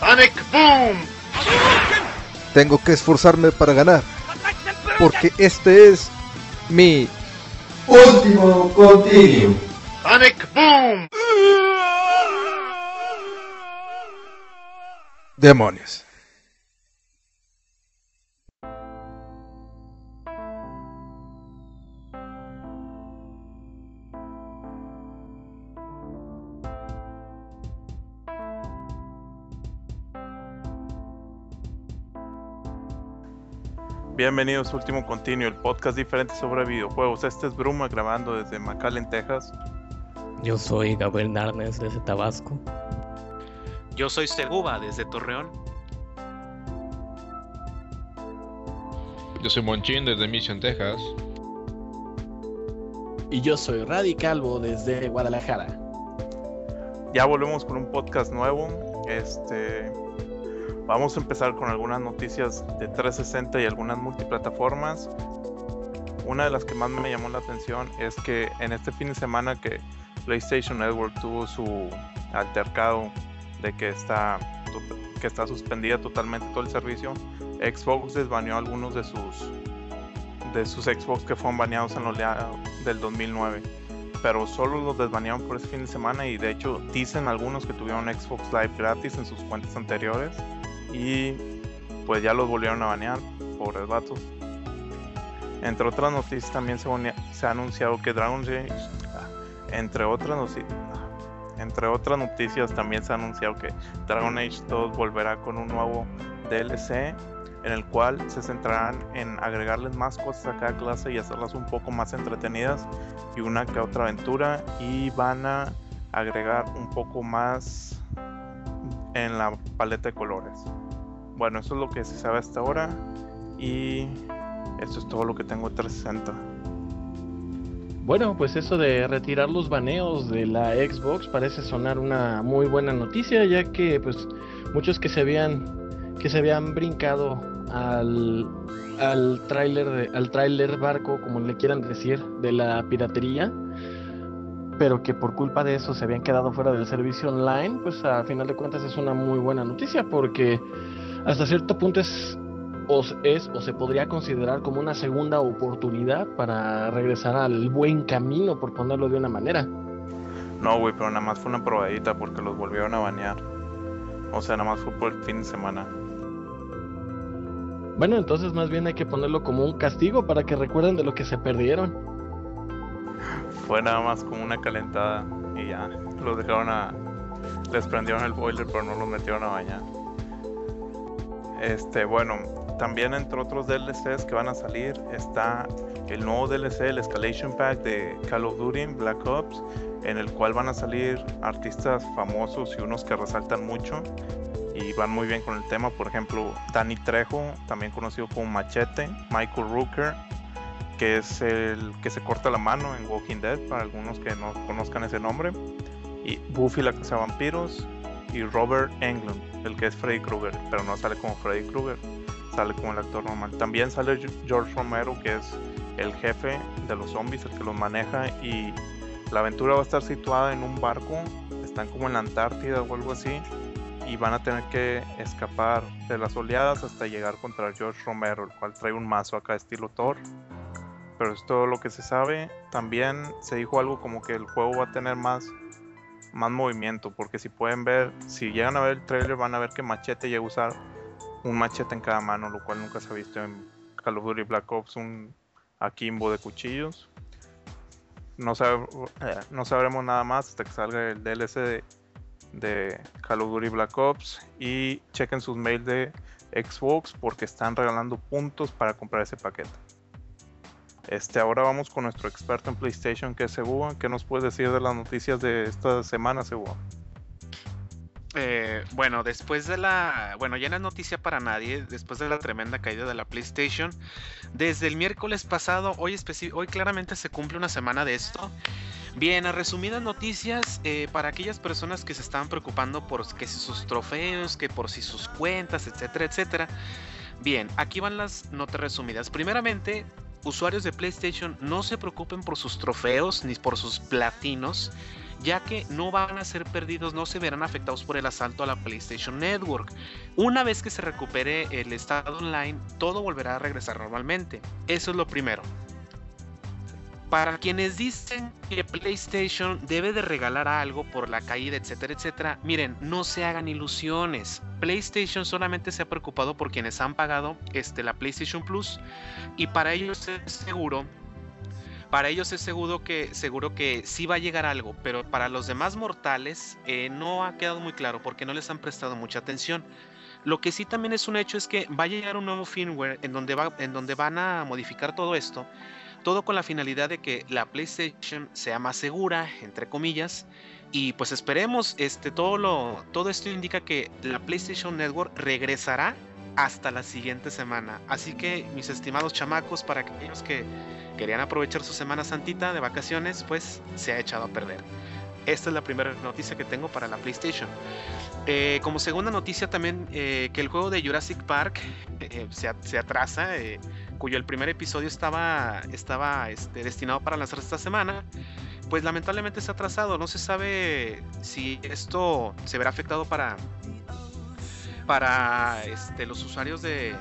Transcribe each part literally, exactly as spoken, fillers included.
Sonic Boom. Tengo que esforzarme para ganar, porque este es mi último continuo. Sonic Boom. Demonios. Bienvenidos a Último Continuo, el podcast diferente sobre videojuegos. Este es Bruma grabando desde McAllen, Texas. Yo soy Gabriel Narnes desde Tabasco. Yo soy Seguba desde Torreón. Yo soy Monchín desde Mission, Texas. Y yo soy Radicalvo desde Guadalajara. Ya volvemos con un podcast nuevo. Este... Vamos a empezar con algunas noticias de trescientos sesenta y algunas multiplataformas. Una de las que más me llamó la atención es que en este fin de semana que PlayStation Network tuvo su altercado de que está, que está suspendida totalmente todo el servicio, Xbox desbaneó algunos de sus de sus Xbox que fueron baneados en la oleada del dos mil nueve. Pero solo los desbanearon por ese fin de semana y de hecho dicen algunos que tuvieron Xbox Live gratis en sus cuentas anteriores. Y pues ya los volvieron a banear, pobres vatos. Entre otras noticias también se, se ha anunciado que Dragon Age, entre otras noticias, entre otras noticias también se ha anunciado que Dragon Age dos volverá con un nuevo D L C en el cual se centrarán en agregarles más cosas a cada clase y hacerlas un poco más entretenidas y una que otra aventura, y van a agregar un poco más en la paleta de colores. Bueno, eso es lo que se sabe hasta ahora y esto es todo lo que tengo de trescientos sesenta. Bueno, pues eso de retirar los baneos de la Xbox parece sonar una muy buena noticia, ya que pues muchos que se habían que se habían brincado al al tráiler de, al tráiler barco, como le quieran decir, de la piratería, pero que por culpa de eso se habían quedado fuera del servicio online, pues a final de cuentas es una muy buena noticia, porque hasta cierto punto es o, es, o se podría considerar como una segunda oportunidad para regresar al buen camino, por ponerlo de una manera. No, güey, pero nada más fue una probadita porque los volvieron a banear. O sea, nada más fue por el fin de semana. Bueno, entonces más bien hay que ponerlo como un castigo para que recuerden de lo que se perdieron. Fue nada más como una calentada y ya los dejaron a... les prendieron el boiler pero no los metieron a bañar. Este, bueno, también entre otros D L Cs que van a salir está el nuevo D L C, el Escalation Pack de Call of Duty Black Ops, en el cual van a salir artistas famosos y unos que resaltan mucho y van muy bien con el tema. Por ejemplo, Danny Trejo, también conocido como Machete, Michael Rooker, que es el que se corta la mano en Walking Dead, para algunos que no conozcan ese nombre, y Buffy la Cazavampiros, y Robert Englund, el que es Freddy Krueger, pero no sale como Freddy Krueger, sale como el actor normal. También sale George Romero, que es el jefe de los zombies, el que los maneja, y la aventura va a estar situada en un barco, están como en la Antártida o algo así, y van a tener que escapar de las oleadas hasta llegar contra George Romero, el cual trae un mazo acá estilo Thor. Pero es todo lo que se sabe. También se dijo algo como que el juego va a tener más, más movimiento, porque si pueden ver, si llegan a ver el trailer van a ver que Machete llega a usar un machete en cada mano, lo cual nunca se ha visto en Call of Duty Black Ops, un akimbo de cuchillos. No, sab- eh, no sabremos nada más hasta que salga el D L C de, de Call of Duty Black Ops, y chequen sus mails de Xbox porque están regalando puntos para comprar ese paquete. Este, ahora vamos con nuestro experto en PlayStation, que es Seguba. ¿Qué nos puedes decir de las noticias de esta semana, Seguba? Eh, bueno, después de la... Bueno, ya no es noticia para nadie, después de la tremenda caída de la PlayStation, desde el miércoles pasado, hoy, especi- hoy claramente se cumple una semana de esto. Bien, a resumidas noticias, eh, para aquellas personas que se estaban preocupando por que si sus trofeos, que por si sus cuentas, etcétera, etcétera. Bien, aquí van las notas resumidas. Primeramente, usuarios de PlayStation, no se preocupen por sus trofeos ni por sus platinos, ya que no van a ser perdidos, no se verán afectados por el asalto a la PlayStation Network. Una vez que se recupere el estado online, todo volverá a regresar normalmente. Eso es lo primero. Para quienes dicen que PlayStation debe de regalar algo por la caída, etcétera, etcétera, miren, no se hagan ilusiones. PlayStation solamente se ha preocupado por quienes han pagado este, la PlayStation Plus, y para ellos es seguro, para ellos es seguro que, seguro que sí va a llegar algo, pero para los demás mortales eh, no ha quedado muy claro porque no les han prestado mucha atención. Lo que sí también es un hecho es que va a llegar un nuevo firmware en donde, va, en donde van a modificar todo esto. Todo con la finalidad de que la PlayStation sea más segura, entre comillas, y pues esperemos, este, todo, lo, todo esto indica que la PlayStation Network regresará hasta la siguiente semana. Así que, mis estimados chamacos, para aquellos que querían aprovechar su Semana Santita de vacaciones, pues se ha echado a perder. Esta es la primera noticia que tengo para la PlayStation. Eh, como segunda noticia también, eh, que el juego de Jurassic Park eh, se, se atrasa, eh, cuyo el primer episodio estaba, estaba este, destinado para lanzarse esta semana, pues lamentablemente se ha atrasado. No se sabe si esto se verá afectado para, para este, los usuarios de,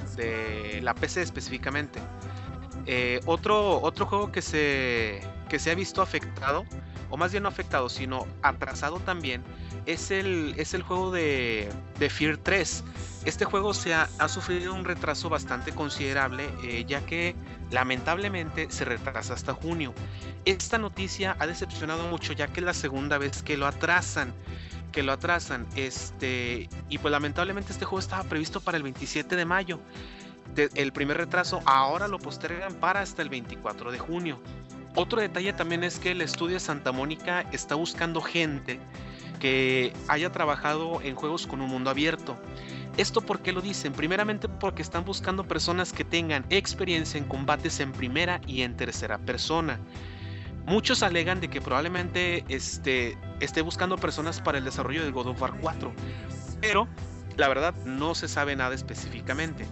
de la P C específicamente. Eh, otro, otro juego que se, que se ha visto afectado, o más bien no afectado, sino atrasado también, es el, es el juego de, de Fear tres. Este juego se ha, ha sufrido un retraso bastante considerable, eh, ya que lamentablemente se retrasa hasta junio. Esta noticia ha decepcionado mucho, ya que es la segunda vez que lo atrasan, que lo atrasan, este, y pues lamentablemente este juego estaba previsto para el veintisiete de mayo. De, el primer retraso, ahora lo postergan para hasta el veinticuatro de junio. Otro detalle también es que el estudio Santa Mónica está buscando gente que haya trabajado en juegos con un mundo abierto. ¿Esto por qué lo dicen? Primeramente porque están buscando personas que tengan experiencia en combates en primera y en tercera persona. Muchos alegan de que probablemente este, esté buscando personas para el desarrollo del God of War cuatro, pero la verdad no se sabe nada específicamente.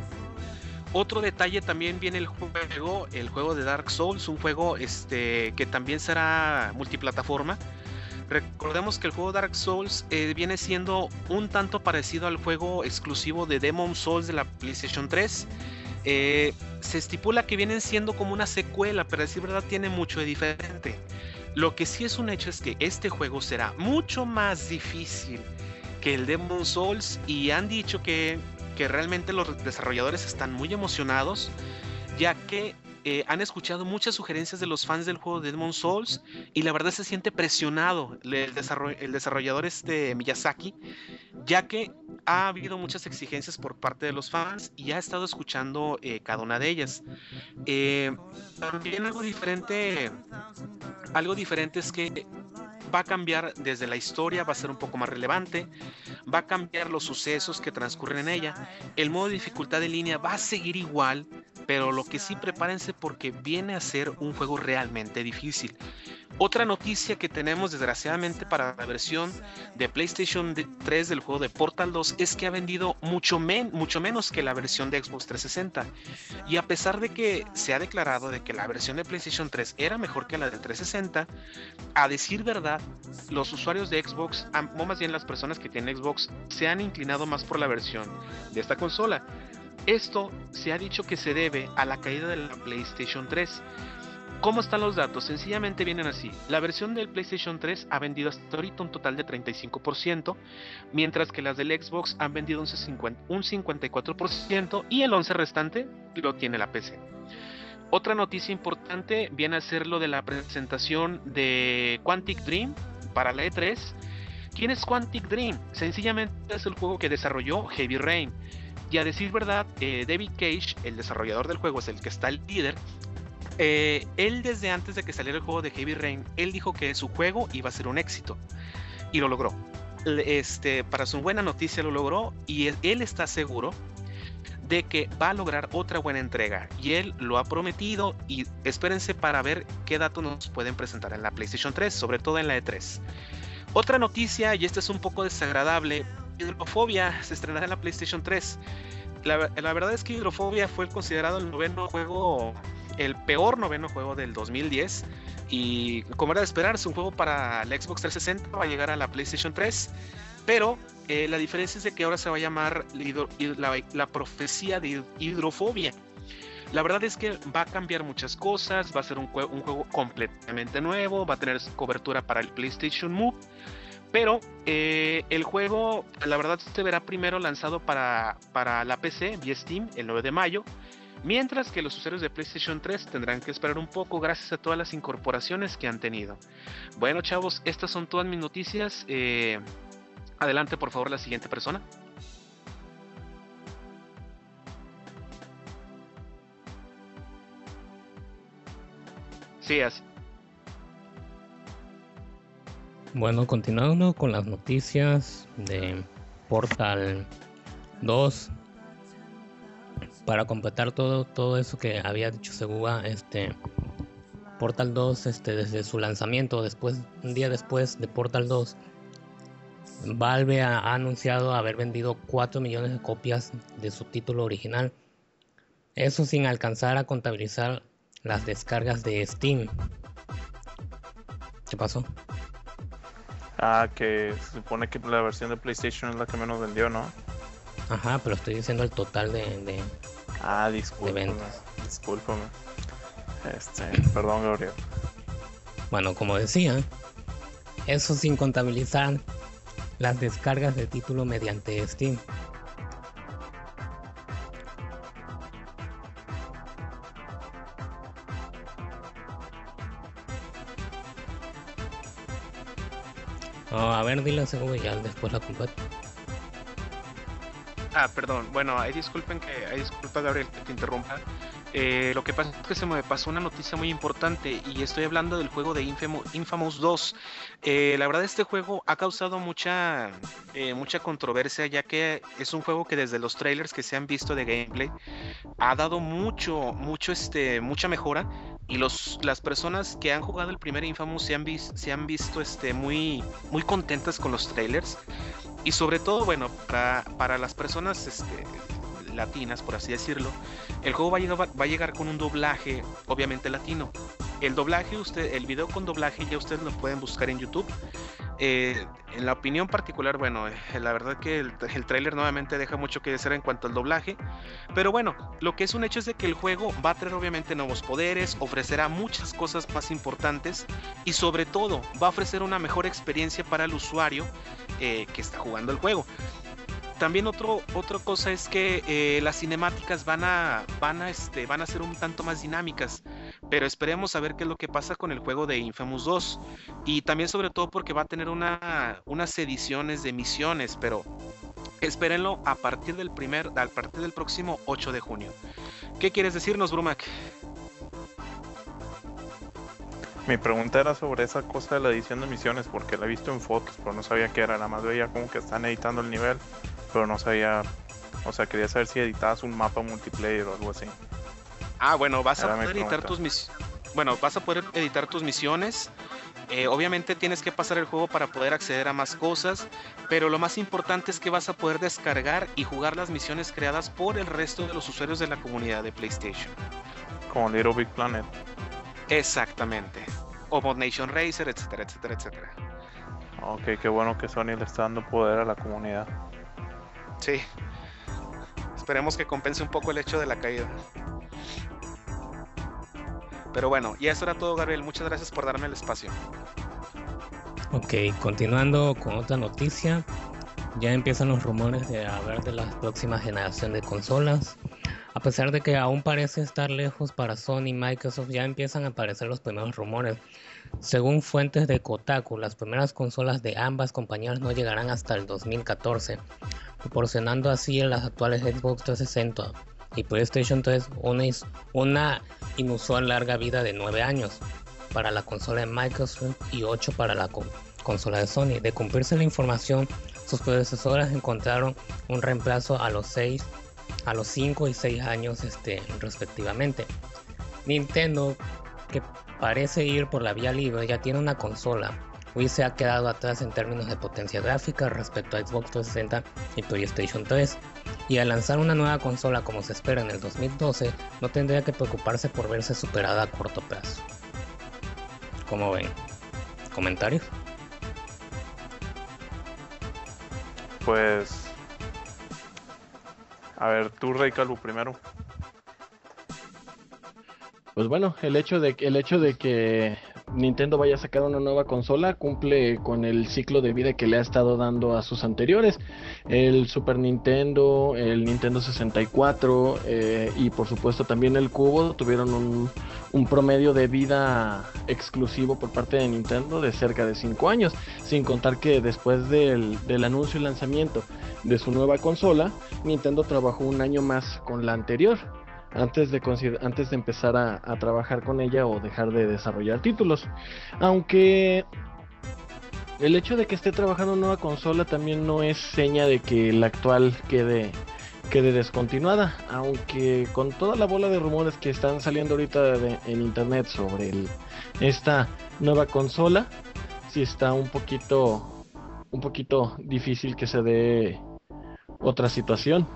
Otro detalle también viene el juego, el juego de Dark Souls, un juego este, que también será multiplataforma. Recordemos que el juego Dark Souls eh, viene siendo un tanto parecido al juego exclusivo de Demon's Souls de la PlayStation tres. Eh, se estipula que vienen siendo como una secuela, pero a decir verdad tiene mucho de diferente. Lo que sí es un hecho es que este juego será mucho más difícil que el Demon's Souls, y han dicho que, que realmente los desarrolladores están muy emocionados, ya que Eh, han escuchado muchas sugerencias de los fans del juego de Demon's Souls, y la verdad se siente presionado el, desarroll el desarrollador este Miyazaki, ya que ha habido muchas exigencias por parte de los fans y ha estado escuchando eh, cada una de ellas. Eh, también algo diferente, algo diferente es que va a cambiar desde la historia, va a ser un poco más relevante, va a cambiar los sucesos que transcurren en ella. El modo de dificultad en línea va a seguir igual, pero lo que sí, prepárense porque viene a ser un juego realmente difícil. Otra noticia que tenemos desgraciadamente para la versión de PlayStation tres del juego de Portal dos es que ha vendido mucho, men mucho menos que la versión de Xbox trescientos sesenta, y a pesar de que se ha declarado de que la versión de PlayStation tres era mejor que la del trescientos sesenta, a decir verdad, los usuarios de Xbox, o más bien las personas que tienen Xbox, se han inclinado más por la versión de esta consola. Esto se ha dicho que se debe a la caída de la PlayStation tres. ¿Cómo están los datos? Sencillamente vienen así. La versión del PlayStation tres ha vendido hasta ahorita un total de treinta y cinco por ciento, mientras que las del Xbox han vendido un cincuenta y cuatro por ciento y el once por ciento restante lo tiene la P C. Otra noticia importante viene a ser lo de la presentación de Quantic Dream para la E tres. ¿Quién es Quantic Dream? Sencillamente es el juego que desarrolló Heavy Rain. Y a decir verdad, eh, David Cage, el desarrollador del juego, es el que está el líder. Eh, él desde antes de que saliera el juego de Heavy Rain, él dijo que su juego iba a ser un éxito. Y lo logró. Este, para su buena noticia lo logró, y él está seguro de que va a lograr otra buena entrega. Y él lo ha prometido, y espérense para ver qué datos nos pueden presentar en la PlayStation tres, sobre todo en la E tres. Otra noticia, y esta es un poco desagradable: Hydrophobia se estrenará en la PlayStation tres. La, la verdad es que Hydrophobia fue considerado el noveno juego el peor noveno juego del dos mil diez. Y como era de esperarse, un juego para la Xbox trescientos sesenta va a llegar a la PlayStation tres. Pero eh, la diferencia es de que ahora se va a llamar hidro, la, la profecía de hidrofobia. La verdad es que va a cambiar muchas cosas, va a ser un, jue- un juego completamente nuevo, va a tener cobertura para el PlayStation Move, pero eh, el juego, la verdad, se verá primero lanzado para, para la P C vía Steam el nueve de mayo, mientras que los usuarios de PlayStation tres tendrán que esperar un poco gracias a todas las incorporaciones que han tenido. Bueno, chavos, estas son todas mis noticias. Eh, adelante, por favor, la siguiente persona. Sí, así. Bueno, continuando con las noticias de Portal dos, para completar todo, todo eso que había dicho Segura, este Portal dos, este, desde su lanzamiento, después, un día después de Portal dos, Valve ha, ha anunciado haber vendido cuatro millones de copias de su título original, eso sin alcanzar a contabilizar las descargas de Steam. ¿Qué pasó? Ah, que se supone que la versión de PlayStation es la que menos vendió, ¿no? Ajá, pero estoy diciendo el total de, de, Ah, de discúlpame, ventas. discúlpame. Este, perdón, Gabriel. Bueno, como decía, eso sin contabilizar las descargas de título mediante Steam. Oh, a ver, dile a Seguro y ya después la comparto. Ah, perdón. Bueno, ahí disculpen que, ahí disculpa Gabriel que te interrumpa. Eh, lo que pasa es que se me pasó una noticia muy importante y estoy hablando del juego de Infamous, Infamous dos. Eh, la verdad este juego ha causado mucha, eh, mucha controversia, ya que es un juego que desde los trailers que se han visto de gameplay ha dado mucho, mucho, este, mucha mejora. Y los, las personas que han jugado el primer Infamous se han, vis, se han visto este, muy, muy contentas con los trailers. Y sobre todo, bueno, para, para las personas este, latinas, por así decirlo, el juego va a, llegar, va a llegar con un doblaje, obviamente latino. El doblaje, usted, el video con doblaje ya ustedes lo pueden buscar en YouTube. Eh, en la opinión particular, bueno, eh, la verdad que el, el tráiler nuevamente deja mucho que desear en cuanto al doblaje. Pero bueno, lo que es un hecho es de que el juego va a traer obviamente nuevos poderes, ofrecerá muchas cosas más importantes y sobre todo va a ofrecer una mejor experiencia para el usuario eh, que está jugando el juego. También otro, otra cosa es que eh, las cinemáticas van a, van, a, este, van a ser un tanto más dinámicas, pero esperemos a ver qué es lo que pasa con el juego de Infamous dos, y también sobre todo porque va a tener una, unas ediciones de misiones, pero espérenlo a partir del primer, a partir del próximo ocho de junio. ¿Qué quieres decirnos, Brumac? Mi pregunta era sobre esa cosa de la edición de misiones, porque la he visto en fotos, pero no sabía qué era, nada más veía como que están editando el nivel, pero no sabía, o sea, quería saber si editabas un mapa multiplayer o algo así. Ah, bueno, vas Era a poder editar tus misiones. Bueno, vas a poder editar tus misiones. Eh, obviamente tienes que pasar el juego para poder acceder a más cosas, pero lo más importante es que vas a poder descargar y jugar las misiones creadas por el resto de los usuarios de la comunidad de PlayStation. Como Little Big Planet. Exactamente. O Mod Nation Racer, etcétera, etcétera, etcétera. Ok, qué bueno que Sony le está dando poder a la comunidad. Sí. Esperemos que compense un poco el hecho de la caída. Pero bueno, y eso era todo, Gabriel. Muchas gracias por darme el espacio. Ok, continuando con otra noticia, ya empiezan los rumores de hablar de la próxima generación de consolas. A pesar de que aún parece estar lejos para Sony y Microsoft, ya empiezan a aparecer los primeros rumores. Según fuentes de Kotaku, las primeras consolas de ambas compañías no llegarán hasta el dos mil catorce, proporcionando así a las actuales Xbox trescientos sesenta y PlayStation tres una, una inusual larga vida de nueve años para la consola de Microsoft y ocho para la co- consola de Sony. De cumplirse la información, sus predecesoras encontraron un reemplazo a los seis a los cinco y seis años este, respectivamente. Nintendo, que parece ir por la vía libre, ya tiene una consola. Wii se ha quedado atrás en términos de potencia gráfica respecto a Xbox trescientos sesenta y PlayStation tres. y al lanzar una nueva consola como se espera en el dos mil doce, no tendría que preocuparse por verse superada a corto plazo. ¿Cómo ven? ¿Comentarios? Pues... A ver, tú, Rey Calvo, primero. Pues bueno, el hecho de el hecho de que Nintendo vaya a sacar una nueva consola cumple con el ciclo de vida que le ha estado dando a sus anteriores. El Super Nintendo, el Nintendo sesenta y cuatro eh, y por supuesto también el Cubo tuvieron un, un promedio de vida exclusivo por parte de Nintendo de cerca de cinco años, sin contar que después del, del anuncio y lanzamiento de su nueva consola, Nintendo trabajó un año más con la anterior, antes de consider- antes de empezar a, a trabajar con ella o dejar de desarrollar títulos. Aunque el hecho de que esté trabajando en nueva consola también no es seña de que la actual quede quede descontinuada, aunque con toda la bola de rumores que están saliendo ahorita de, en internet sobre el, esta nueva consola, sí está un poquito un poquito difícil que se dé otra situación.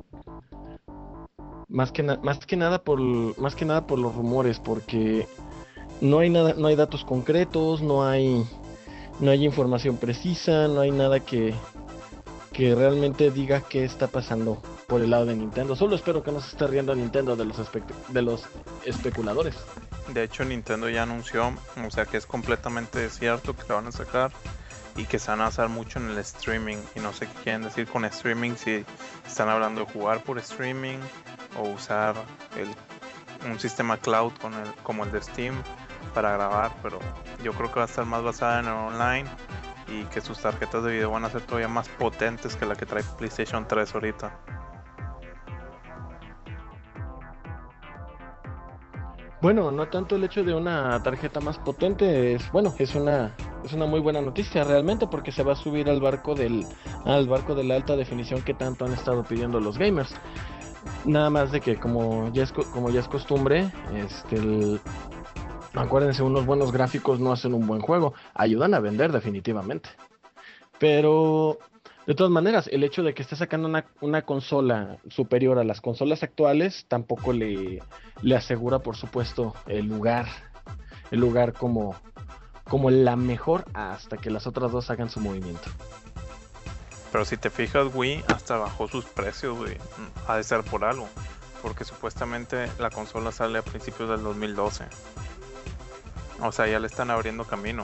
Más que, na- más que nada por más que nada por los rumores, porque no hay nada, no hay datos concretos, no hay no hay información precisa, no hay nada que que realmente diga qué está pasando por el lado de Nintendo. Solo espero que no se esté riendo Nintendo de los espe- de los especuladores. De hecho, Nintendo ya anunció, o sea que es completamente cierto que se van a sacar y que se van a basar mucho en el streaming. Y no sé qué quieren decir con streaming, si están hablando de jugar por streaming o usar el, un sistema cloud con el, como el de Steam para grabar, pero yo creo que va a estar más basada en el online y que sus tarjetas de video van a ser todavía más potentes que la que trae PlayStation tres ahorita. Bueno, no tanto el hecho de una tarjeta más potente, es bueno, es una es una muy buena noticia realmente, porque se va a subir al barco del al barco de la alta definición que tanto han estado pidiendo los gamers. Nada más de que como ya es co- como ya es costumbre, este el- acuérdense, unos buenos gráficos no hacen un buen juego, ayudan a vender definitivamente. Pero de todas maneras, el hecho de que esté sacando una, una consola superior a las consolas actuales tampoco le, le asegura, por supuesto, el lugar, el lugar como, como la mejor hasta que las otras dos hagan su movimiento. Pero si te fijas, Wii hasta bajó sus precios, güey. Ha de ser por algo, porque supuestamente la consola sale a principios del dos mil doce. O sea, ya le están abriendo camino.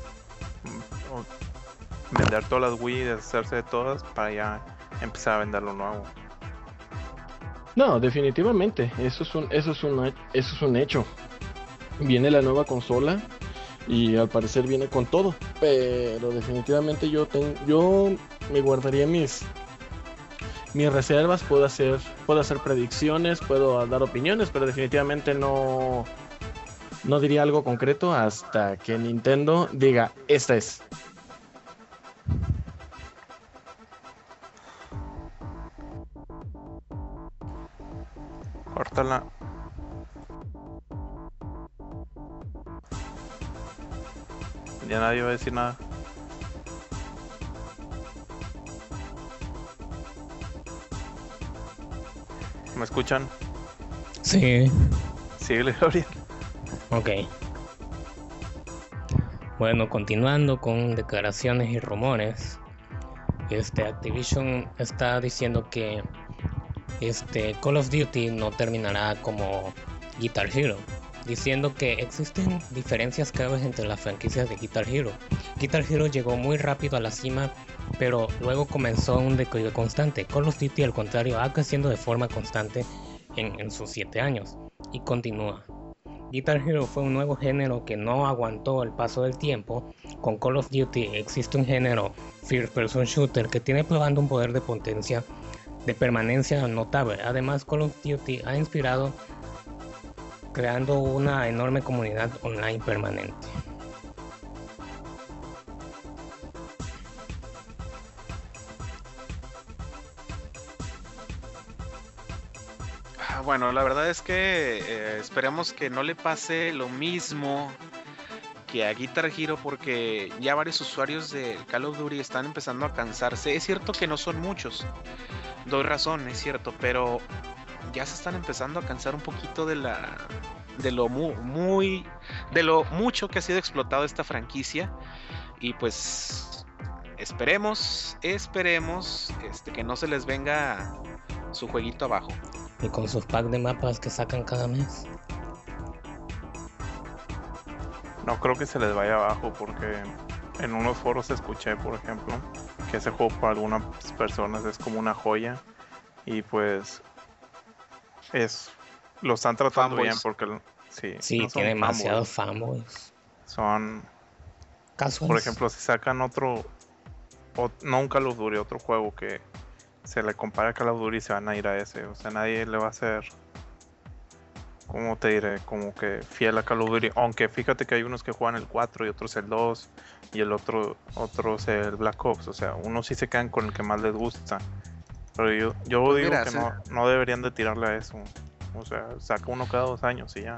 O- Vender todas las Wii y deshacerse de todas para ya empezar a vender lo nuevo. No, definitivamente, eso es un, eso es un, eso es un hecho. Viene la nueva consola y al parecer viene con todo, pero definitivamente yo ten, yo me guardaría mis mis reservas, puedo hacer puedo hacer predicciones, puedo dar opiniones, pero definitivamente no no diría algo concreto hasta que Nintendo diga esta es. Córtala. Ya nadie va a decir nada. ¿Me escuchan? Sí, Síguele, Gabriel. ok. Bueno, continuando con declaraciones y rumores, este Activision está diciendo que este Call of Duty no terminará como Guitar Hero, diciendo que existen diferencias claves entre las franquicias de Guitar Hero. Guitar Hero llegó muy rápido a la cima, pero luego comenzó un declive constante. Call of Duty, al contrario, va creciendo de forma constante en, en sus siete años y continúa. Guitar Hero fue un nuevo género que no aguantó el paso del tiempo. Con Call of Duty existe un género First Person Shooter que tiene probando un poder de potencia de permanencia notable. Además, Call of Duty ha inspirado creando una enorme comunidad online permanente. Ah, Bueno, la verdad es que eh, esperemos que no le pase lo mismo que a Guitar Hero, porque ya varios usuarios de Call of Duty están empezando a cansarse. Es cierto que no son muchos, doy razón, es cierto, pero ya se están empezando a cansar un poquito de la de lo muy, muy de lo mucho que ha sido explotado esta franquicia, y pues esperemos, esperemos este que no se les venga su jueguito abajo. Y con sus packs de mapas que sacan cada mes. No creo que se les vaya abajo, porque en unos foros escuché, por ejemplo, que ese juego para algunas personas es como una joya, y pues es lo están tratando Fanboys. bien, porque sí, Sí, no son tiene demasiados fanboys, fanboys. son, Casuales. por ejemplo, si sacan otro, o, no un Call of Duty, otro juego que se le compara a Call of Duty, se van a ir a ese, o sea, nadie le va a hacer, ¿cómo te diré? Como que fiel a Call of Duty, aunque fíjate que hay unos que juegan el cuatro y otros el dos, y el otro, otros el Black Ops, o sea, unos sí se quedan con el que más les gusta, pero yo, yo Pues digo mira, que sí. no, no deberían de tirarle a eso, o sea, saca uno cada dos años y ya.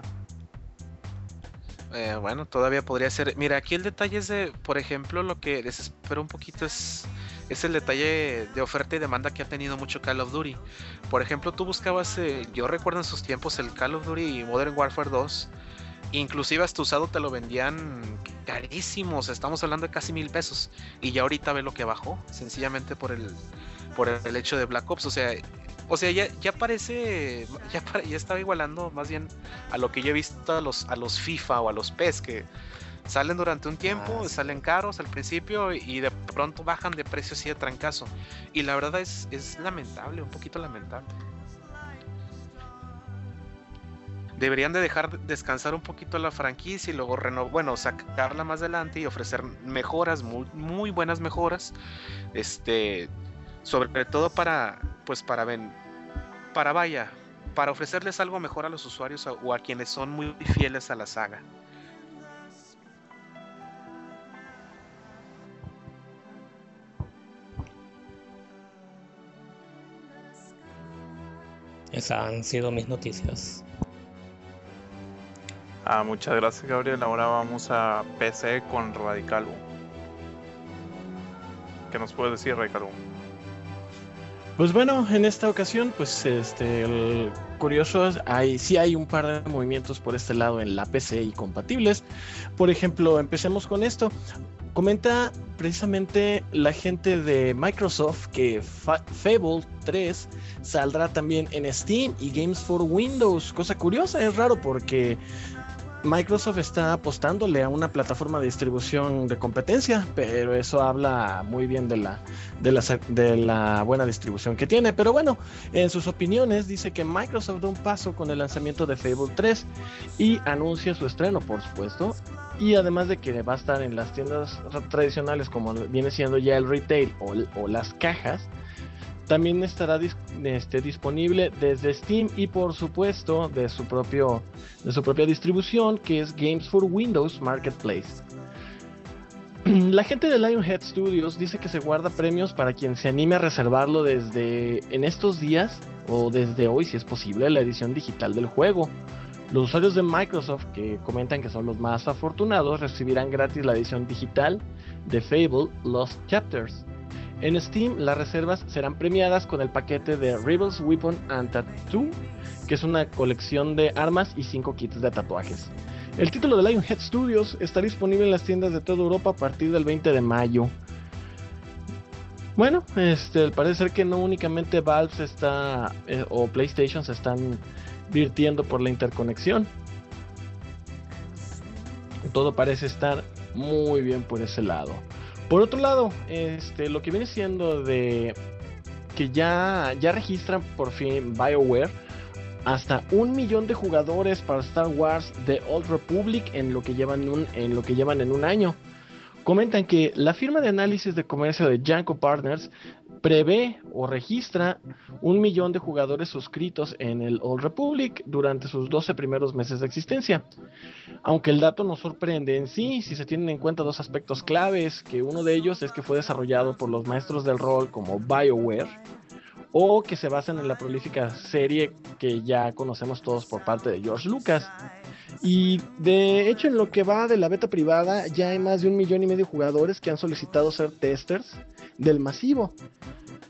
Eh, bueno, todavía podría ser. Mira, aquí el detalle es de, por ejemplo, lo que desespera un poquito es, es el detalle de oferta y demanda que ha tenido mucho Call of Duty. Por ejemplo, tú buscabas, eh, yo recuerdo en sus tiempos el Call of Duty Modern Warfare dos, inclusive hasta usado te lo vendían carísimos, estamos hablando de casi mil pesos, y ya ahorita ve lo que bajó, sencillamente por el, por el hecho de Black Ops, o sea... O sea, ya, ya parece, ya, para, ya estaba igualando más bien a lo que yo he visto a los, a los FIFA o a los P E S, que salen durante un tiempo, Ah, sí. salen caros al principio y de pronto bajan de precio así de trancazo. Y la verdad es, es lamentable, un poquito lamentable. Deberían de dejar descansar un poquito la franquicia y luego renovar, bueno, sacarla más adelante y ofrecer mejoras, muy, muy buenas mejoras, este, sobre todo para, pues para ven, para vaya, para ofrecerles algo mejor a los usuarios o, o a quienes son muy fieles a la saga. Esas han sido mis noticias. Ah, muchas gracias, Gabriel. Ahora vamos a P C con Radicalvo. ¿Qué nos puedes decir, Radicalvo? Pues bueno, en esta ocasión, pues este, el curioso es, hay, sí hay un par de movimientos por este lado en la P C y compatibles. Por ejemplo, empecemos con esto. Comenta precisamente la gente de Microsoft que Fa- Fable tres saldrá también en Steam y Games for Windows. Cosa curiosa, es raro porque Microsoft está apostándole a una plataforma de distribución de competencia, pero eso habla muy bien de la, de la, de la buena distribución que tiene. Pero bueno, en sus opiniones dice que Microsoft da un paso con el lanzamiento de Fable tres y anuncia su estreno, por supuesto. Y además de que va a estar en las tiendas tradicionales como viene siendo ya el retail o, o las cajas, también estará dis, este, disponible desde Steam y por supuesto de su, propio, de su propia distribución, que es Games for Windows Marketplace. La gente de Lionhead Studios dice que se guarda premios para quien se anime a reservarlo desde en estos días o desde hoy, si es posible, la edición digital del juego. Los usuarios de Microsoft, que comentan que son los más afortunados, recibirán gratis la edición digital de Fable Lost Chapters. En Steam, las reservas serán premiadas con el paquete de Rebel's Weapon and Tattoo, que es una colección de armas y cinco kits de tatuajes. El título de Lionhead Studios está disponible en las tiendas de toda Europa a partir del veinte de mayo. Bueno, este, parece ser que no únicamente Valve se está, eh, o PlayStation se están virtiendo por la interconexión. Todo parece estar muy bien por ese lado. Por otro lado, este, lo que viene siendo de que ya, ya registran por fin BioWare hasta un millón de jugadores para Star Wars The Old Republic en lo que llevan, un, en, lo que llevan en un año. Comentan que la firma de análisis de comercio de Janko Partners prevé o registra un millón de jugadores suscritos en el Old Republic durante sus doce primeros meses de existencia. Aunque el dato nos sorprende en sí, si se tienen en cuenta dos aspectos claves, que uno de ellos es que fue desarrollado por los maestros del rol como BioWare, o que se basan en la prolífica serie que ya conocemos todos por parte de George Lucas. Y de hecho, en lo que va de la beta privada, ya hay más de un millón y medio de jugadores que han solicitado ser testers del masivo.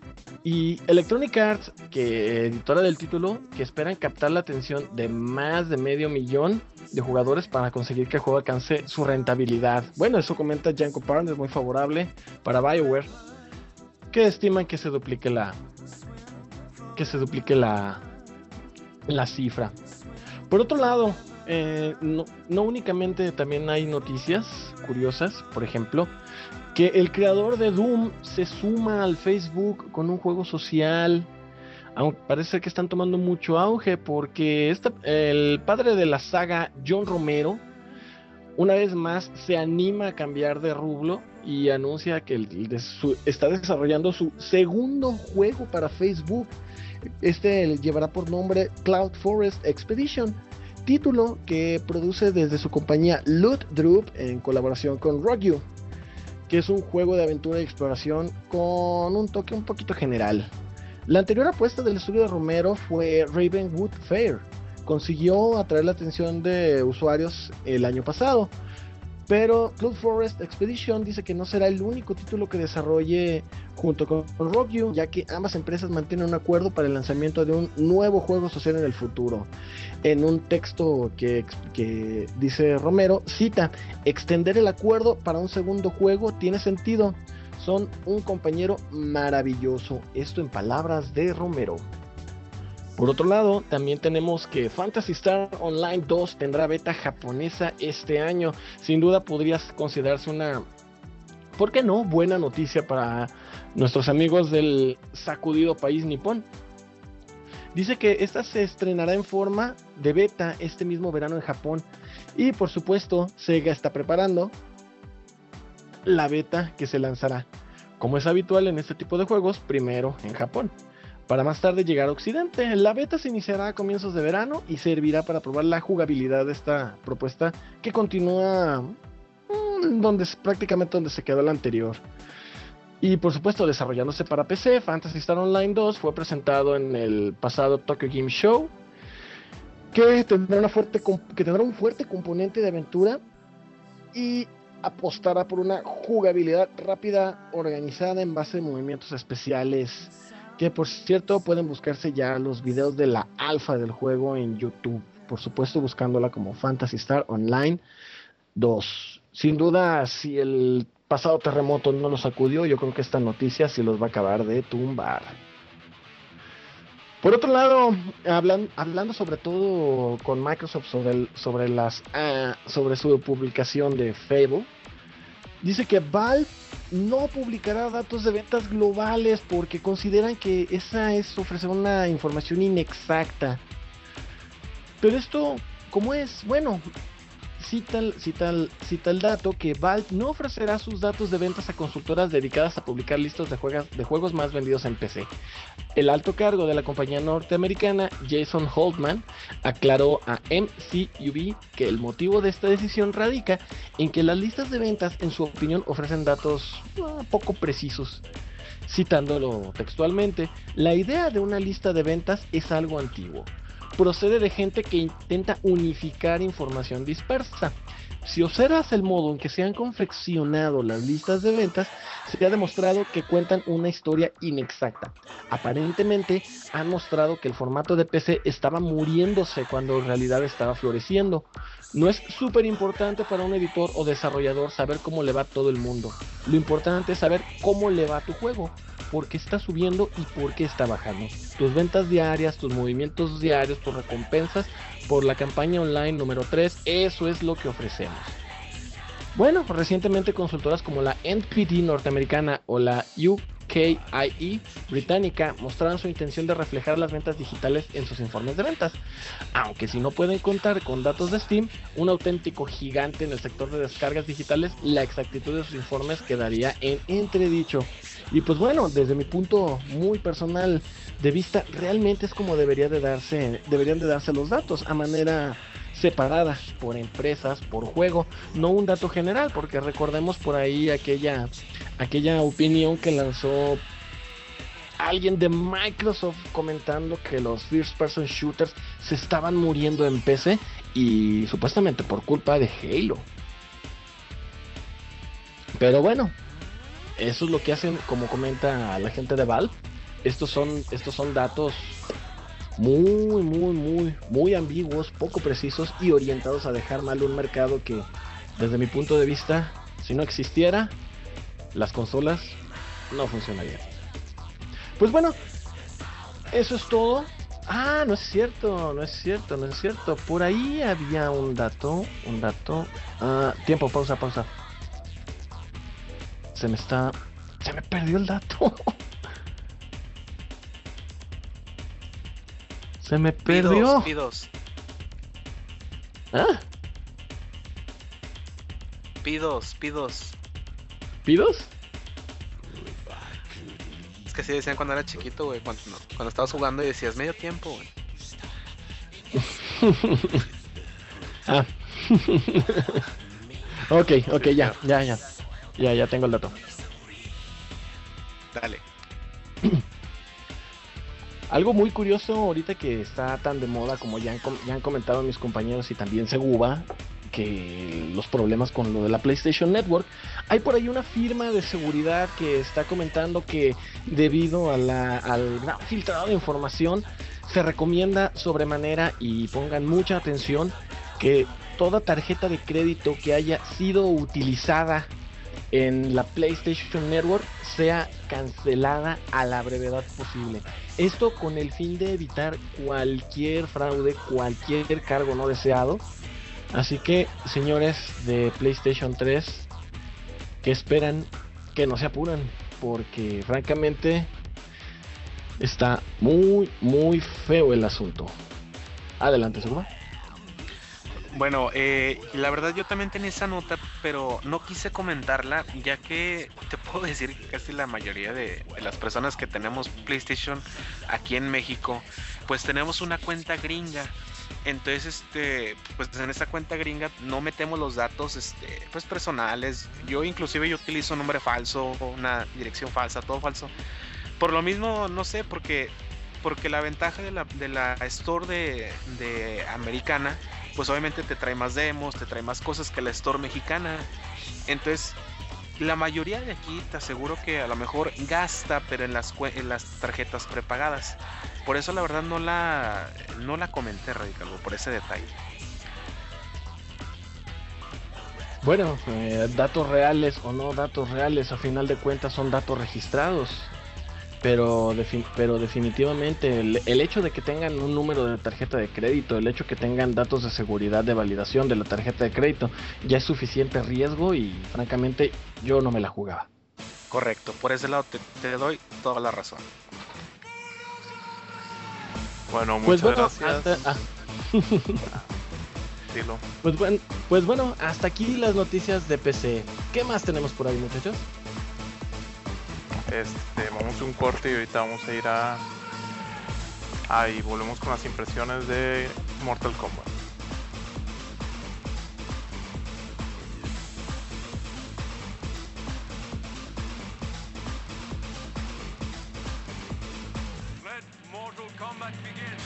Y Electronic Arts, que editora del título, que esperan captar la atención de más de medio millón de jugadores para conseguir que el juego alcance su rentabilidad. Bueno, eso comenta Janko Partners, muy favorable para BioWare, que estiman que se duplique la que se duplique la la cifra. Por otro lado, eh, no, no únicamente también hay noticias curiosas, por ejemplo, que el creador de Doom se suma al Facebook con un juego social, aunque parece que están tomando mucho auge porque este, el padre de la saga, John Romero, una vez más se anima a cambiar de rublo y anuncia que el, de su, está desarrollando su segundo juego para Facebook. Este llevará por nombre Cloud Forest Expedition, título que produce desde su compañía Loot Droop en colaboración con Rock You, que es un juego de aventura y exploración con un toque un poquito general. La anterior apuesta del estudio de Romero fue Ravenwood Fair. Consiguió atraer la atención de usuarios el año pasado, pero Cloud Forest Expedition dice que no será el único título que desarrolle junto con Rock You, ya que ambas empresas mantienen un acuerdo para el lanzamiento de un nuevo juego social en el futuro. En un texto que, que dice Romero, cita: extender el acuerdo para un segundo juego tiene sentido, son un compañero maravilloso. Esto en palabras de Romero. Por otro lado, también tenemos que Phantasy Star Online dos tendrá beta japonesa este año. Sin duda podría considerarse una, ¿por qué no?, buena noticia para nuestros amigos del sacudido país nipón. Dice que esta se estrenará en forma de beta este mismo verano en Japón. Y por supuesto, Sega está preparando la beta que se lanzará, como es habitual en este tipo de juegos, primero en Japón, para más tarde llegar a Occidente. La beta se iniciará a comienzos de verano y servirá para probar la jugabilidad de esta propuesta, que continúa mmm, donde, prácticamente donde se quedó la anterior. Y por supuesto, desarrollándose para P C, Phantasy Star Online dos fue presentado en el pasado Tokyo Game Show, que tendrá, una fuerte, que tendrá un fuerte componente de aventura y apostará por una jugabilidad rápida, organizada en base a movimientos especiales, que por cierto pueden buscarse ya los videos de la alfa del juego en YouTube, por supuesto buscándola como Phantasy Star Online dos. Sin duda, si el pasado terremoto no los sacudió, yo creo que esta noticia sí los va a acabar de tumbar. Por otro lado, hablan, hablando sobre todo con Microsoft sobre, el, sobre, las, uh, sobre su publicación de Fable, dice que Valve no publicará datos de ventas globales porque consideran que esa es ofrecer una información inexacta. Pero esto, ¿cómo es? Bueno, cita, cita, cita el dato que Valve no ofrecerá sus datos de ventas a consultoras dedicadas a publicar listas de, juegas, de juegos más vendidos en P C. El alto cargo de la compañía norteamericana, Jason Holtman, aclaró a M C U B que el motivo de esta decisión radica en que las listas de ventas, en su opinión, ofrecen datos uh, poco precisos. Citándolo textualmente, la idea de una lista de ventas es algo antiguo. Procede de gente que intenta unificar información dispersa. Si observas el modo en que se han confeccionado las listas de ventas, se ha demostrado que cuentan una historia inexacta. Aparentemente han mostrado que el formato de P C estaba muriéndose cuando en realidad estaba floreciendo. No es súper importante para un editor o desarrollador saber cómo le va a todo el mundo. Lo importante es saber cómo le va a tu juego, por qué está subiendo y por qué está bajando. Tus ventas diarias, tus movimientos diarios, tus recompensas por la campaña online número tres, eso es lo que ofrecemos. Bueno, recientemente consultoras como la N P D norteamericana o la U K I E británica mostraron su intención de reflejar las ventas digitales en sus informes de ventas. Aunque si no pueden contar con datos de Steam, un auténtico gigante en el sector de descargas digitales, la exactitud de sus informes quedaría en entredicho. Y pues bueno, desde mi punto muy personal de vista, realmente es como debería de darse, deberían de darse los datos a manera separada, por empresas, por juego, no un dato general, porque recordemos por ahí aquella, aquella opinión que lanzó alguien de Microsoft comentando que los first person shooters se estaban muriendo en P C y supuestamente por culpa de Halo. Pero bueno, eso es lo que hacen, como comenta la gente de Valve, estos son, estos son datos muy, muy, muy, muy ambiguos, poco precisos y orientados a dejar mal un mercado que, desde mi punto de vista, si no existiera, las consolas no funcionarían. Pues bueno, eso es todo. Ah, no es cierto, no es cierto, no es cierto. Por ahí había un dato, un dato. Ah, tiempo, pausa, pausa. Se me está... Se me perdió el dato. Se me perdió. Pidos, ¿Ah? pidos, pidos. ¿Pidos? Es que así decían cuando era chiquito, güey, cuando, cuando estabas jugando y decías medio tiempo, güey. Ah. Ok, ok, ya, ya, ya. Ya, ya tengo el dato. Dale. Algo muy curioso ahorita que está tan de moda, como ya han, com- ya han comentado mis compañeros y también Seguba, que los problemas con lo de la PlayStation Network. Hay por ahí una firma de seguridad que está comentando que debido a la, al gran filtrado de información se recomienda sobremanera, y pongan mucha atención, que toda tarjeta de crédito que haya sido utilizada en la PlayStation Network sea cancelada a la brevedad posible. Esto con el fin de evitar cualquier fraude, cualquier cargo no deseado. Así que, señores de PlayStation tres, ¿qué esperan? Que no se apuran, porque francamente está muy, muy feo el asunto. Adelante, Seguba. Bueno, eh, la verdad yo también tenía esa nota, pero no quise comentarla, ya que te puedo decir que casi la mayoría de, de las personas que tenemos PlayStation aquí en México, pues tenemos una cuenta gringa. Entonces, este, pues en esta cuenta gringa no metemos los datos, este, pues personales. Yo inclusive yo utilizo un nombre falso, una dirección falsa, todo falso. Por lo mismo, no sé, porque porque la ventaja de la, de la store de, de americana, pues obviamente te trae más demos, te trae más cosas que la store mexicana. Entonces, la mayoría de aquí te aseguro que a lo mejor gasta, pero en las, en las tarjetas prepagadas. Por eso la verdad no la, no la comenté, Radical, por ese detalle. Bueno, eh, datos reales o no datos reales, a final de cuentas son datos registrados. Pero, defi- pero definitivamente el, el hecho de que tengan un número de tarjeta de crédito, el hecho de que tengan datos de seguridad de validación de la tarjeta de crédito, ya es suficiente riesgo, y francamente yo no me la jugaba. Correcto, por ese lado te, te doy toda la razón. Bueno, muchas Pues bueno, gracias. hasta, ah, Dilo. pues, bueno, pues bueno, hasta aquí las noticias de P C. ¿Qué más tenemos por ahí, muchachos? Este, vamos a un corte y ahorita vamos a ir a... Ahí volvemos con las impresiones de Mortal Kombat. Let Mortal Kombat begin.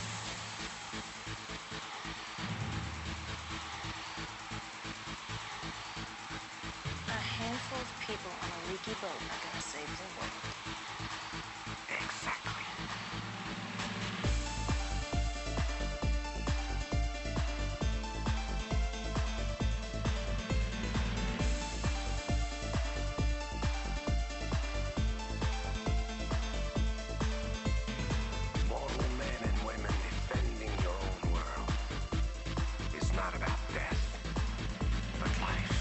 A handful of people on a leaky boat are gonna save the world. Exactly. Mortal men and women defending your own world. It's not about death, but life.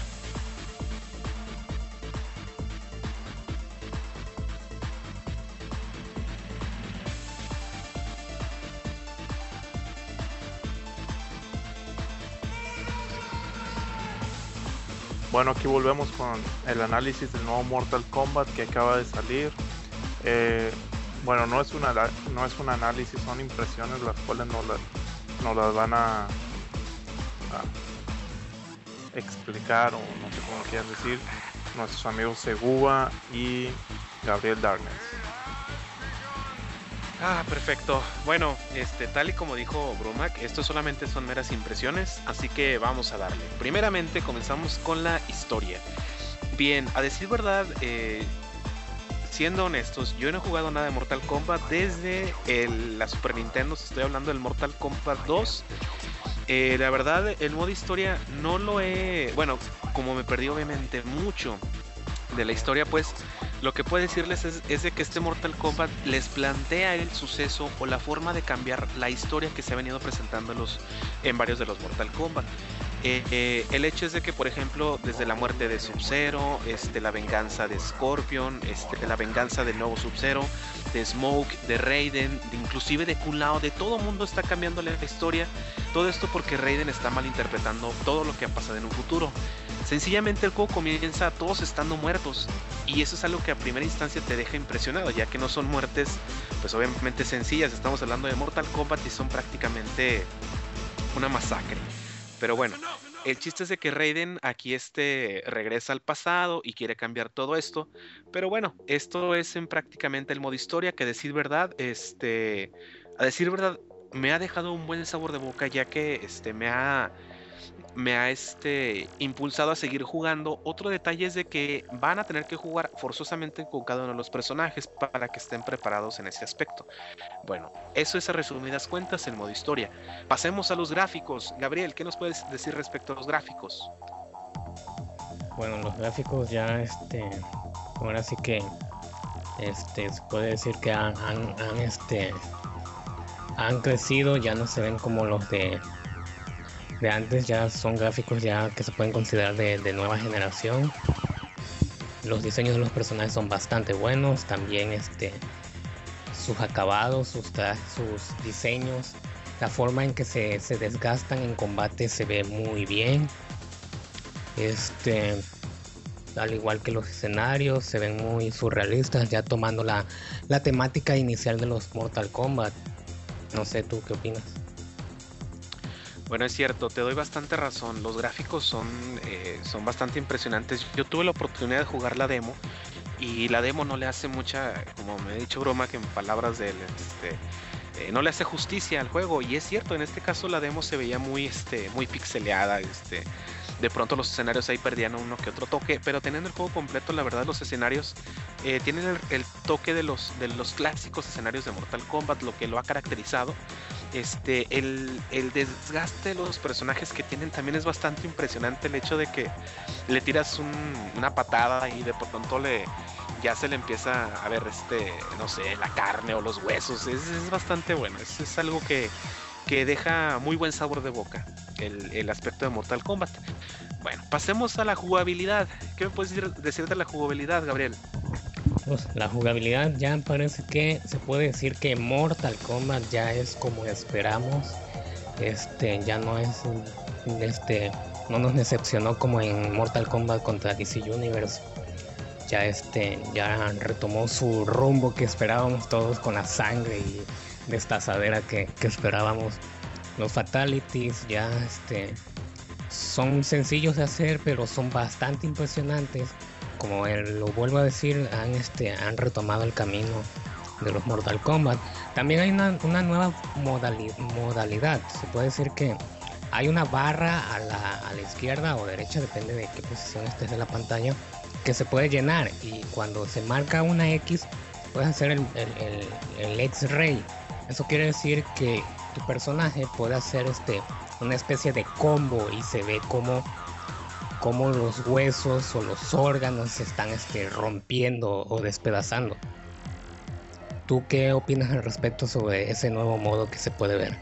Bueno, aquí volvemos con el análisis del nuevo Mortal Kombat que acaba de salir. Eh, bueno, no es, una, no es un análisis, son impresiones las cuales nos las, nos las van a, a explicar, o no sé cómo quieran decir, nuestros amigos Seguba y Gabriel Darkness. Ah, perfecto. Bueno, este, tal y como dijo Brumac, esto solamente son meras impresiones, así que vamos a darle. Primeramente comenzamos con la historia. Bien, a decir verdad, eh, siendo honestos, yo no he jugado nada de Mortal Kombat desde el- la Super Nintendo, si estoy hablando del Mortal Kombat dos. Eh, la verdad, el modo historia no lo he... Bueno, como me perdí obviamente mucho de la historia, pues lo que puedo decirles es, es de que este Mortal Kombat les plantea el suceso o la forma de cambiar la historia que se ha venido presentando en, los, en varios de los Mortal Kombat. Eh, eh, el hecho es de que, por ejemplo, desde la muerte de Sub-Zero, este, la venganza de Scorpion, este, la venganza del nuevo Sub-Zero, de Smoke, de Raiden, de, inclusive de Kung Lao, de todo mundo está cambiando la historia. Todo esto porque Raiden está malinterpretando todo lo que ha pasado en un futuro. Sencillamente el juego comienza todos estando muertos, y eso es algo que a primera instancia te deja impresionado, ya que no son muertes pues obviamente sencillas. Estamos hablando de Mortal Kombat y son prácticamente una masacre. Pero bueno, el chiste es de que Raiden aquí este regresa al pasado y quiere cambiar todo esto. Pero bueno, esto es en prácticamente el modo historia, que a decir verdad, este, a decir verdad, me ha dejado un buen sabor de boca, ya que este me ha me ha este impulsado a seguir jugando. Otro detalle es de que van a tener que jugar forzosamente con cada uno de los personajes para que estén preparados en ese aspecto. Bueno, eso es a resumidas cuentas el modo historia. Pasemos a los gráficos. Gabriel, ¿qué nos puedes decir respecto a los gráficos? Bueno, los gráficos ya, este, ahora sí que, este, se puede decir que han, han, han, este, han crecido, ya no se ven como los de, de antes, ya son gráficos ya que se pueden considerar de, de nueva generación. Los diseños de los personajes son bastante buenos, también, este, sus acabados, sus, tra- sus diseños, la forma en que se, se desgastan en combate se ve muy bien. Este, al igual que los escenarios, se ven muy surrealistas, ya tomando la, la temática inicial de los Mortal Kombat. No sé, ¿tú qué opinas? Bueno, es cierto, te doy bastante razón. Los gráficos son, eh, son bastante impresionantes. Yo tuve la oportunidad de jugar la demo, y la demo no le hace mucha, como me he dicho broma, que en palabras de él, este, eh, no le hace justicia al juego. Y es cierto, en este caso la demo se veía muy, este, muy pixeleada, este, de pronto los escenarios ahí perdían uno que otro toque, pero teniendo el juego completo, la verdad los escenarios eh, tienen el, el toque de los, de los clásicos escenarios de Mortal Kombat, lo que lo ha caracterizado. Este, el, el desgaste de los personajes que tienen también es bastante impresionante. El hecho de que le tiras un, una patada y de pronto le, ya se le empieza a ver, este, no sé, la carne o los huesos. Es, es bastante bueno, es, es algo que, que deja muy buen sabor de boca, el, el aspecto de Mortal Kombat. Bueno, pasemos a la jugabilidad. ¿Qué me puedes decir, decir de la jugabilidad, Gabriel? Pues, la jugabilidad ya parece que se puede decir que Mortal Kombat ya es como esperamos. Este, ya no es, este, no nos decepcionó como en Mortal Kombat contra D C Universe. Ya este, ya retomó su rumbo que esperábamos todos, con la sangre y destazadera que, que esperábamos. Los fatalities ya este, son sencillos de hacer, pero son bastante impresionantes. Como él lo vuelvo a decir, han, este, han retomado el camino de los Mortal Kombat. También hay una, una nueva modali- modalidad. Se puede decir que hay una barra a la, a la izquierda o derecha, depende de qué posición estés en la pantalla, que se puede llenar, y cuando se marca una X puedes hacer el, el, el, el X-Ray. Eso quiere decir que tu personaje puede hacer este, una especie de combo, y se ve como cómo los huesos o los órganos se están este, rompiendo o despedazando. ¿Tú qué opinas al respecto sobre ese nuevo modo que se puede ver?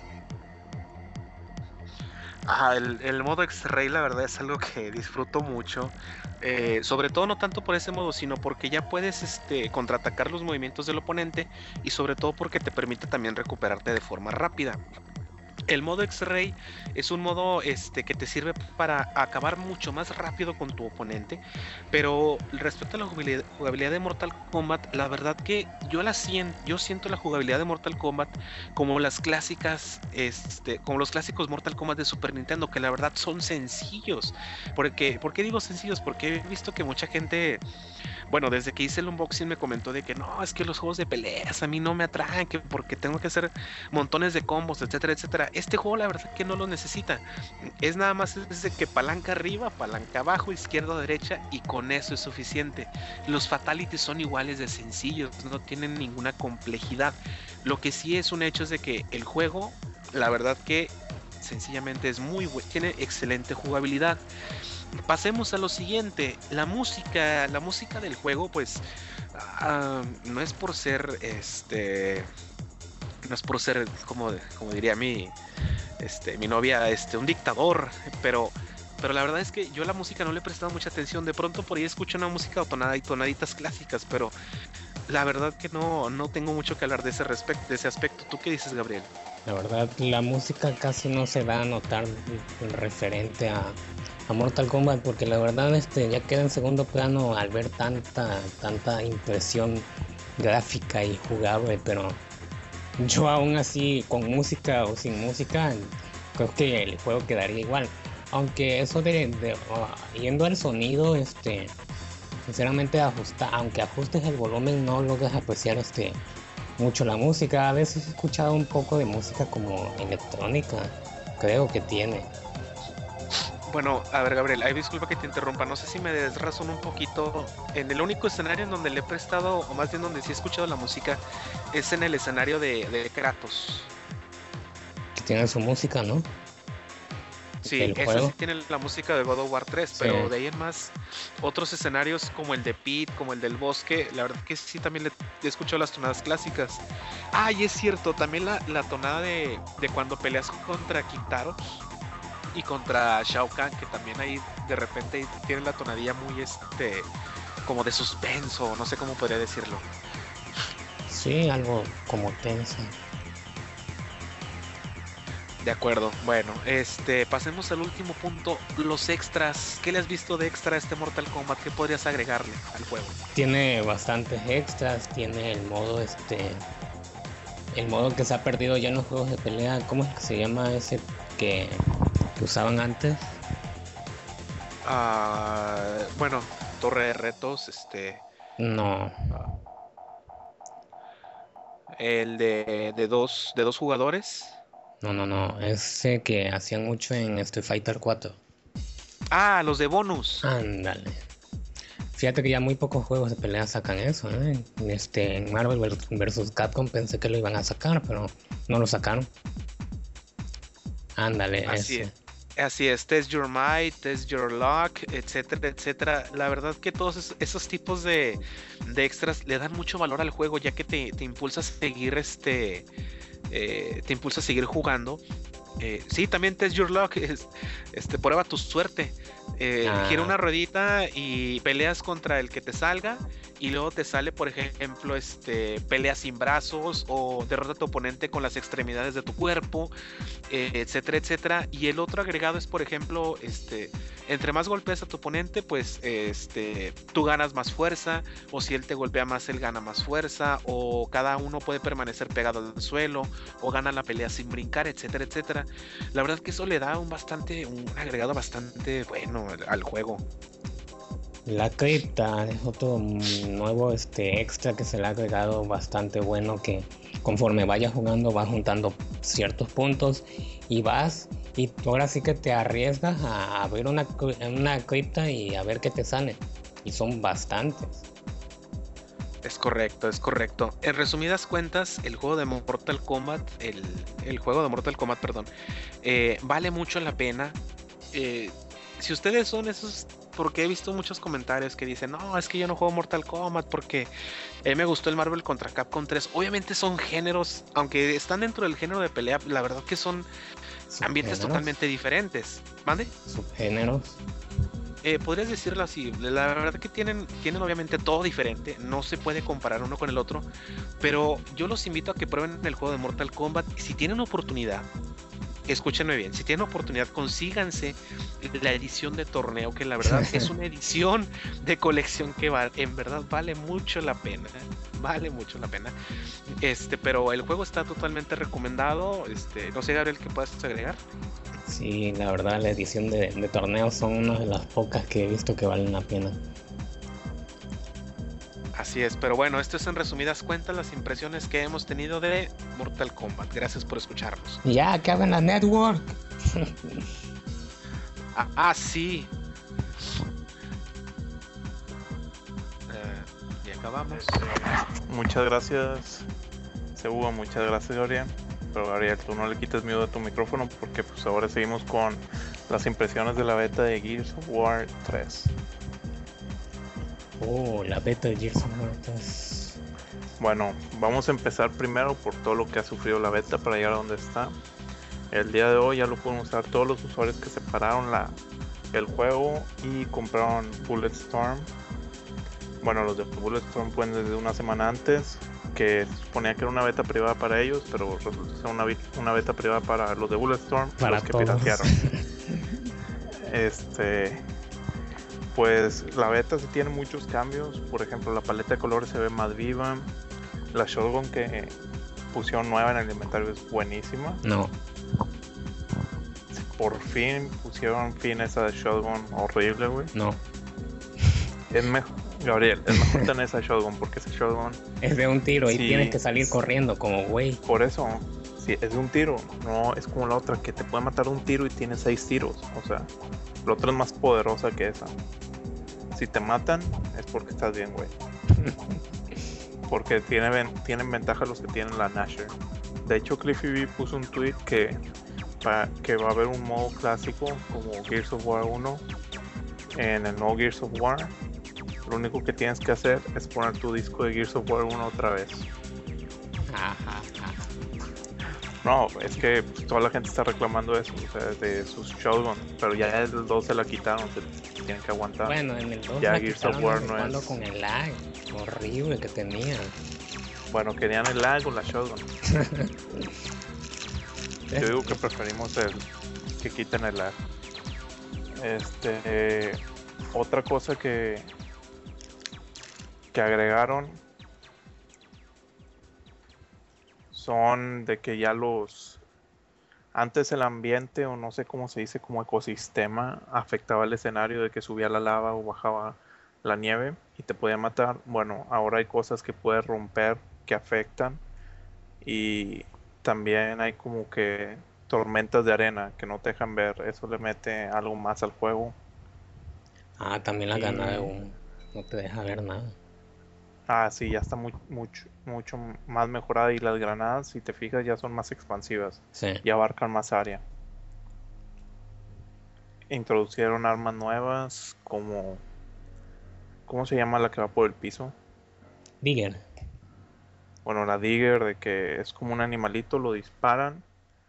Ah, el, el modo X-Ray la verdad es algo que disfruto mucho. Eh, sobre todo no tanto por ese modo, sino porque ya puedes este, contraatacar los movimientos del oponente, y sobre todo porque te permite también recuperarte de forma rápida. El modo X-Ray es un modo este, que te sirve para acabar mucho más rápido con tu oponente. Pero respecto a la jugabilidad, jugabilidad de Mortal Kombat, la verdad que yo la siento, yo siento la jugabilidad de Mortal Kombat como las clásicas, este, como los clásicos Mortal Kombat de Super Nintendo, que la verdad son sencillos. Porque, ¿por qué digo sencillos? Porque he visto que mucha gente bueno, desde que hice el unboxing me comentó de que no, es que los juegos de peleas a mí no me atraen, que porque tengo que hacer montones de combos, etcétera, etcétera. Este juego la verdad que no lo necesita. Es nada más es de que palanca arriba, palanca abajo, izquierda o derecha, y con eso es suficiente. Los fatalities son iguales de sencillos, no tienen ninguna complejidad. Lo que sí es un hecho es de que el juego, la verdad que sencillamente es muy bueno, tiene excelente jugabilidad. Pasemos a lo siguiente, la música, la música del juego, pues uh, no es por ser, este, no es por ser, como, como diría mi, este, mi novia, este, un dictador, pero, pero la verdad es que yo a la música no le he prestado mucha atención. De pronto por ahí escucho una música tonada y tonaditas clásicas, pero la verdad que no, no tengo mucho que hablar de ese respecto, de ese aspecto. ¿Tú qué dices, Gabriel? La verdad, la música casi no se da a notar referente a, a Mortal Kombat, porque la verdad este ya queda en segundo plano al ver tanta, tanta impresión gráfica y jugable, pero yo aún así, con música o sin música, creo que el juego quedaría igual. Aunque eso de, de uh, yendo al sonido, este sinceramente ajusta, aunque ajustes el volumen, no logras apreciar este mucho la música. A veces he escuchado un poco de música como electrónica, creo que tiene. Bueno, a ver, Gabriel, ay, disculpa que te interrumpa, no sé si me des razón un poquito. En el único escenario en donde le he prestado, o más bien donde sí he escuchado la música, es en el escenario de, de Kratos. Que tiene su música, ¿no? Sí, ese sí tiene la música de God of War tres, pero sí. De ahí en más, otros escenarios como el de Pit, como el del bosque, la verdad que sí también le he escuchado las tonadas clásicas. Ah, y es cierto, también la, la tonada de, de cuando peleas contra Kintaro y contra Shao Kahn, que también ahí de repente tiene la tonadilla muy este como de suspenso, no sé cómo podría decirlo. Sí, algo como tenso. De acuerdo, bueno, este pasemos al último punto, los extras. ¿Qué le has visto de extra a este Mortal Kombat? ¿Qué podrías agregarle al juego? Tiene bastantes extras, tiene el modo este el modo que se ha perdido ya en los juegos de pelea. ¿Cómo es que se llama ese que, que usaban antes? Uh, bueno, torre de retos, este no. El de, de dos de dos jugadores. No, no, no, ese que hacían mucho en Street Fighter cuatro. Ah, los de bonus. Ándale. Fíjate que ya muy pocos juegos de pelea sacan eso, ¿eh? Este, en Marvel versus. Capcom pensé que lo iban a sacar, pero no lo sacaron. Ándale, así ese. es. Así es, Test Your Might, Test Your Luck, etcétera, etcétera. La verdad que todos esos, esos tipos de, de extras le dan mucho valor al juego, ya que te, te impulsa a seguir este... Eh, te impulsa a seguir jugando. Eh, sí, también Test Your Luck, es, este, prueba tu suerte. Eh, ah. Gira una ruedita y peleas contra el que te salga, y luego te sale, por ejemplo, este, pelea sin brazos, o derrota a tu oponente con las extremidades de tu cuerpo, eh, etcétera, etcétera. Y el otro agregado es, por ejemplo, este, entre más golpeas a tu oponente, pues este, tú ganas más fuerza, o si él te golpea más, él gana más fuerza, o cada uno puede permanecer pegado al suelo, o gana la pelea sin brincar, etcétera, etcétera. La verdad que eso le da un bastante, un agregado bastante bueno al juego. La cripta es otro nuevo este extra que se le ha agregado bastante bueno, que conforme vayas jugando vas juntando ciertos puntos y vas y ahora sí que te arriesgas a abrir una, una cripta y a ver qué te sale, y son bastantes. Es correcto, es correcto. En resumidas cuentas, el juego de Mortal Kombat, el, el juego de Mortal Kombat, perdón, eh, vale mucho la pena. Eh, si ustedes son esos, porque he visto muchos comentarios que dicen, no, es que yo no juego Mortal Kombat porque eh, me gustó el Marvel contra Capcom tres. Obviamente son géneros, aunque están dentro del género de pelea, la verdad que son ambientes totalmente diferentes. ¿Mande? Subgéneros. Eh, podrías decirlo así, la verdad que tienen, tienen obviamente todo diferente, no se puede comparar uno con el otro, pero yo los invito a que prueben el juego de Mortal Kombat, y si tienen oportunidad, escúchenme bien, si tienen oportunidad, consíganse la edición de torneo, que la verdad es una edición de colección que va, en verdad vale mucho la pena, vale mucho la pena, este, pero el juego está totalmente recomendado. Este, no sé, Gabriel, ¿qué puedes agregar? Sí, la verdad, la edición de, de torneos son una de las pocas que he visto que valen la pena. Así es, pero bueno, esto es en resumidas cuentas las impresiones que hemos tenido de Mortal Kombat. Gracias por escucharnos. Ya, acaben la network. ah, ah, sí. Uh, ya acabamos. Muchas gracias, Sebuba, muchas gracias, Gabriel. Pero Gabriel, tú no le quites miedo a tu micrófono porque pues ahora seguimos con las impresiones de la beta de Gears of War tres. Oh, la beta de Gears of War tres. Bueno, vamos a empezar primero por todo lo que ha sufrido la beta para llegar a donde está. El día de hoy ya lo pueden usar todos los usuarios que separaron la, el juego y compraron Bulletstorm. Bueno, los de Bulletstorm pueden desde una semana antes, que se suponía que era una beta privada para ellos, pero resultó ser una, una beta privada para los de Bulletstorm, para los que todos. piratearon. este, pues la beta sí tiene muchos cambios. Por ejemplo, la paleta de colores se ve más viva. La shotgun que pusieron nueva en el inventario es buenísima. No. Por fin pusieron fin a esa shotgun horrible, güey. No. Es mejor. Gabriel, es mejor tener esa shotgun porque esa shotgun es de un tiro y sí, tienes que salir corriendo como güey. Por eso, sí, es de un tiro, no es como la otra que te puede matar de un tiro y tiene seis tiros. O sea, la otra es más poderosa que esa. Si te matan es porque estás bien, güey. Porque tiene, tienen ventaja los que tienen la Nasher. De hecho, Cliffy B puso un tweet que, pa, que va a haber un modo clásico como Gears of War uno en el nuevo Gears of War. Lo único que tienes que hacer es poner tu disco de Gears of War uno otra vez. Ajá, ajá. No, es que pues, toda la gente está reclamando eso, o sea, de sus shotgun, pero ya el dos se la quitaron, se tienen que aguantar. Bueno, en el dos ya la Gears of quitaron War desde no cuando es. con el lag horrible que tenía. Bueno, querían el lag o la shotgun. Yo digo que preferimos el que quiten el lag. Este, eh, otra cosa que que agregaron son de que ya los antes el ambiente, o no sé cómo se dice, como ecosistema, afectaba el escenario de que subía la lava o bajaba la nieve y te podía matar. Bueno, ahora hay cosas que puedes romper que afectan, y también hay como que tormentas de arena que no te dejan ver. Eso le mete algo más al juego. Ah, también la Y- gana de uno. No te deja ver nada. Ah, sí, ya está muy, mucho, mucho más mejorada, y las granadas, si te fijas, ya son más expansivas Sí. y abarcan más área. Introducieron armas nuevas como... ¿Cómo se llama la que va por el piso? Digger. Bueno, la Digger, de que es como un animalito, lo disparan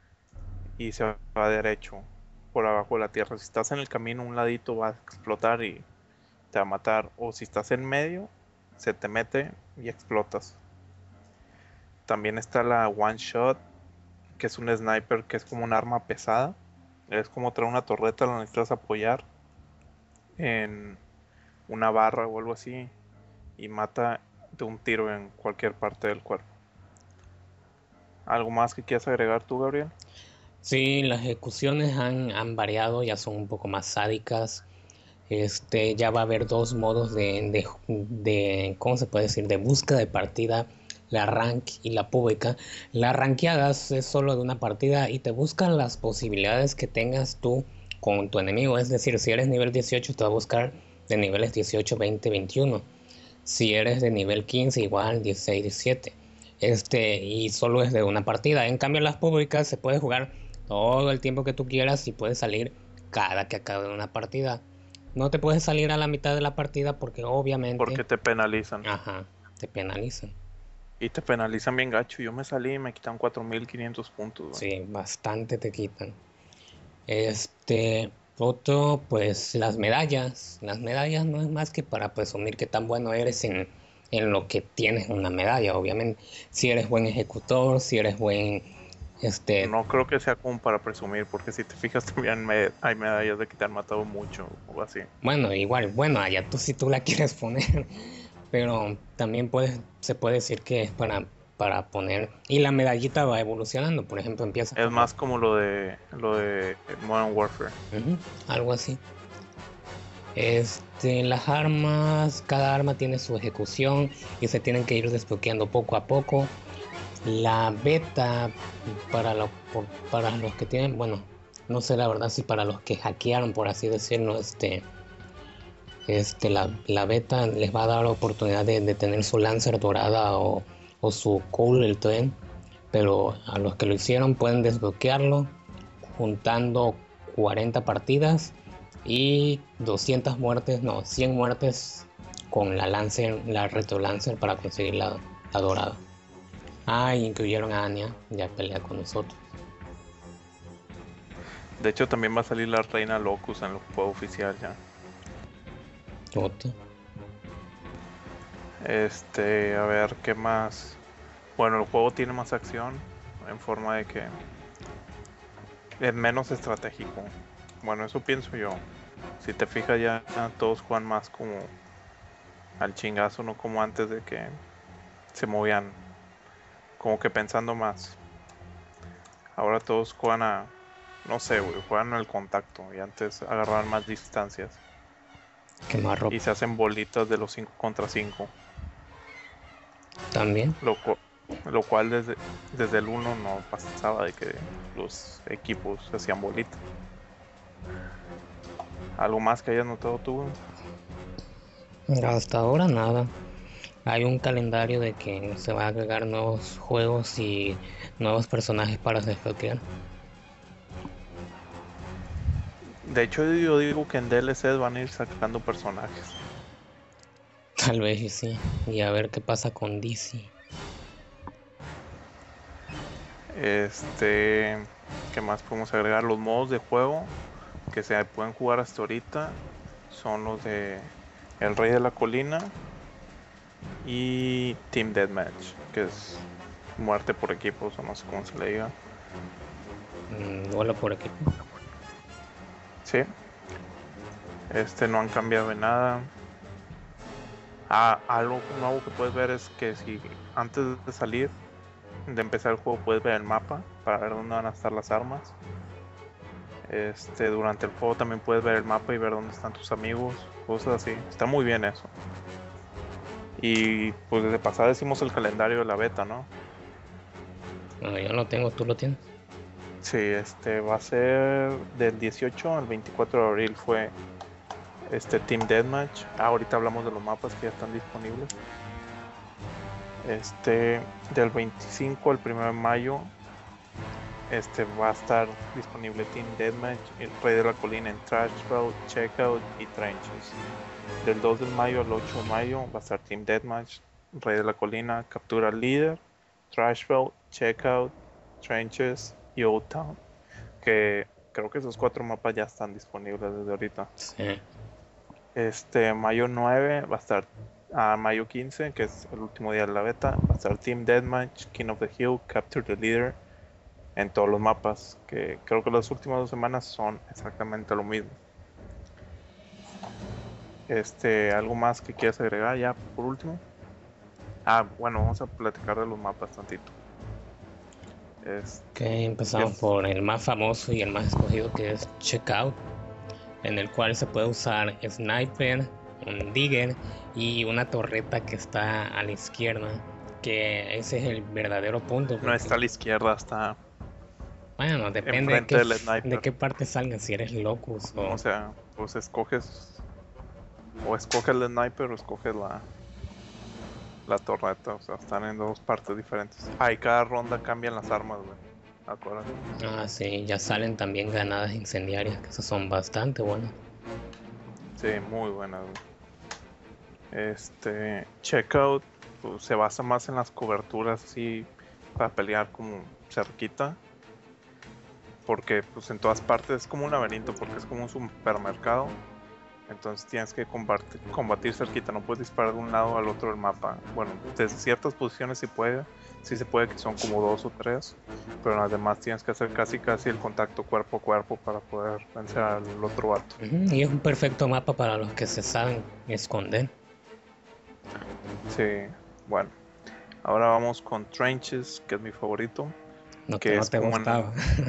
y se va derecho por abajo de la tierra. Si estás en el camino, un ladito va a explotar y te va a matar. O si estás en medio, se te mete y explotas. También está la One Shot, que es un sniper, que es como un arma pesada. Es como traer una torreta, la necesitas apoyar en una barra o algo así, y mata de un tiro en cualquier parte del cuerpo. ¿Algo más que quieras agregar tú, Gabriel? Sí, las ejecuciones han, han variado, ya son un poco más sádicas. Este, ya va a haber dos modos de, de, de, ¿cómo se puede decir? De búsqueda de partida, la rank y la pública. La rankeada es solo de una partida y te buscan las posibilidades que tengas tú con tu enemigo. Es decir, si eres nivel dieciocho te va a buscar de niveles dieciocho, veinte, veintiuno. Si eres de nivel quince, igual dieciséis, diecisiete. Este, y solo es de una partida. En cambio, las públicas se puede jugar todo el tiempo que tú quieras y puedes salir cada que acabe una partida. No te puedes salir a la mitad de la partida porque obviamente... Porque te penalizan. Ajá, te penalizan. Y te penalizan bien gacho. Yo me salí y me quitan cuatro mil quinientos puntos, güey. Sí, bastante te quitan. Este, otro, pues las medallas. Las medallas no es más que para presumir que tan bueno eres en, en lo que tienes una medalla, obviamente. Si eres buen ejecutor, si eres buen... Este... No creo que sea como para presumir, porque si te fijas también me, hay medallas de que te han matado mucho o así. Bueno, igual, bueno, allá tú si tú la quieres poner, pero también puedes, se puede decir que es para, para poner, y la medallita va evolucionando, por ejemplo empieza... Es más como lo de lo de Modern Warfare. Uh-huh, algo así. Este, las armas, cada arma tiene su ejecución y se tienen que ir desbloqueando poco a poco. La beta para, lo, por- para los que tienen, bueno, no sé la verdad si para los que hackearon, por así decirlo, este, este, la, la beta les va a dar la oportunidad de, de tener su Lancer dorada o, o su Cool, el tren, pero a los que lo hicieron pueden desbloquearlo juntando cuarenta partidas y doscientas muertes, no, cien muertes con la Lancer, la Retro Lancer para conseguir la, la dorada. Ah, y incluyeron a Anya, ya pelea con nosotros. De hecho, también va a salir la Reina Locus en el juego oficial ya. Otro. Este, a ver, ¿qué más? Bueno, el juego tiene más acción en forma de que es menos estratégico. Bueno, eso pienso yo. Si te fijas ya todos juegan más como al chingazo, no como antes de que se movían como que pensando más. Ahora todos juegan a, no sé, güey, juegan al contacto y antes agarraban más distancias. Quemar ropa. Y se hacen bolitas de los cinco contra cinco. También. Lo, cu- lo cual desde, desde el uno no pasaba de que los equipos se hacían bolitas. ¿Algo más que hayas notado tú? Hasta ahora nada. Hay un calendario de que se van a agregar nuevos juegos y nuevos personajes para desbloquear. De hecho, yo digo que en D L Cs van a ir sacando personajes. Tal vez y sí. Y a ver qué pasa con D C. Este, ¿qué más podemos agregar? Los modos de juego que se pueden jugar hasta ahorita son los de El Rey de la Colina y Team Deathmatch, que es muerte por equipos o no sé cómo se le diga. Mm, Duelo por equipo. Sí. Este, no han cambiado de nada. Ah, algo nuevo que puedes ver es que si antes de salir, de empezar el juego, puedes ver el mapa para ver dónde van a estar las armas. Este, durante el juego también puedes ver el mapa y ver dónde están tus amigos, cosas así. Está muy bien eso. Y pues desde pasada decimos el calendario de la beta, ¿no? No, yo no tengo, tú lo tienes. Sí, este va a ser del dieciocho al veinticuatro de abril fue este Team Deathmatch. Ah, ahorita hablamos de los mapas que ya están disponibles. Este, del veinticinco al primero de mayo este va a estar disponible Team Deathmatch, El Rey de la Colina en Trashville, Checkout y Trenches. Del dos de mayo al ocho de mayo va a estar Team Deathmatch, Rey de la Colina, Captura al Líder, Trashville, Checkout, Trenches y Old Town. Que creo que esos cuatro mapas ya están disponibles desde ahorita. Sí. Este, mayo nueve va a estar a mayo quince, que es el último día de la beta, va a estar Team Deathmatch, King of the Hill, Capture the Leader en todos los mapas, que creo que las últimas dos semanas son exactamente lo mismo. Este, ¿algo más que quieras agregar ya por último? Ah, bueno, vamos a platicar de los mapas tantito. Es, Ok, empezamos es- por el más famoso y el más escogido, que es Checkout, en el cual se puede usar Sniper, un Digger y una torreta que está a la izquierda, que ese es el verdadero punto. no porque- está a la izquierda, está, Bueno, depende de enfrente qué, del sniper. de qué parte salga, si eres Locus o... o sea, pues escoges o escoges el sniper o escoges la la torreta, o sea, están en dos partes diferentes. Ah, y cada ronda cambian las armas, güey. Acuérdate. Ah, sí, ya salen también granadas incendiarias, que esas son bastante buenas. Sí, muy buenas, güey. Este, Checkout pues, se basa más en las coberturas, así, para pelear como cerquita. Porque, pues, en todas partes es como un laberinto, porque es como un supermercado. Entonces tienes que combatir, combatir cerquita, no puedes disparar de un lado al otro del mapa. Bueno, desde ciertas posiciones sí puede, sí se puede que son como dos o tres, pero en las demás tienes que hacer casi casi el contacto cuerpo a cuerpo para poder vencer al otro vato. Ujú, y es un perfecto mapa para los que se saben esconder. Sí, bueno. Ahora vamos con Trenches, que es mi favorito. No, Que que no es te como en- gustaba.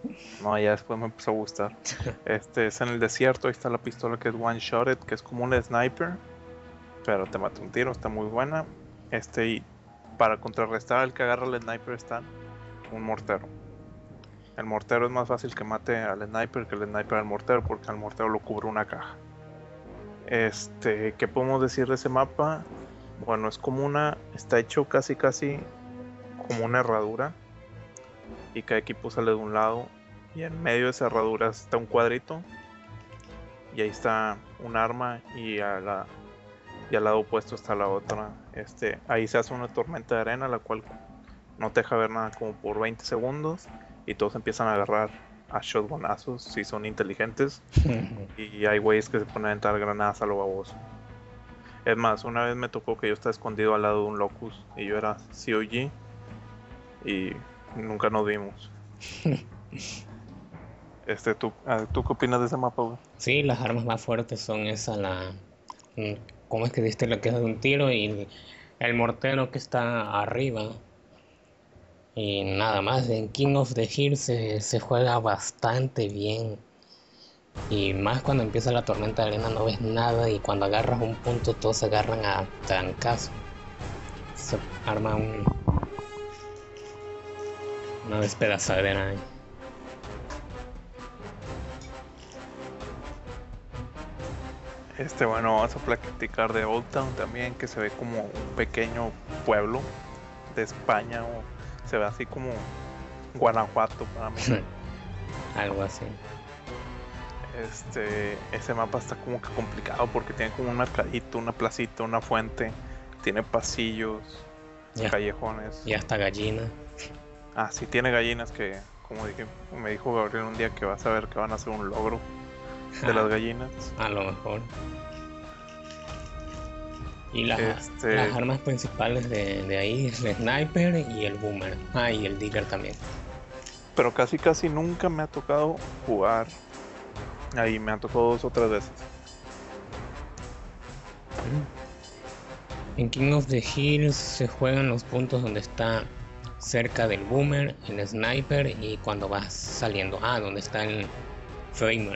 No, ya después me empezó a gustar. Este es en el desierto, ahí está la pistola que es one shotted, que es como un sniper, pero te mata un tiro, está muy buena. Este, y para contrarrestar al que agarra el sniper está un mortero. El mortero es más fácil que mate al sniper que el sniper al mortero, porque al mortero lo cubre una caja. Este, ¿qué podemos decir de ese mapa? Bueno, es como una, está hecho casi casi como una herradura, y cada equipo sale de un lado, y en medio de esa herradura está un cuadrito, y ahí está un arma, y, a la, y al lado opuesto está la otra. Este, ahí se hace una tormenta de arena, la cual no te deja ver nada como por veinte segundos, y todos empiezan a agarrar a shotgunazos si son inteligentes, y hay güeyes que se ponen a aventar granadas a lo baboso. Es más, una vez me tocó que yo estaba escondido al lado de un Locus, y yo era C O G, y nunca nos vimos. Este, ¿tú, ¿tú qué opinas de ese mapa, güey? Sí, las armas más fuertes son esa, la... ¿Cómo es que diste la queja de un tiro? Y el, el mortero que está arriba. Y nada más, en King of the Hill se, se juega bastante bien. Y más cuando empieza la tormenta de arena no ves nada, y cuando agarras un punto todos se agarran a trancazo. Se arma un... una despedazadera ahí. Este, bueno, vamos a platicar de Old Town también, que se ve como un pequeño pueblo de España, o se ve así como Guanajuato para mí. Algo así. Este, ese mapa está como que complicado porque tiene como un mercadito, una placita, una fuente, tiene pasillos, ya, callejones. Y hasta gallinas. Ah, sí, tiene gallinas que, como dije, me dijo Gabriel un día que vas a ver que van a hacer un logro de ah, las gallinas. A lo mejor. Y las, este... las armas principales de, de ahí es el sniper y el boomer. Ah, y el digger también. Pero casi casi nunca me ha tocado jugar ahí, me ha tocado dos o tres veces. En King of the Hills se juegan los puntos donde está cerca del boomer, el sniper, y cuando vas saliendo, ah, donde está el framer.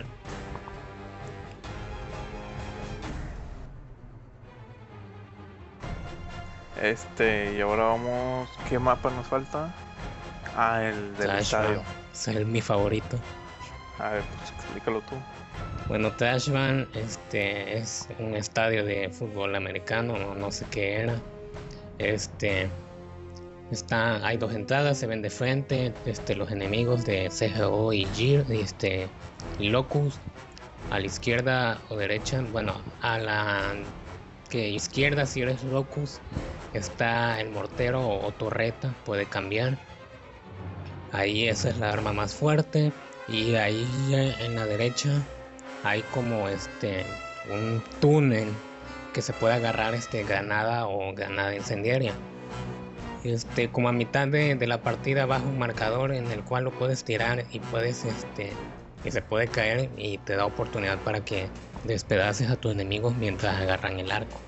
Este, y ahora vamos, ¿qué mapa nos falta? Ah, el del Trash estadio. Van. Es el, mi favorito. A ver, pues explícalo tú. Bueno, Trash Van, este, es un estadio de fútbol americano, no, no sé qué era. Este, está, hay dos entradas, se ven de frente, este, los enemigos de C G O y Gear, este, y Locus. A la izquierda o derecha, bueno, a la que izquierda si eres Locus, está el mortero o, o torreta, puede cambiar. Ahí esa es la arma más fuerte. Y ahí en la derecha hay como este un túnel que se puede agarrar este granada o granada incendiaria. Este, como a mitad de, de la partida baja un marcador en el cual lo puedes tirar y puedes este y se puede caer, y te da oportunidad para que despedaces a tus enemigos mientras agarran el arco.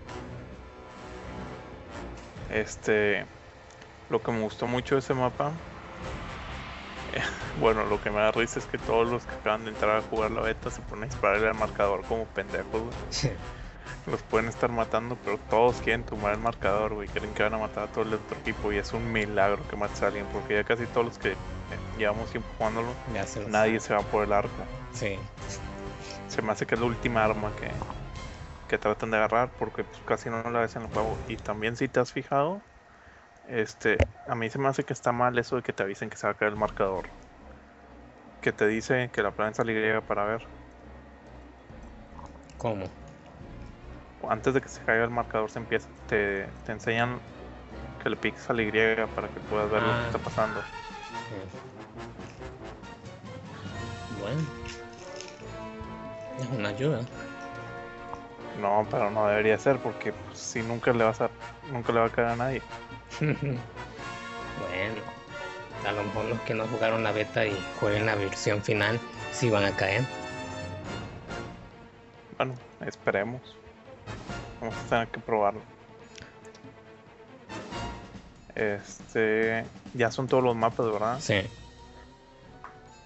Este, lo que me gustó mucho de ese mapa, eh, bueno, lo que me da risa es que todos los que acaban de entrar a jugar la beta se ponen a dispararle al marcador como pendejos, güey. Los pueden estar matando, pero todos quieren tumbar el marcador, güey. Creen que van a matar a todo el otro equipo, y es un milagro que mates a alguien, porque ya casi todos los que eh, llevamos tiempo jugándolo, se nadie sabe. Se va por el arco. Sí. Se me hace que es la última arma que, que tratan de agarrar, porque pues, casi no la ves en el juego. Y también, si te has fijado, este, a mí se me hace que está mal eso de que te avisen que se va a caer el marcador. Que te dice que la prensa la Y para ver. ¿Cómo? Antes de que se caiga el marcador se empieza, te, te enseñan que le piques a la Y para que puedas ver ah, lo que está pasando. Sí. Bueno, es una ayuda. No, pero no debería ser, porque pues, si nunca le vas a nunca le va a caer a nadie. Bueno, a lo mejor los que no jugaron la beta y jueguen la versión final sí van a caer. Bueno, esperemos. Vamos a tener que probarlo. Este, ya son todos los mapas, ¿verdad? Sí.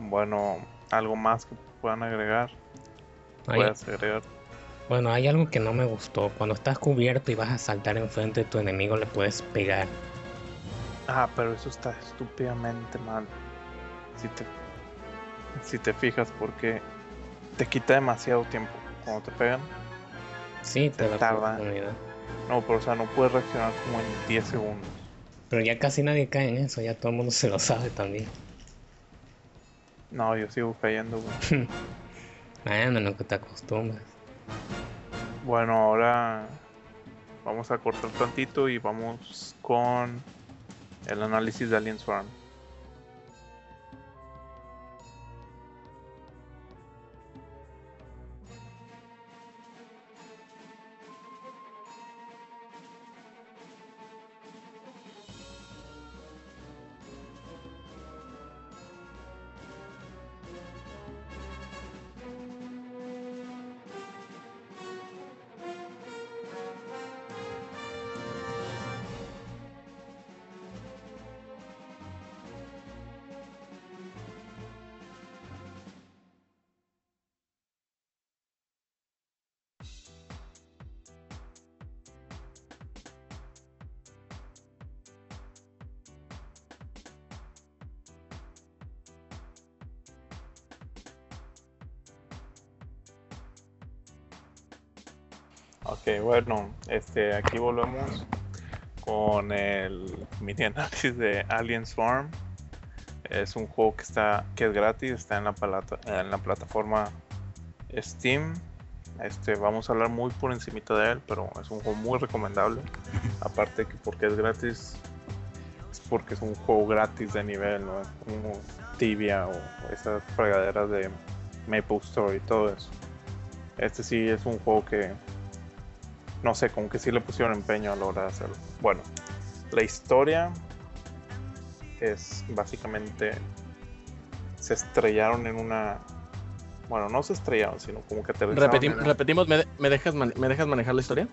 Bueno, algo más que puedan agregar. Hay- Puedes agregar. Bueno, hay algo que no me gustó. Cuando estás cubierto y vas a saltar enfrente de tu enemigo, le puedes pegar. Ah, pero eso está estúpidamente mal. Si te, si te fijas, porque te quita demasiado tiempo. Cuando te pegan, Sí, te te da tarda. oportunidad. No, pero o sea, no puedes reaccionar como en diez segundos. Pero ya casi nadie cae en eso, ya todo el mundo se lo sabe también. No, yo sigo cayendo, güey. Ah, menos que te acostumbras. Bueno, ahora vamos a cortar tantito y vamos con el análisis de Alien Swarm. Ok, bueno, este, aquí volvemos con el mini análisis de Alien Swarm. Es un juego que está, que es gratis, está en la, palata, en la plataforma Steam. Este, vamos a hablar muy por encimita de él, pero es un juego muy recomendable. Aparte que porque es gratis, es porque es un juego gratis de nivel, no es como Tibia o esas fregaderas de Maple Story y todo eso. Este sí es un juego que, no sé, como que sí le pusieron empeño a la hora de hacerlo. Bueno, la historia es básicamente, se estrellaron en una, bueno, no se estrellaron, sino como que aterrizaron. Repetim- en- repetimos, ¿me, de- me dejas man- ¿me dejas manejar la historia?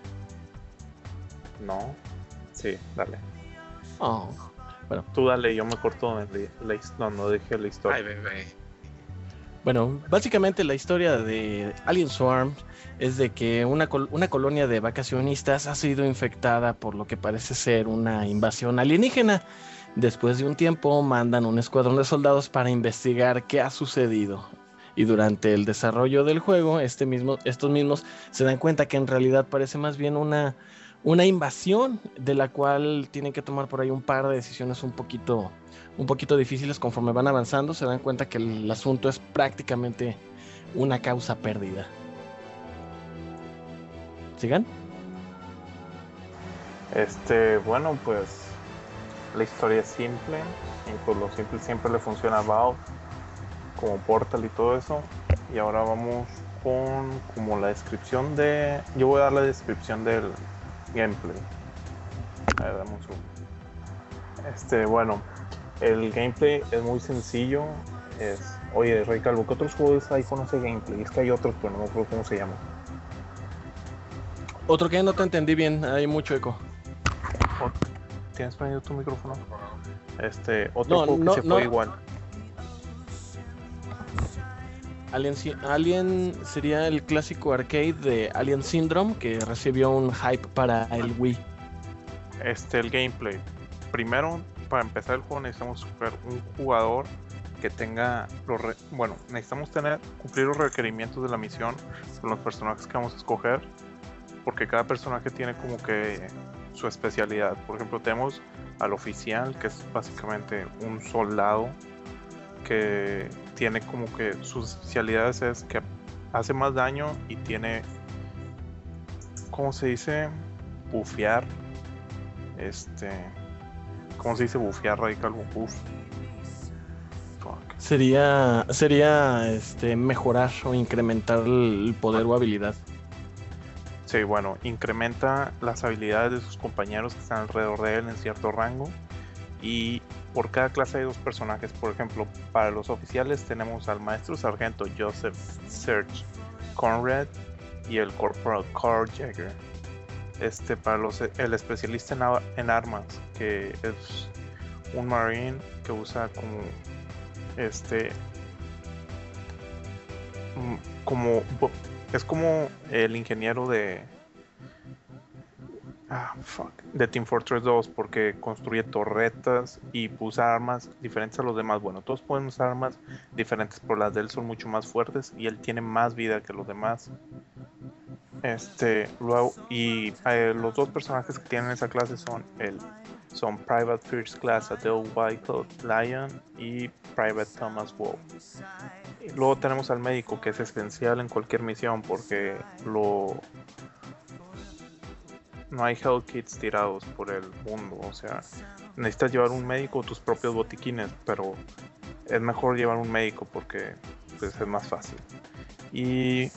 No, sí, dale. Oh, bueno. Tú dale, yo me corto donde la, his- no, no dejé la historia. Ay, bebé. Bueno, básicamente la historia de Alien Swarm es de que una, col- una colonia de vacacionistas ha sido infectada por lo que parece ser una invasión alienígena. Después de un tiempo mandan un escuadrón de soldados para investigar qué ha sucedido. Y durante el desarrollo del juego, este mismo, estos mismos se dan cuenta que en realidad parece más bien una, una invasión de la cual tienen que tomar por ahí un par de decisiones un poquito, un poquito difíciles conforme van avanzando. Se dan cuenta que el asunto es prácticamente una causa perdida. ¿Sigan? Este, bueno, pues la historia es simple, y pues lo simple siempre le funciona a Valve, como Portal y todo eso. Y ahora vamos con como la descripción de, yo voy a dar la descripción del gameplay. A ver, dame un segundo. Este, bueno, el gameplay es muy sencillo. Es, oye, Rey Calvo, ¿qué otros juegos hay con ese gameplay? Es que hay otros, pero no me acuerdo cómo se llama. Otro que no te entendí bien, hay mucho eco. ¿Tienes prendido tu micrófono? Este, otro No, juego que no, se fue no. igual. Alien, Sy- Alien sería el clásico arcade de Alien Syndrome que recibió un hype para el Wii. Este, el gameplay. Primero, para empezar el juego necesitamos escoger un jugador que tenga los re- bueno, necesitamos tener cumplir los requerimientos de la misión con los personajes que vamos a escoger, porque cada personaje tiene como que su especialidad. Por ejemplo, tenemos al oficial, que es básicamente un soldado que tiene como que sus especialidades es que hace más daño y tiene, ¿cómo se dice? Bufear. Este, ¿cómo se dice bufear, Radical? Buff. Fuck. Sería, sería este, mejorar o incrementar el poder o habilidad. Sí, bueno, incrementa las habilidades de sus compañeros que están alrededor de él en cierto rango. Y por cada clase hay dos personajes. Por ejemplo, para los oficiales tenemos al maestro sargento Joseph Serge Conrad y el corporal Carl Jagger. Este, para los, el especialista en, a- en armas, que es un marine que usa como este mm, como bu- es como el ingeniero de ah, fuck, de Team Fortress dos, porque construye torretas y usa armas diferentes a los demás. Bueno, todos pueden usar armas diferentes, pero las de él son mucho más fuertes y él tiene más vida que los demás. Este, luego, y eh, los dos personajes que tienen esa clase son el son Private First Class Adele Wycliffe Lyon y Private Thomas Wolf. Y luego tenemos al médico, que es esencial en cualquier misión porque lo no hay health kits tirados por el mundo, o sea, necesitas llevar un médico o tus propios botiquines, pero es mejor llevar un médico porque pues, es más fácil. Y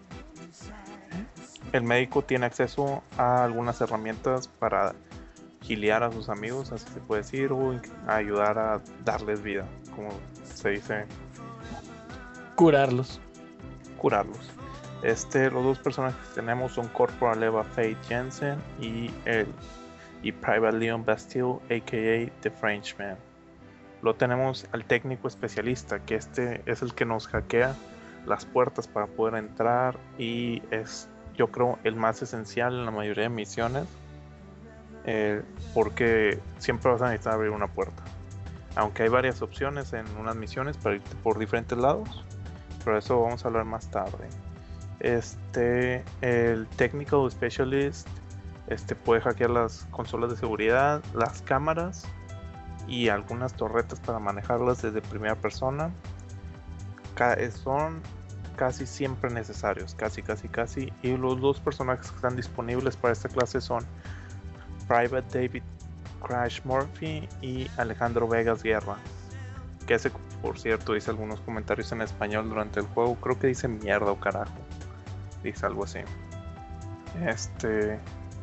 el médico tiene acceso a algunas herramientas para gilear a sus amigos, así se puede decir, o ayudar a darles vida, como se dice. Curarlos. Curarlos. Este, los dos personajes que tenemos son Corporal Eva Faye Jensen y el y Private Leon Bastille, aka The Frenchman. Lo tenemos al técnico especialista, que este es el que nos hackea las puertas para poder entrar y es, yo creo, el más esencial en la mayoría de misiones, eh, porque siempre vas a necesitar abrir una puerta. Aunque hay varias opciones en unas misiones para irte por diferentes lados, pero eso vamos a hablar más tarde. Este, el Technical Specialist este, puede hackear las consolas de seguridad, las cámaras y algunas torretas para manejarlas desde primera persona. Ca- son casi siempre necesarios, casi, casi, casi. Y los dos personajes que están disponibles para esta clase son Private David Crash Murphy y Alejandro Vegas Guerra, que ese, por cierto, dice algunos comentarios en español durante el juego. Creo que dice mierda o carajo, dice algo así. Este,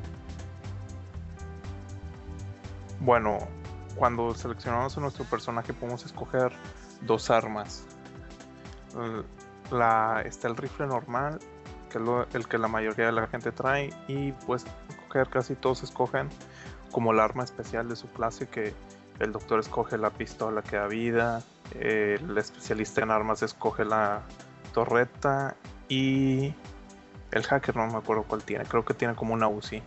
bueno, cuando seleccionamos a nuestro personaje podemos escoger dos armas. La, está el rifle normal, que es lo, el que la mayoría de la gente trae, y pues escoger, casi todos escogen como el arma especial de su clase, que el doctor escoge la pistola que da vida, eh, el especialista en armas escoge la torreta y el hacker no me acuerdo cuál tiene, creo que tiene como una U C I.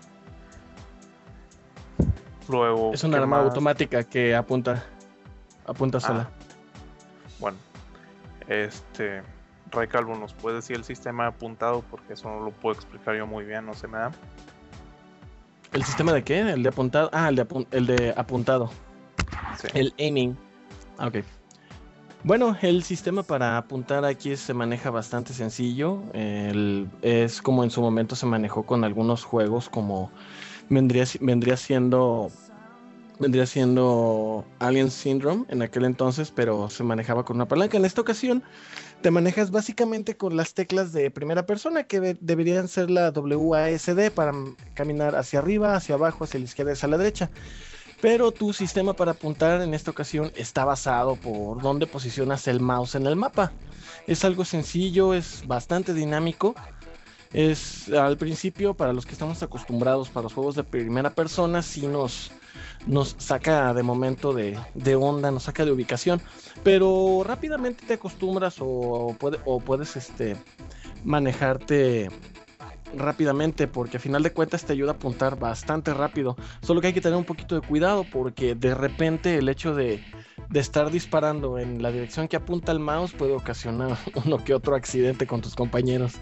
Luego, es un arma más? automática que apunta apunta sola. Ah, bueno, este Ray Calvo, ¿nos puede decir el sistema de apuntado? Porque eso no lo puedo explicar yo muy bien, no se me da. ¿El sistema de qué? ¿El de apuntado? Ah, el de, apu- el de apuntado. Sí. El aiming. Ah, ok. Bueno, el sistema para apuntar aquí se maneja bastante sencillo. El, es como en su momento se manejó con algunos juegos, como vendría, vendría siendo vendría siendo Alien Syndrome en aquel entonces, pero se manejaba con una palanca. En esta ocasión te manejas básicamente con las teclas de primera persona, que de- deberían ser la W A S D para m- caminar hacia arriba, hacia abajo, hacia la izquierda y hacia la derecha. Pero tu sistema para apuntar en esta ocasión está basado por dónde posicionas el mouse en el mapa. Es algo sencillo, es bastante dinámico. Es al principio, para los que estamos acostumbrados para los juegos de primera persona, sí nos, nos saca de momento de, de onda, nos saca de ubicación, pero rápidamente te acostumbras o, puede, o puedes este, manejarte rápidamente, porque a final de cuentas te ayuda a apuntar bastante rápido. Solo que hay que tener un poquito de cuidado, porque de repente el hecho de, de estar disparando en la dirección que apunta el mouse puede ocasionar uno que otro accidente con tus compañeros.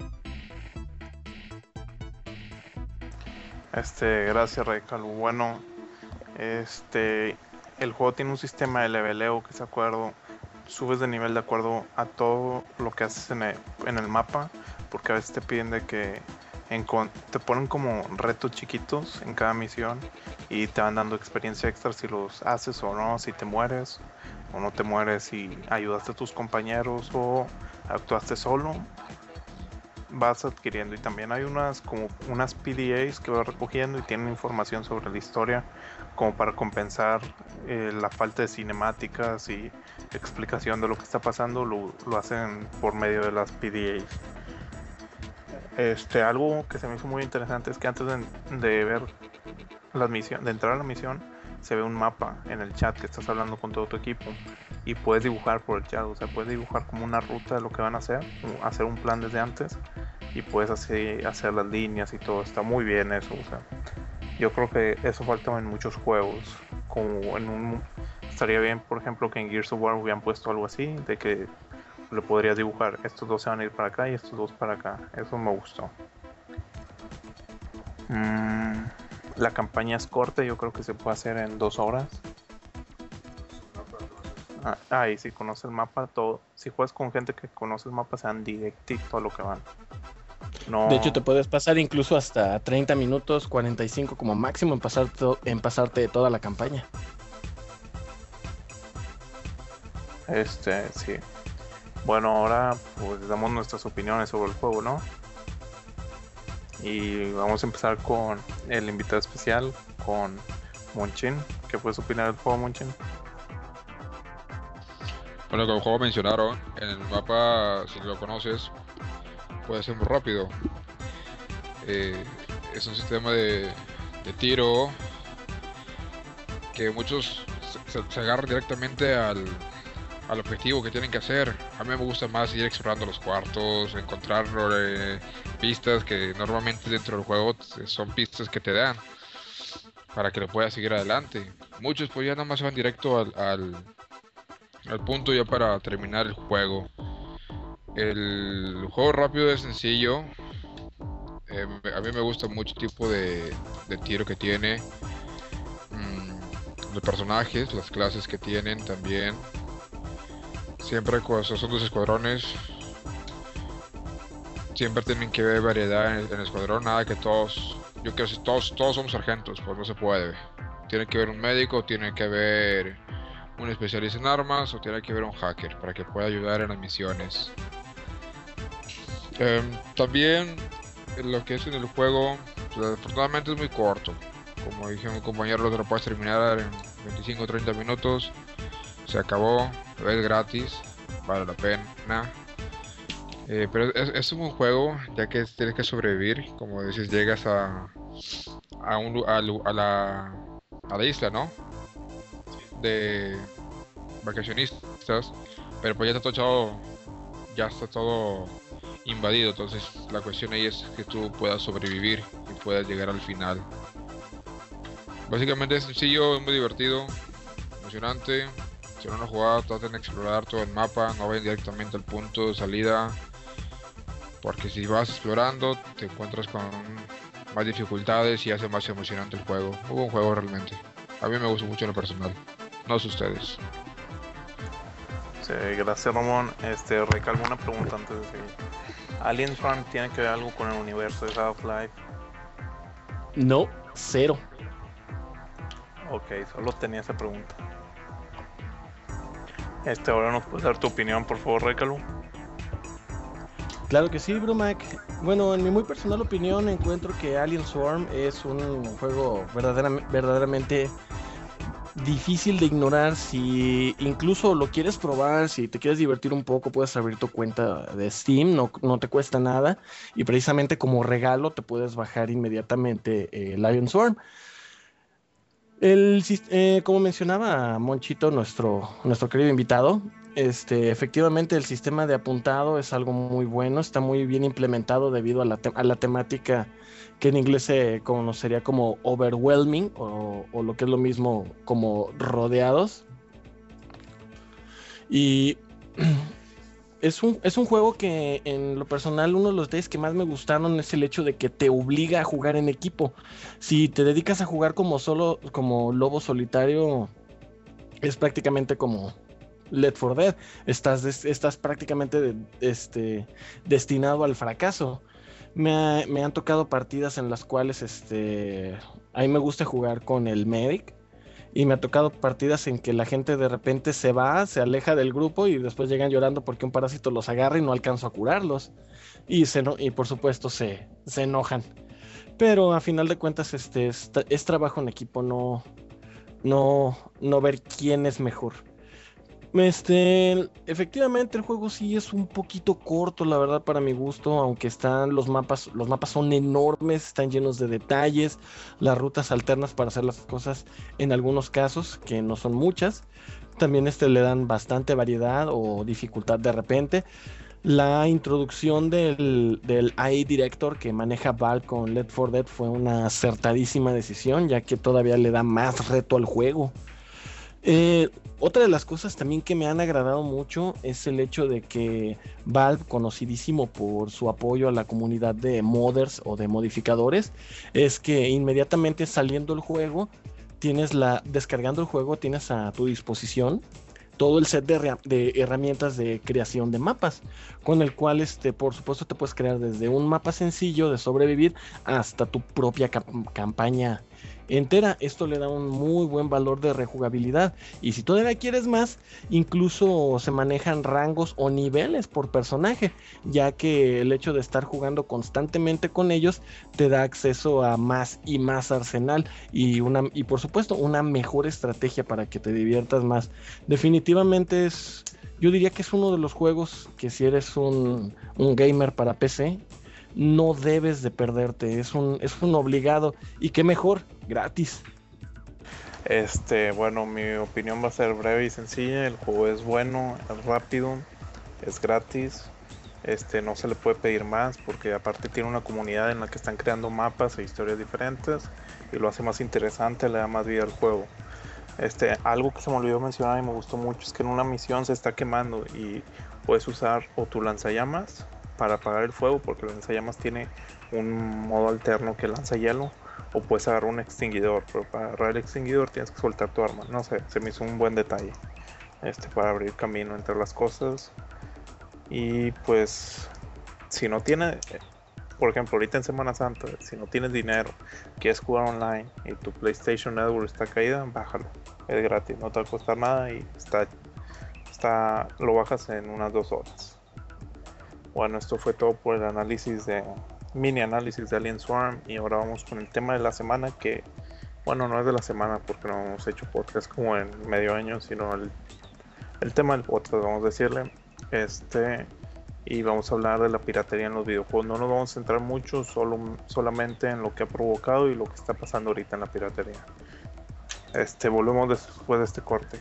Este, gracias, Ray Calvo. Bueno, este, el juego tiene un sistema de leveleo que es de acuerdo, subes de nivel de acuerdo a todo lo que haces en el, en el mapa, porque a veces te piden de que encon- te ponen como retos chiquitos en cada misión y te van dando experiencia extra si los haces o no, si te mueres o no te mueres, si ayudaste a tus compañeros o actuaste solo, vas adquiriendo. Y también hay unas como unas P D As que vas recogiendo y tienen información sobre la historia, como para compensar eh, la falta de cinemáticas y explicación de lo que está pasando. Lo, lo hacen por medio de las P D As. Este, algo que se me hizo muy interesante es que antes de, de ver la misión, de entrar a la misión, se ve un mapa en el chat que estás hablando con todo tu equipo, y puedes dibujar por el chat, o sea, puedes dibujar como una ruta de lo que van a hacer, hacer un plan desde antes y puedes así hacer las líneas y todo. Está muy bien eso, o sea, yo creo que eso falta en muchos juegos, como en un, estaría bien, por ejemplo, que en Gears of War hubieran puesto algo así, de que le podrías dibujar, estos dos se van a ir para acá y estos dos para acá. Eso me gustó. Mm, la campaña es corta, yo creo que se puede hacer en dos horas. Ah, ah, y si conoces el mapa, todo. Si juegas con gente que conoce el mapa, se dan directito a lo que van. No. De hecho, te puedes pasar incluso hasta treinta minutos, cuarenta y cinco como máximo en, pasar to- en pasarte toda la campaña. Este, sí. Bueno, ahora pues damos nuestras opiniones sobre el juego, ¿no? Y vamos a empezar con el invitado especial, con Monchin. ¿Qué puedes opinar del juego, Monchin? Bueno, como el juego mencionaron, en el mapa, si lo conoces, puede ser muy rápido. Eh, es un sistema de, de tiro que muchos se, se agarran directamente al, al objetivo que tienen que hacer. A mí me gusta más ir explorando los cuartos, encontrar eh, pistas que normalmente dentro del juego son pistas que te dan para que lo puedas seguir adelante. Muchos pues ya nada más van directo al, al, al punto ya para terminar el juego. El juego rápido es sencillo. Eh, a mí me gusta mucho el tipo de, de tiro que tiene. Mm, los personajes, las clases que tienen también. Siempre cuando son dos escuadrones, siempre tienen que haber variedad en el, en el escuadrón. Nada que todos, yo creo que todos, todos somos sargentos, pues no se puede. Tiene que haber un médico, tiene que haber un especialista en armas o tiene que haber un hacker para que pueda ayudar en las misiones. Eh, también lo que es en el juego, pues, afortunadamente es muy corto. Como dije mi compañero, lo puedes terminar en veinticinco o treinta minutos. Se acabó, es gratis, vale la pena. Eh, pero es, es un buen juego, ya que tienes que sobrevivir. Como dices, llegas a a, un, a, a, la, a la isla, ¿no? De vacacionistas. Pero pues ya está todo, ya está todo invadido. Entonces la cuestión ahí es que tú puedas sobrevivir y puedas llegar al final. Básicamente es sencillo, es muy divertido, emocionante. Si van a jugar, traten de explorar todo el mapa, no vayan directamente al punto de salida, porque si vas explorando te encuentras con más dificultades y hace más emocionante el juego. Muy buen juego realmente. A mí me gustó mucho en lo personal. No sé ustedes. Sí, gracias, Ramón. Este, Rick, ¿alguna pregunta antes de seguir? ¿Alien Swarm tiene que ver algo con el universo de Half-Life? No, cero. Ok, solo tenía esa pregunta. Este, ahora nos puedes dar tu opinión, por favor, Récalo. Claro que sí, Brumac. Bueno, en mi muy personal opinión encuentro que Alien Swarm es un juego verdadera- verdaderamente difícil de ignorar. Si incluso lo quieres probar, si te quieres divertir un poco, puedes abrir tu cuenta de Steam, no, no te cuesta nada. Y precisamente como regalo te puedes bajar inmediatamente eh, el Alien Swarm. El, eh, como mencionaba Monchito, nuestro, nuestro querido invitado, este, efectivamente el sistema de apuntado es algo muy bueno, está muy bien implementado debido a la, te- a la temática que en inglés se conocería como overwhelming o, o lo que es lo mismo como rodeados. Y es un, es un juego que en lo personal uno de los detalles que más me gustaron es el hecho de que te obliga a jugar en equipo. Si te dedicas a jugar como solo, como lobo solitario, es prácticamente como Left four Dead. Estás, des- estás prácticamente de- este, destinado al fracaso. Me, ha- me han tocado partidas en las cuales este, a mí me gusta jugar con el medic. Y me ha tocado partidas en que la gente de repente se va, se aleja del grupo y después llegan llorando porque un parásito los agarra y no alcanzo a curarlos. Y, se, eno- y por supuesto se, se enojan. Pero a final de cuentas este, es, tra- es trabajo en equipo, no, no, no ver quién es mejor. Este, efectivamente el juego sí es un poquito corto, la verdad, para mi gusto, aunque están los mapas, los mapas son enormes, están llenos de detalles, las rutas alternas para hacer las cosas en algunos casos, que no son muchas, también este, le dan bastante variedad o dificultad de repente. La introducción del, del A I Director que maneja Valve con Left four Dead fue una acertadísima decisión, ya que todavía le da más reto al juego. Eh, otra de las cosas también que me han agradado mucho es el hecho de que Valve, conocidísimo por su apoyo a la comunidad de modders o de modificadores, es que inmediatamente saliendo el juego, tienes la, descargando el juego, tienes a tu disposición todo el set de, herra- de herramientas de creación de mapas, con el cual este, por supuesto te puedes crear desde un mapa sencillo de sobrevivir hasta tu propia cap- campaña entera. Esto le da un muy buen valor de rejugabilidad, y si todavía quieres más, incluso se manejan rangos o niveles por personaje, ya que el hecho de estar jugando constantemente con ellos te da acceso a más y más arsenal y una y por supuesto una mejor estrategia para que te diviertas más. Definitivamente es, yo diría que es uno de los juegos que si eres un, un gamer para P C no debes de perderte, es un, es un obligado, y qué mejor, gratis. Este, bueno, mi opinión va a ser breve y sencilla. El juego es bueno, es rápido, es gratis. Este, no se le puede pedir más porque aparte tiene una comunidad en la que están creando mapas e historias diferentes y lo hace más interesante, le da más vida al juego. Este, algo que se me olvidó mencionar y me gustó mucho es que en una misión se está quemando y puedes usar o tu lanzallamas para apagar el fuego, porque el lanzallamas tiene un modo alterno que lanza hielo, o puedes agarrar un extinguidor, pero para agarrar el extinguidor tienes que soltar tu arma. No sé, se me hizo un buen detalle este, para abrir camino entre las cosas. Y pues si no tienes, por ejemplo ahorita en Semana Santa, si no tienes dinero, quieres jugar online y tu PlayStation Network está caída, bájalo, es gratis, no te va a costar nada y está, está lo bajas en unas dos horas. Bueno, esto fue todo por el análisis de mini análisis de Alien Swarm, y ahora vamos con el tema de la semana, que bueno, no es de la semana porque no hemos hecho podcast como en medio año, sino el, el tema del podcast, vamos a decirle, este, y vamos a hablar de la piratería en los videojuegos. No nos vamos a centrar mucho, solo, solamente en lo que ha provocado y lo que está pasando ahorita en la piratería. Este, volvemos después de este corte.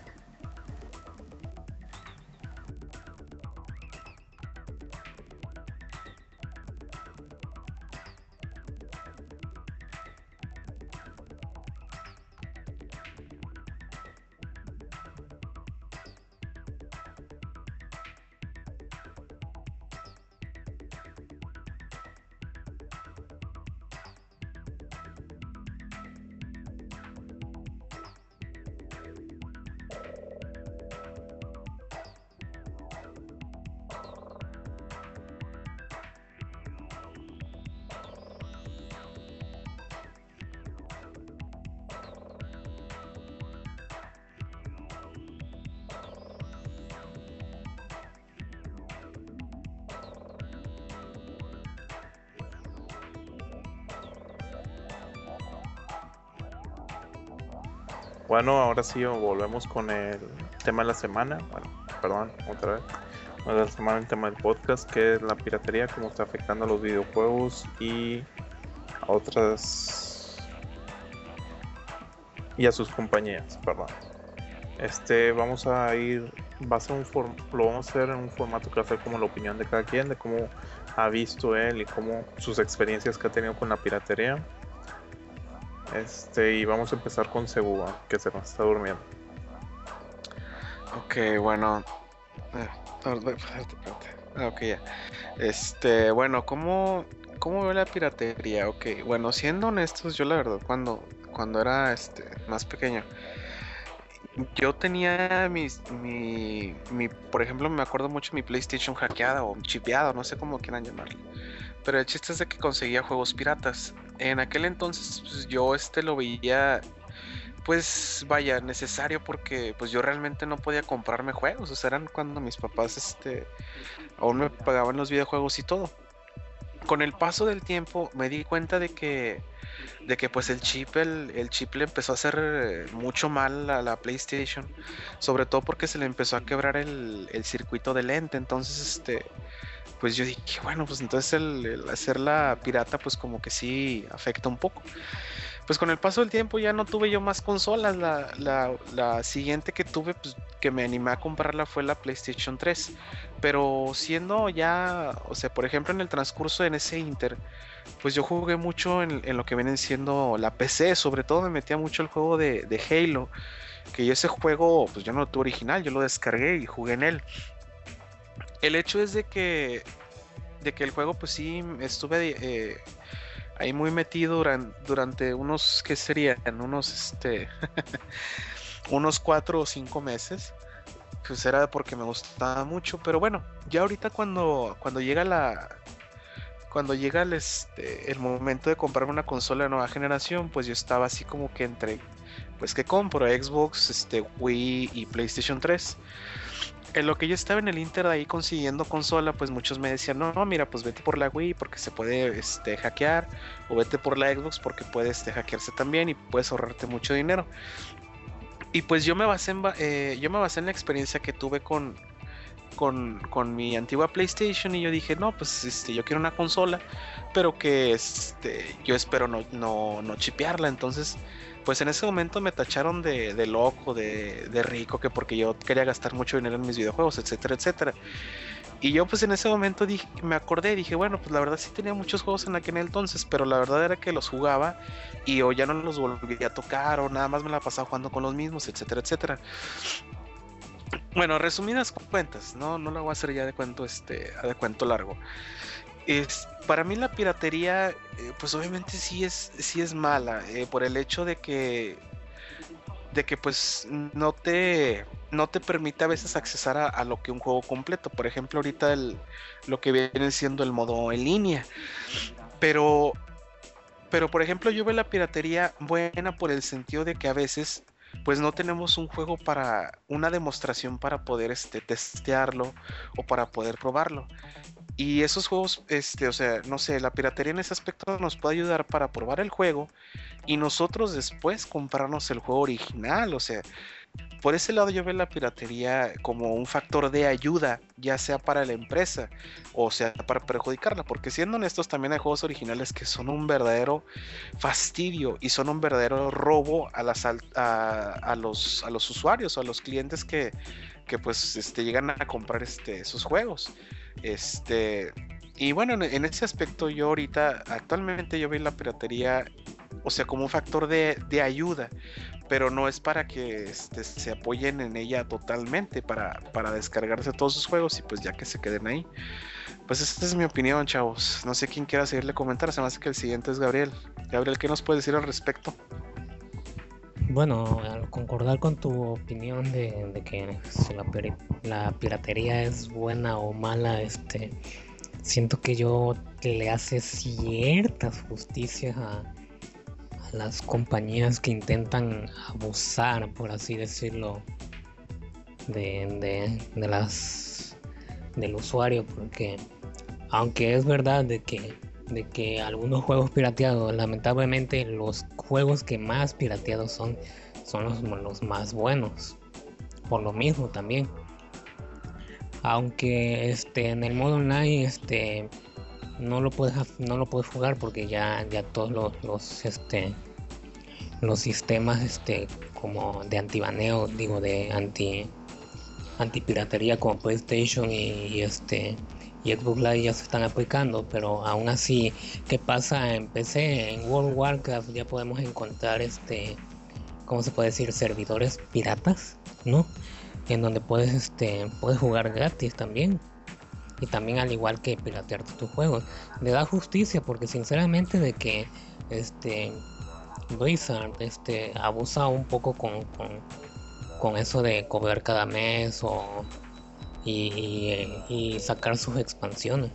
Bueno, ahora sí volvemos con el tema de la semana. Bueno, perdón, otra vez. No de la semana, el tema del podcast, que es la piratería, cómo está afectando a los videojuegos y a otras y a sus compañías, perdón. Este, vamos a ir, va a ser un form, lo vamos a hacer en un formato que va a ser como la opinión de cada quien, de cómo ha visto él y cómo sus experiencias que ha tenido con la piratería. Este, y vamos a empezar con Segura, que se nos está durmiendo. Ok, bueno. Ah, espérate, espérate. Ah, ok, ya. Este, bueno, ¿cómo, cómo veo la piratería? Ok, bueno, siendo honestos, yo la verdad, cuando, cuando era este, más pequeño, yo tenía mis, mi, mi, por ejemplo, me acuerdo mucho mi PlayStation hackeada o chipeada, no sé cómo quieran llamarlo. Pero el chiste es de que conseguía juegos piratas. En aquel entonces, pues, yo este lo veía, pues vaya, necesario, porque pues yo realmente no podía comprarme juegos. O sea, eran cuando mis papás este aún me pagaban los videojuegos y todo. Con el paso del tiempo me di cuenta de que de que pues el chip el, el chip le empezó a hacer mucho mal a la PlayStation, sobre todo porque se le empezó a quebrar el, el circuito de lente. Entonces este pues yo dije, bueno, pues entonces el, el hacerla pirata pues como que sí afecta un poco. pues con el paso del tiempo ya no tuve yo más consolas. La, la, la siguiente que tuve, pues que me animé a comprarla fue la PlayStation tres. Pero siendo ya, o sea, por ejemplo en el transcurso en ese Inter, pues yo jugué mucho en, en lo que vienen siendo la P C. Sobre todo me metía mucho el juego de, de Halo, que yo ese juego, pues yo no lo tuve original, yo lo descargué y jugué en él. El hecho es de que, de que el juego, pues sí, estuve eh, ahí muy metido durante, durante unos, ¿qué serían? Unos, este, unos cuatro o cinco meses. Pues era porque me gustaba mucho, pero bueno, ya ahorita cuando, cuando llega la... Cuando llega el, este, el momento de comprar una consola de nueva generación, pues yo estaba así como que entre, pues que compro Xbox, este, Wii y PlayStation tres. En lo que yo estaba en el Inter ahí consiguiendo consola, pues muchos me decían, no, no, mira, pues vete por la Wii porque se puede este, hackear, o vete por la Xbox porque puede este, hackearse también y puedes ahorrarte mucho dinero. Y pues yo me basé en, eh, yo me basé en la experiencia que tuve con... Con, con mi antigua PlayStation, y yo dije, no, pues este, yo quiero una consola, pero que este, yo espero no, no, no chipearla. Entonces, pues en ese momento me tacharon de, de loco, de, de rico, que porque yo quería gastar mucho dinero en mis videojuegos, etcétera, etcétera. Y yo pues en ese momento dije, me acordé y dije, bueno, pues la verdad sí tenía muchos juegos en aquel entonces, pero la verdad era que los jugaba y o ya no los volví a tocar, o nada más me la pasaba jugando con los mismos, etcétera, etcétera. Bueno, resumidas cuentas, no, no lo voy a hacer ya de cuento, este, de cuento largo. Es, para mí la piratería, eh, pues obviamente sí es, sí es mala, eh, por el hecho de que, de que pues no te, no te permite a veces accesar a, a lo que un juego completo. Por ejemplo, ahorita el, lo que viene siendo el modo en línea. Pero, pero por ejemplo, yo veo la piratería buena por el sentido de que a veces pues no tenemos un juego para una demostración para poder este, testearlo o para poder probarlo. Y esos juegos, este, o sea, no sé, la piratería en ese aspecto nos puede ayudar para probar el juego y nosotros después comprarnos el juego original. O sea, por ese lado yo veo la piratería como un factor de ayuda, ya sea para la empresa o sea para perjudicarla, porque siendo honestos también hay juegos originales que son un verdadero fastidio y son un verdadero robo a, las, a, a, los, a los usuarios o a los clientes que, que pues este, llegan a comprar este, sus juegos. Este, y bueno, en, en ese aspecto yo ahorita, actualmente yo veo la piratería, o sea, como un factor de, de ayuda, pero no es para que este, se apoyen en ella totalmente para, para descargarse todos sus juegos y pues ya que se queden ahí. Pues esta es mi opinión, chavos. No sé quién quiera seguirle comentar, se me hace que el siguiente es Gabriel. Gabriel, ¿qué nos puedes decir al respecto? Bueno, al concordar con tu opinión de, de que si la, pir- la piratería es buena o mala, este, siento que yo le hace ciertas justicias a, a las compañías que intentan abusar, por así decirlo, de, de, de las del usuario, porque aunque es verdad de que de que algunos juegos pirateados, lamentablemente los juegos que más pirateados son son los, los más buenos, por lo mismo también, aunque este en el modo online este no lo puedes no lo puedes jugar porque ya ya todos los, los este los sistemas este como de antibaneo, digo de anti antipiratería como PlayStation y, y este y Xbox Live ya se están aplicando, pero aún así, ¿qué pasa en P C? En World of Warcraft ya podemos encontrar este, ¿cómo se puede decir? Servidores piratas, ¿no? En donde puedes este puedes jugar gratis también. Y también al igual que piratear tus juegos. Le da justicia porque sinceramente de que este Blizzard este abusa un poco con, con, con eso de cobrar cada mes o y, y, y sacar sus expansiones.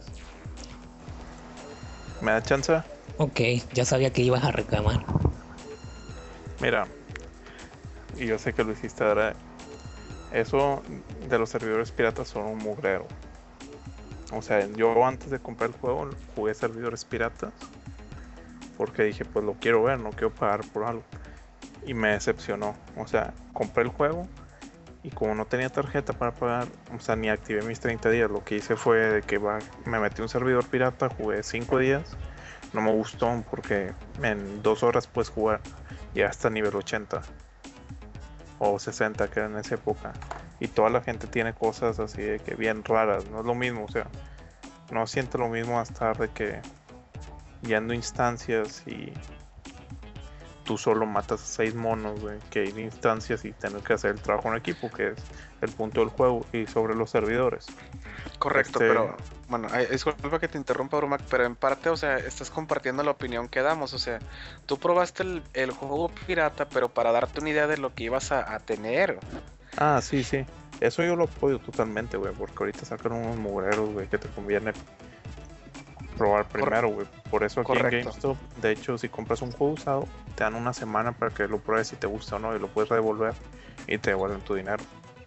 ¿Me da chance? Ok, ya sabía que ibas a reclamar. Mira, y yo sé que lo hiciste ahora. Eso de los servidores piratas son un mugrero. O sea, yo antes de comprar el juego jugué servidores piratas porque dije, pues lo quiero ver, no quiero pagar por algo. Y me decepcionó. O sea, compré el juego Y como no tenía tarjeta para pagar, o sea, ni activé mis treinta días, lo que hice fue de que va, me metí a un servidor pirata, jugué cinco días, no me gustó porque en dos horas puedes jugar ya hasta nivel ochenta o sesenta, que era en esa época. Y toda la gente tiene cosas así de que bien raras, no es lo mismo, o sea, no siento lo mismo a estar de que yendo instancias y tú solo matas a seis monos, güey, que ir instancias y tener que hacer el trabajo en equipo, que es el punto del juego, y sobre los servidores. Correcto, Este- pero bueno, ay, disculpa que te interrumpa, Brumac, pero en parte, o sea, estás compartiendo la opinión que damos, o sea, tú probaste el, el juego pirata, pero para darte una idea de lo que ibas a, a tener. Ah, sí, sí. Eso yo lo apoyo totalmente, güey, porque ahorita sacan unos mugreros, güey, que te conviene probar primero, güey. Por eso aquí en Correcto. GameStop, de hecho, si compras un juego usado, te dan una semana para que lo pruebes si te gusta o no, y lo puedes devolver y te devuelven tu dinero.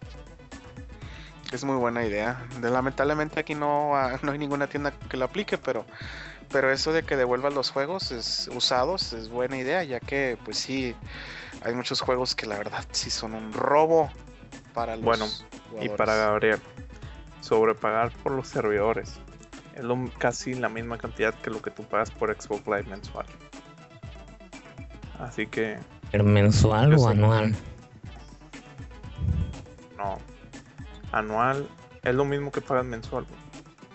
Es muy buena idea. De- lamentablemente aquí no, ah, no hay ninguna tienda que lo aplique, pero pero eso de que devuelvas los juegos es, usados es buena idea, ya que pues sí, hay muchos juegos que la verdad sí son un robo para los Bueno, y jugadores. para Gabriel, sobrepagar por los servidores. Es lo, casi la misma cantidad que lo que tú pagas por Xbox Live mensual. Así que, ¿Pero mensual Yo o sé. anual? no. Anual es lo mismo que pagas mensual, güey.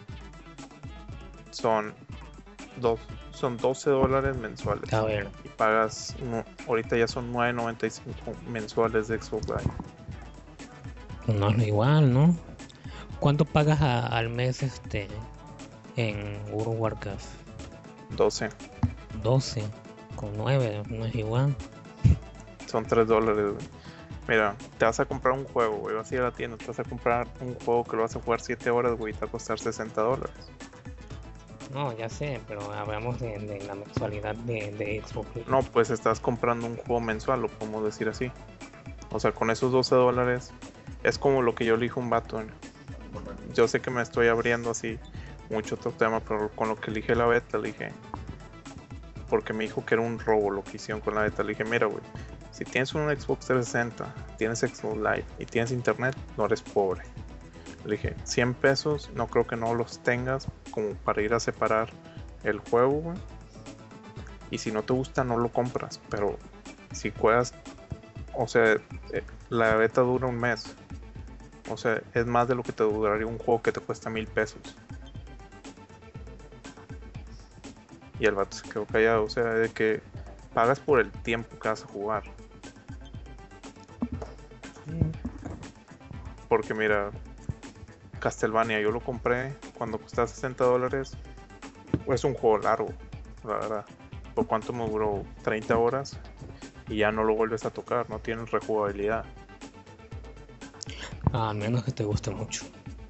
Son dos, son doce dólares mensuales. A ver, Y pagas, no, ahorita ya son nueve noventa y cinco mensuales de Xbox Live. no es igual, ¿no? ¿Cuánto pagas a- al mes este en World of Warcraft? doce. doce con nueve, no es igual. Son tres dólares, güey. Mira, te vas a comprar un juego, güey. Vas a ir a la tienda, te vas a comprar un juego que lo vas a jugar siete horas, güey, y te va a costar sesenta dólares. No, ya sé, pero hablamos de, de la mensualidad de, de Xbox. No, pues estás comprando un juego mensual, lo podemos decir así. O sea, con esos doce dólares es como lo que yo le dije a un vato. ¿no? Yo sé que me estoy abriendo así mucho otro tema, pero con lo que elige la beta, le dije, porque me dijo que era un robo lo que hicieron con la beta, le dije, mira, güey, si tienes un Xbox trescientos sesenta, tienes Xbox Live y tienes internet, no eres pobre. Le dije, cien pesos, no creo que no los tengas como para ir a separar el juego, güey. Y si no te gusta, no lo compras. Pero si juegas, o sea, eh, la beta dura un mes. O sea, es más de lo que te duraría un juego que te cuesta mil pesos. Y el vato se quedó callado, o sea, de que pagas por el tiempo que vas a jugar. Porque mira, Castlevania yo lo compré cuando costaba sesenta dólares. Es un juego largo, la verdad. ¿Por cuánto me duró? treinta horas. Y ya no lo vuelves a tocar, no tiene rejugabilidad. A menos que te guste mucho.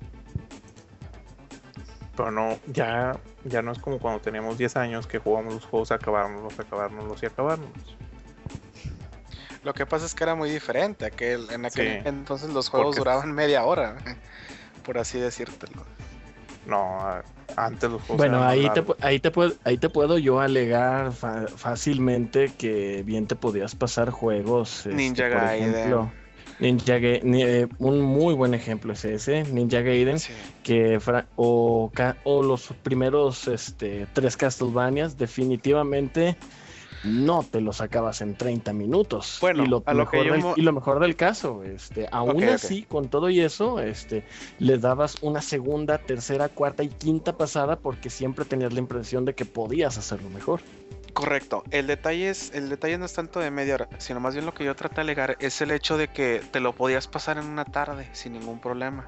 Pero no, ya, ya no es como cuando teníamos diez años que jugábamos los juegos a acabárnoslos, a acabárnoslos y acabárnoslos. Lo que pasa es que era muy diferente. Aquel, en aquel Sí. entonces los juegos Porque- duraban media hora, por así decírtelo. No, a- antes los juegos Bueno, eran más ahí te, largos. pu- ahí, te puedo, ahí te puedo yo alegar fa- fácilmente que bien te podías pasar juegos. este, Ninja por Gaiden. ejemplo, Ninja Gaiden, un muy buen ejemplo es ese, Ninja Gaiden, Sí. que fra- o, ca- o los primeros este, tres Castlevanias definitivamente no te los sacabas en treinta minutos. Bueno, y lo, a lo que mejor yo del, mo- y lo mejor del caso, este, aún Ok, ok. así, con todo y eso, este, le dabas una segunda, tercera, cuarta y quinta pasada porque siempre tenías la impresión de que podías hacerlo mejor. Correcto. El detalle es, el detalle no es tanto de media hora, sino más bien lo que yo trato de alegar es el hecho de que te lo podías pasar en una tarde sin ningún problema.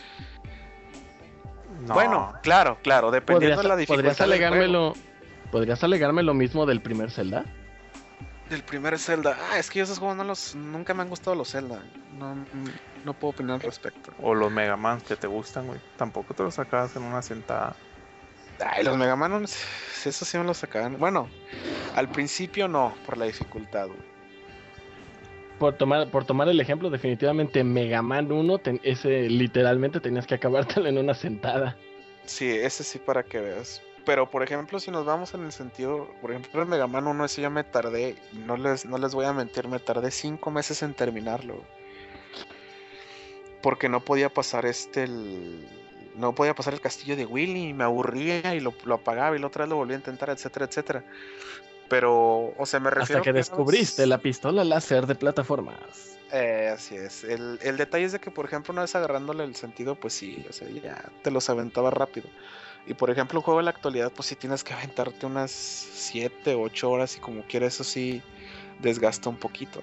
No, Bueno, claro, claro, dependiendo ¿Podrías, de la dificultad podrías del juego. alegármelo, ¿podrías alegarme lo mismo del primer Zelda? Del primer Zelda. Ah, es que yo esos juegos no los, nunca me han gustado los Zelda. No, no puedo opinar al respecto. o los Mega Man que te gustan, güey. Tampoco te los sacabas en una sentada. Ay, los Mega Man, eso sí me los sacaban. Bueno, al principio no, por la dificultad, güey. Por tomar, por tomar el ejemplo, definitivamente Mega Man uno, ten- ese literalmente tenías que acabártelo en una sentada. Sí, ese sí para que veas. Pero por ejemplo, si nos vamos en el sentido, por ejemplo, el Mega Man uno, ese ya me tardé, y no les, no les voy a mentir, me tardé cinco meses en terminarlo. porque no podía pasar este el no podía pasar el castillo de Willy y me aburría y lo, lo apagaba y la otra vez lo volví a intentar, etcétera, etcétera. Pero, o sea, me refiero Hasta que a descubriste la pistola láser de plataformas. Eh, así es. El, el detalle es de que, por ejemplo, una vez agarrándole el sentido, pues sí, o sea, ya te los aventaba rápido. Y por ejemplo, un juego de la actualidad, pues sí tienes que aventarte unas siete, ocho horas y como quieras, eso sí desgasta un poquito.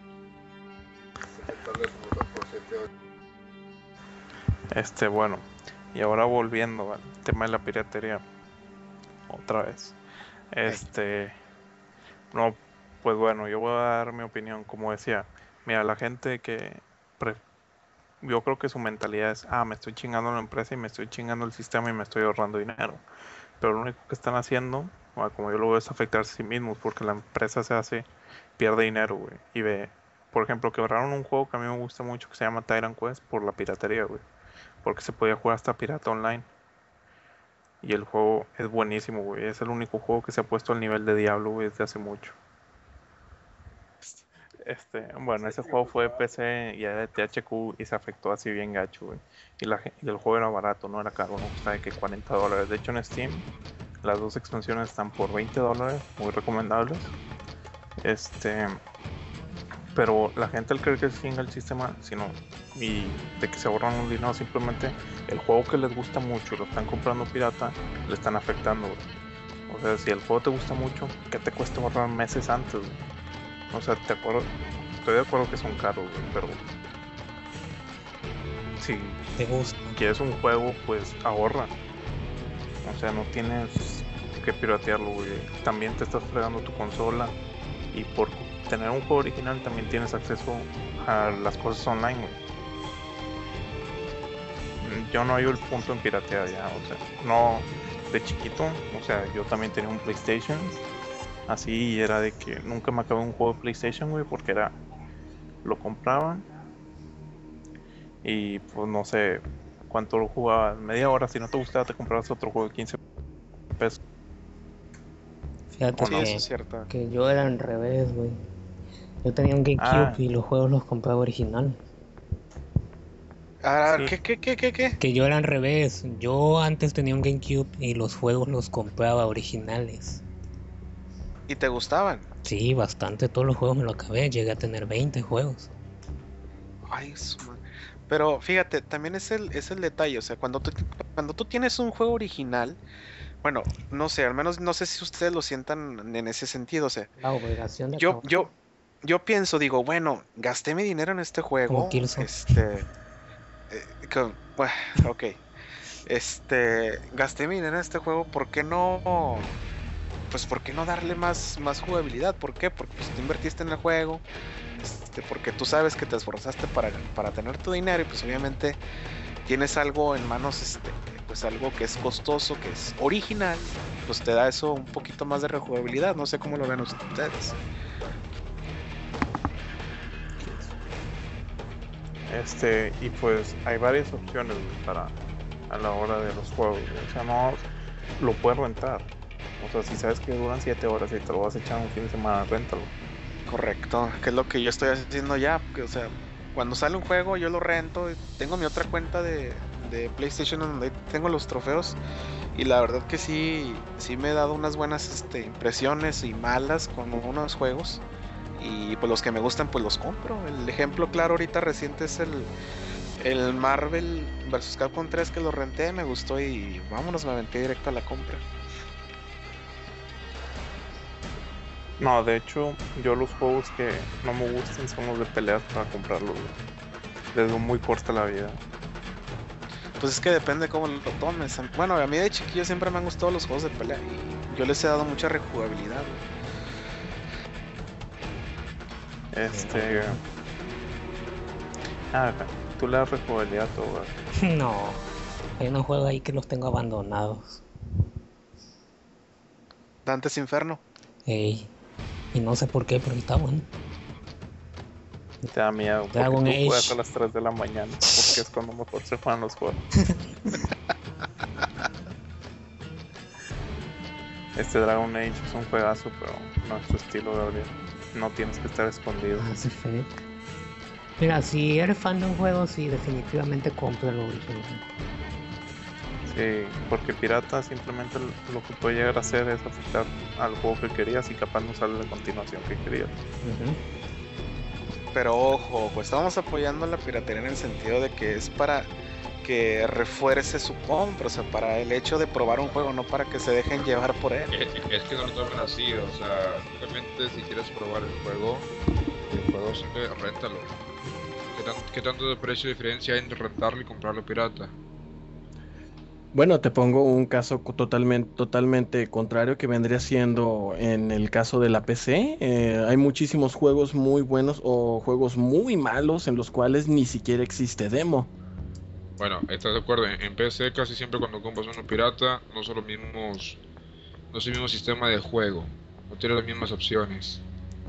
Este, bueno, y ahora volviendo al tema de la piratería, otra vez. Este, no, pues bueno, yo voy a dar mi opinión, como decía. Mira, la gente que pre- yo creo que su mentalidad es, ah, me estoy chingando la empresa y me estoy chingando el sistema y me estoy ahorrando dinero. Pero lo único que están haciendo, bueno, como yo lo veo, es afectarse a sí mismos, porque la empresa se hace, pierde dinero, güey. Y ve, por ejemplo, quebraron un juego que a mí me gusta mucho que se llama Tyrant Quest por la piratería, güey. Porque se podía jugar hasta pirata online. Y el juego es buenísimo, güey. Es el único juego que se ha puesto al nivel de Diablo, güey, desde hace mucho. Este, bueno, ese juego fue de P C y era de T H Q y se afectó así bien gacho, güey. Y, la, y el juego era barato, no era caro, no costaba de que cuarenta dólares. De hecho, en Steam, las dos expansiones están por veinte dólares, muy recomendables. Este, pero la gente al creer que se chinga el sistema, sino, y de que se ahorran un dinero, simplemente el juego que les gusta mucho y lo están comprando pirata, le están afectando, güey. O sea, si el juego te gusta mucho, ¿qué te cuesta ahorrar meses antes, güey? O sea, te acuerdo, estoy de acuerdo que son caros, güey, pero si te gusta, quieres un juego, pues ahorra. O sea, no tienes que piratearlo, güey. También te estás fregando tu consola y por tener un juego original también tienes acceso a las cosas online, güey. Yo no hallo el punto en piratear ya, o sea, no, de chiquito, o sea, yo también tenía un PlayStation. Así era de que nunca me acabé un juego de PlayStation, güey, porque era, lo compraban y pues no sé cuánto lo jugaba, media hora, si no te gustaba te comprabas otro juego de quince pesos. Fíjate Sí, que, eso es cierto. que yo era al revés, güey. Yo tenía un GameCube Ah. y los juegos los compraba original. Ah, Sí. ¿qué, qué, qué, qué, qué? Que yo era al revés. Yo antes tenía un GameCube y los juegos los compraba originales. ¿Y te gustaban? Sí, bastante. Todos los juegos me lo acabé. Llegué a tener veinte juegos. Ay, su madre. Pero fíjate, también es el, es el detalle, o sea, cuando tú, cuando tú tienes un juego original, bueno, no sé, al menos no sé si ustedes lo sientan en ese sentido, o sea, La obligación de yo, acabar. yo, yo pienso, digo, bueno, gasté mi dinero en este juego, Como Killzone. este, eh, con- bueno, ok, este, gasté mi dinero en este juego, ¿por qué no, pues, por qué no darle más, más jugabilidad? ¿Por qué? Porque pues, tú invertiste en el juego, este, porque tú sabes que te esforzaste para, para tener tu dinero y pues obviamente tienes algo en manos, este, pues algo que es costoso, que es original, pues te da eso un poquito más de rejugabilidad, no sé cómo lo ven ustedes. Este, y pues hay varias opciones, güey, para a la hora de los juegos, güey. O sea, no lo puedes rentar. O sea, si sabes que duran siete horas y te lo vas a echar un fin de semana, réntalo. Correcto, que es lo que yo estoy haciendo ya, porque, o sea, cuando sale un juego yo lo rento, tengo mi otra cuenta de, de PlayStation donde tengo los trofeos y la verdad que sí, sí me he dado unas buenas este, impresiones y malas con unos juegos y pues los que me gustan pues los compro. El ejemplo claro ahorita reciente es el, el Marvel versus. Capcom tres que lo renté, me gustó y vámonos, me aventé directo a la compra. No, de hecho, yo los juegos que no me gustan son los de peleas para comprarlos, güey. Les doy muy corta la vida. Pues es que depende cómo lo tomes. Bueno, a mí de chiquillo siempre me han gustado los juegos de pelea y yo les he dado mucha rejugabilidad. Este... Ah, tú le das rejugabilidad a todo, güey. No. Hay unos juegos ahí que los tengo abandonados. Dante's Inferno. Ey. Y no sé por qué, pero está bueno. Te da miedo, porque Dragon tú Age. juegas a las tres de la mañana, porque es cuando mejor se juegan los juegos. Este Dragon Age es un juegazo, pero no es tu estilo, Gabriel. No tienes que estar escondido. Mass Effect. Mira, si eres fan de un juego, sí, definitivamente compra lo original. Sí, porque pirata simplemente lo lo que puede llegar a hacer es afectar al juego que querías y capaz no sale la continuación que querías. Ujú. Pero ojo, pues estamos apoyando la piratería en el sentido de que es para que refuerce su compra, o sea, para el hecho de probar un juego, no para que se dejen llevar por él. Es, es que no lo tomen así, o sea, simplemente si quieres probar el juego, el juego siempre réntalo. ¿Qué, tan- qué tanto de precio de diferencia hay entre rentarlo y comprarlo pirata? Bueno, te pongo un caso co- totalmente, totalmente contrario que vendría siendo en el caso de la P C. Eh, hay muchísimos juegos muy buenos o juegos muy malos en los cuales ni siquiera existe demo. Bueno, ¿estás de acuerdo? En, en P C casi siempre cuando compras uno pirata no son los mismos, no es el mismo sistema de juego, no tiene las mismas opciones.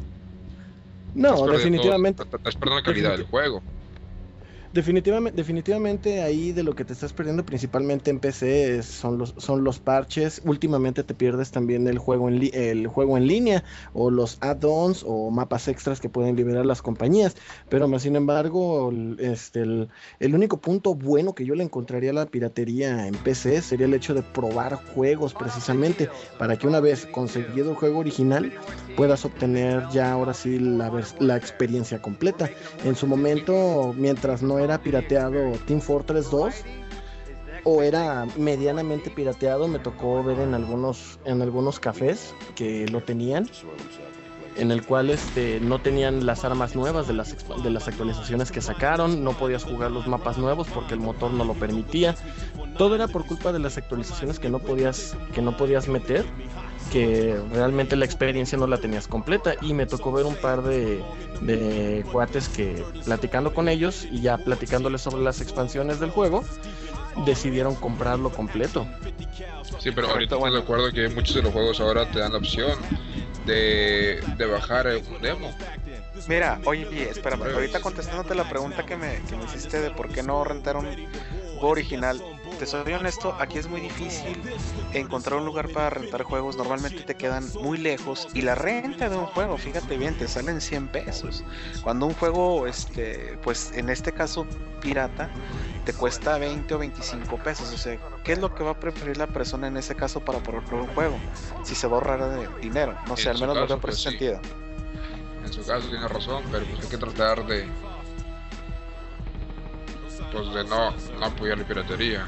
No, Estás perdiendo- definitivamente. Estás perdiendo la calidad del juego. Definitivamente, definitivamente ahí de lo que te estás perdiendo principalmente en P C es- son los, son los parches. Últimamente te pierdes también el juego en li- el juego en línea o los add-ons o mapas extras que pueden liberar las compañías. Pero más sin embargo, el- este, el, el único punto bueno que yo le encontraría a la piratería en P C sería el hecho de probar juegos precisamente para que una vez conseguido el juego original puedas obtener ya ahora sí la, vers- la experiencia completa. En su momento, mientras no era pirateado Team Fortress dos o era medianamente pirateado, me tocó ver en algunos en algunos cafés que lo tenían, en el cual este no tenían las armas nuevas de las exp- de las actualizaciones que sacaron, no podías jugar los mapas nuevos porque el motor no lo permitía. Todo era por culpa de las actualizaciones que no podías que no podías meter, que realmente la experiencia no la tenías completa. Y me tocó ver un par de, de cuates que platicando con ellos y ya platicándoles sobre las expansiones del juego decidieron comprarlo completo. Sí, pero ahorita estás de acuerdo que muchos de los juegos ahora te dan la opción de, de bajar un demo. Mira, oye, espérame, ahorita contestándote la pregunta que me, que me hiciste de por qué no rentar un juego original, te soy honesto, aquí es muy difícil encontrar un lugar para rentar juegos, normalmente te quedan muy lejos y la renta de un juego, fíjate bien, te salen cien pesos, cuando un juego, este, pues en este caso pirata, te cuesta veinte o veinticinco pesos, o sea, ¿qué es lo que va a preferir la persona en ese caso para probar un juego? Si se va a ahorrar de dinero, no sé, En al su menos lo caso, veo por pues, ese sí. sentido. En su caso tiene razón, pero pues hay que tratar de pues de no, no apoyar la piratería.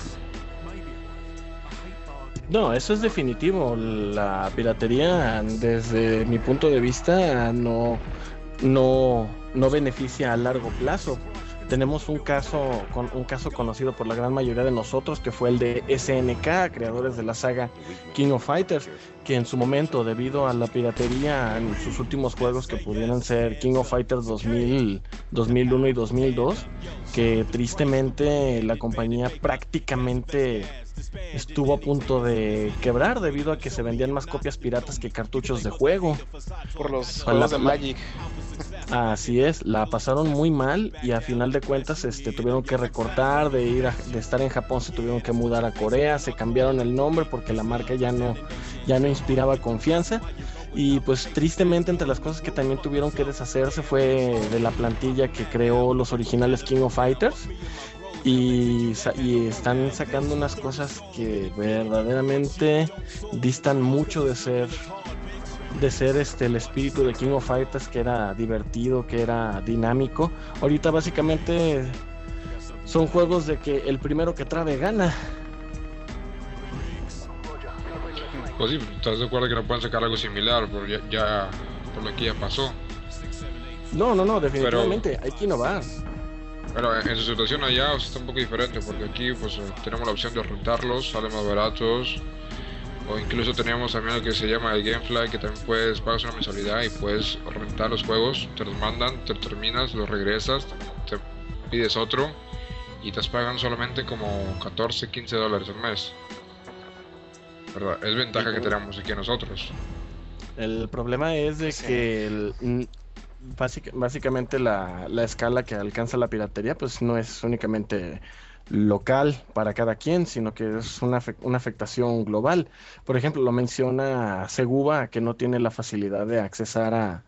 No, eso es definitivo. La piratería, desde mi punto de vista, no, no, no beneficia a largo plazo. Tenemos un caso, con, un caso conocido por la gran mayoría de nosotros, que fue el de S N K, creadores de la saga King of Fighters, que en su momento, debido a la piratería en sus últimos juegos que pudieran ser King of Fighters dos mil, dos mil uno y dos mil dos, que tristemente la compañía prácticamente estuvo a punto de quebrar debido a que se vendían más copias piratas que cartuchos de juego. Por los A juegos la- de Magic. Así es, la pasaron muy mal y a final de cuentas este, tuvieron que recortar, de ir a- de estar en Japón se tuvieron que mudar a Corea, se cambiaron el nombre porque la marca ya no, ya no inspiraba confianza. Y pues tristemente entre las cosas que también tuvieron que deshacerse fue de la plantilla que creó los originales King of Fighters. Y, sa- y están sacando unas cosas que verdaderamente distan mucho de ser de ser este el espíritu de King of Fighters, que era divertido, que era dinámico. Ahorita básicamente son juegos de que el primero que trabe gana. Pues sí, estás de acuerdo que no pueden sacar algo similar, por ya, ya por lo que ya pasó. No, no, no, definitivamente hay que innovar. Pero en, en su situación allá o sea, está un poco diferente, porque aquí pues eh, tenemos la opción de rentarlos, salen más baratos. O incluso tenemos también lo que se llama el Gamefly, que también puedes pagar una mensualidad y puedes rentar los juegos, te los mandan, te terminas, los regresas, te pides otro y te pagan solamente como catorce, quince dólares al mes. ¿Verdad? Es ventaja que tenemos aquí nosotros. El problema es de Sí. que el, mm, básica- básicamente la, la escala que alcanza la piratería pues no es únicamente local para cada quien, sino que es una, afe- una afectación global. Por ejemplo, lo menciona Seguba, que no tiene la facilidad de accesar a,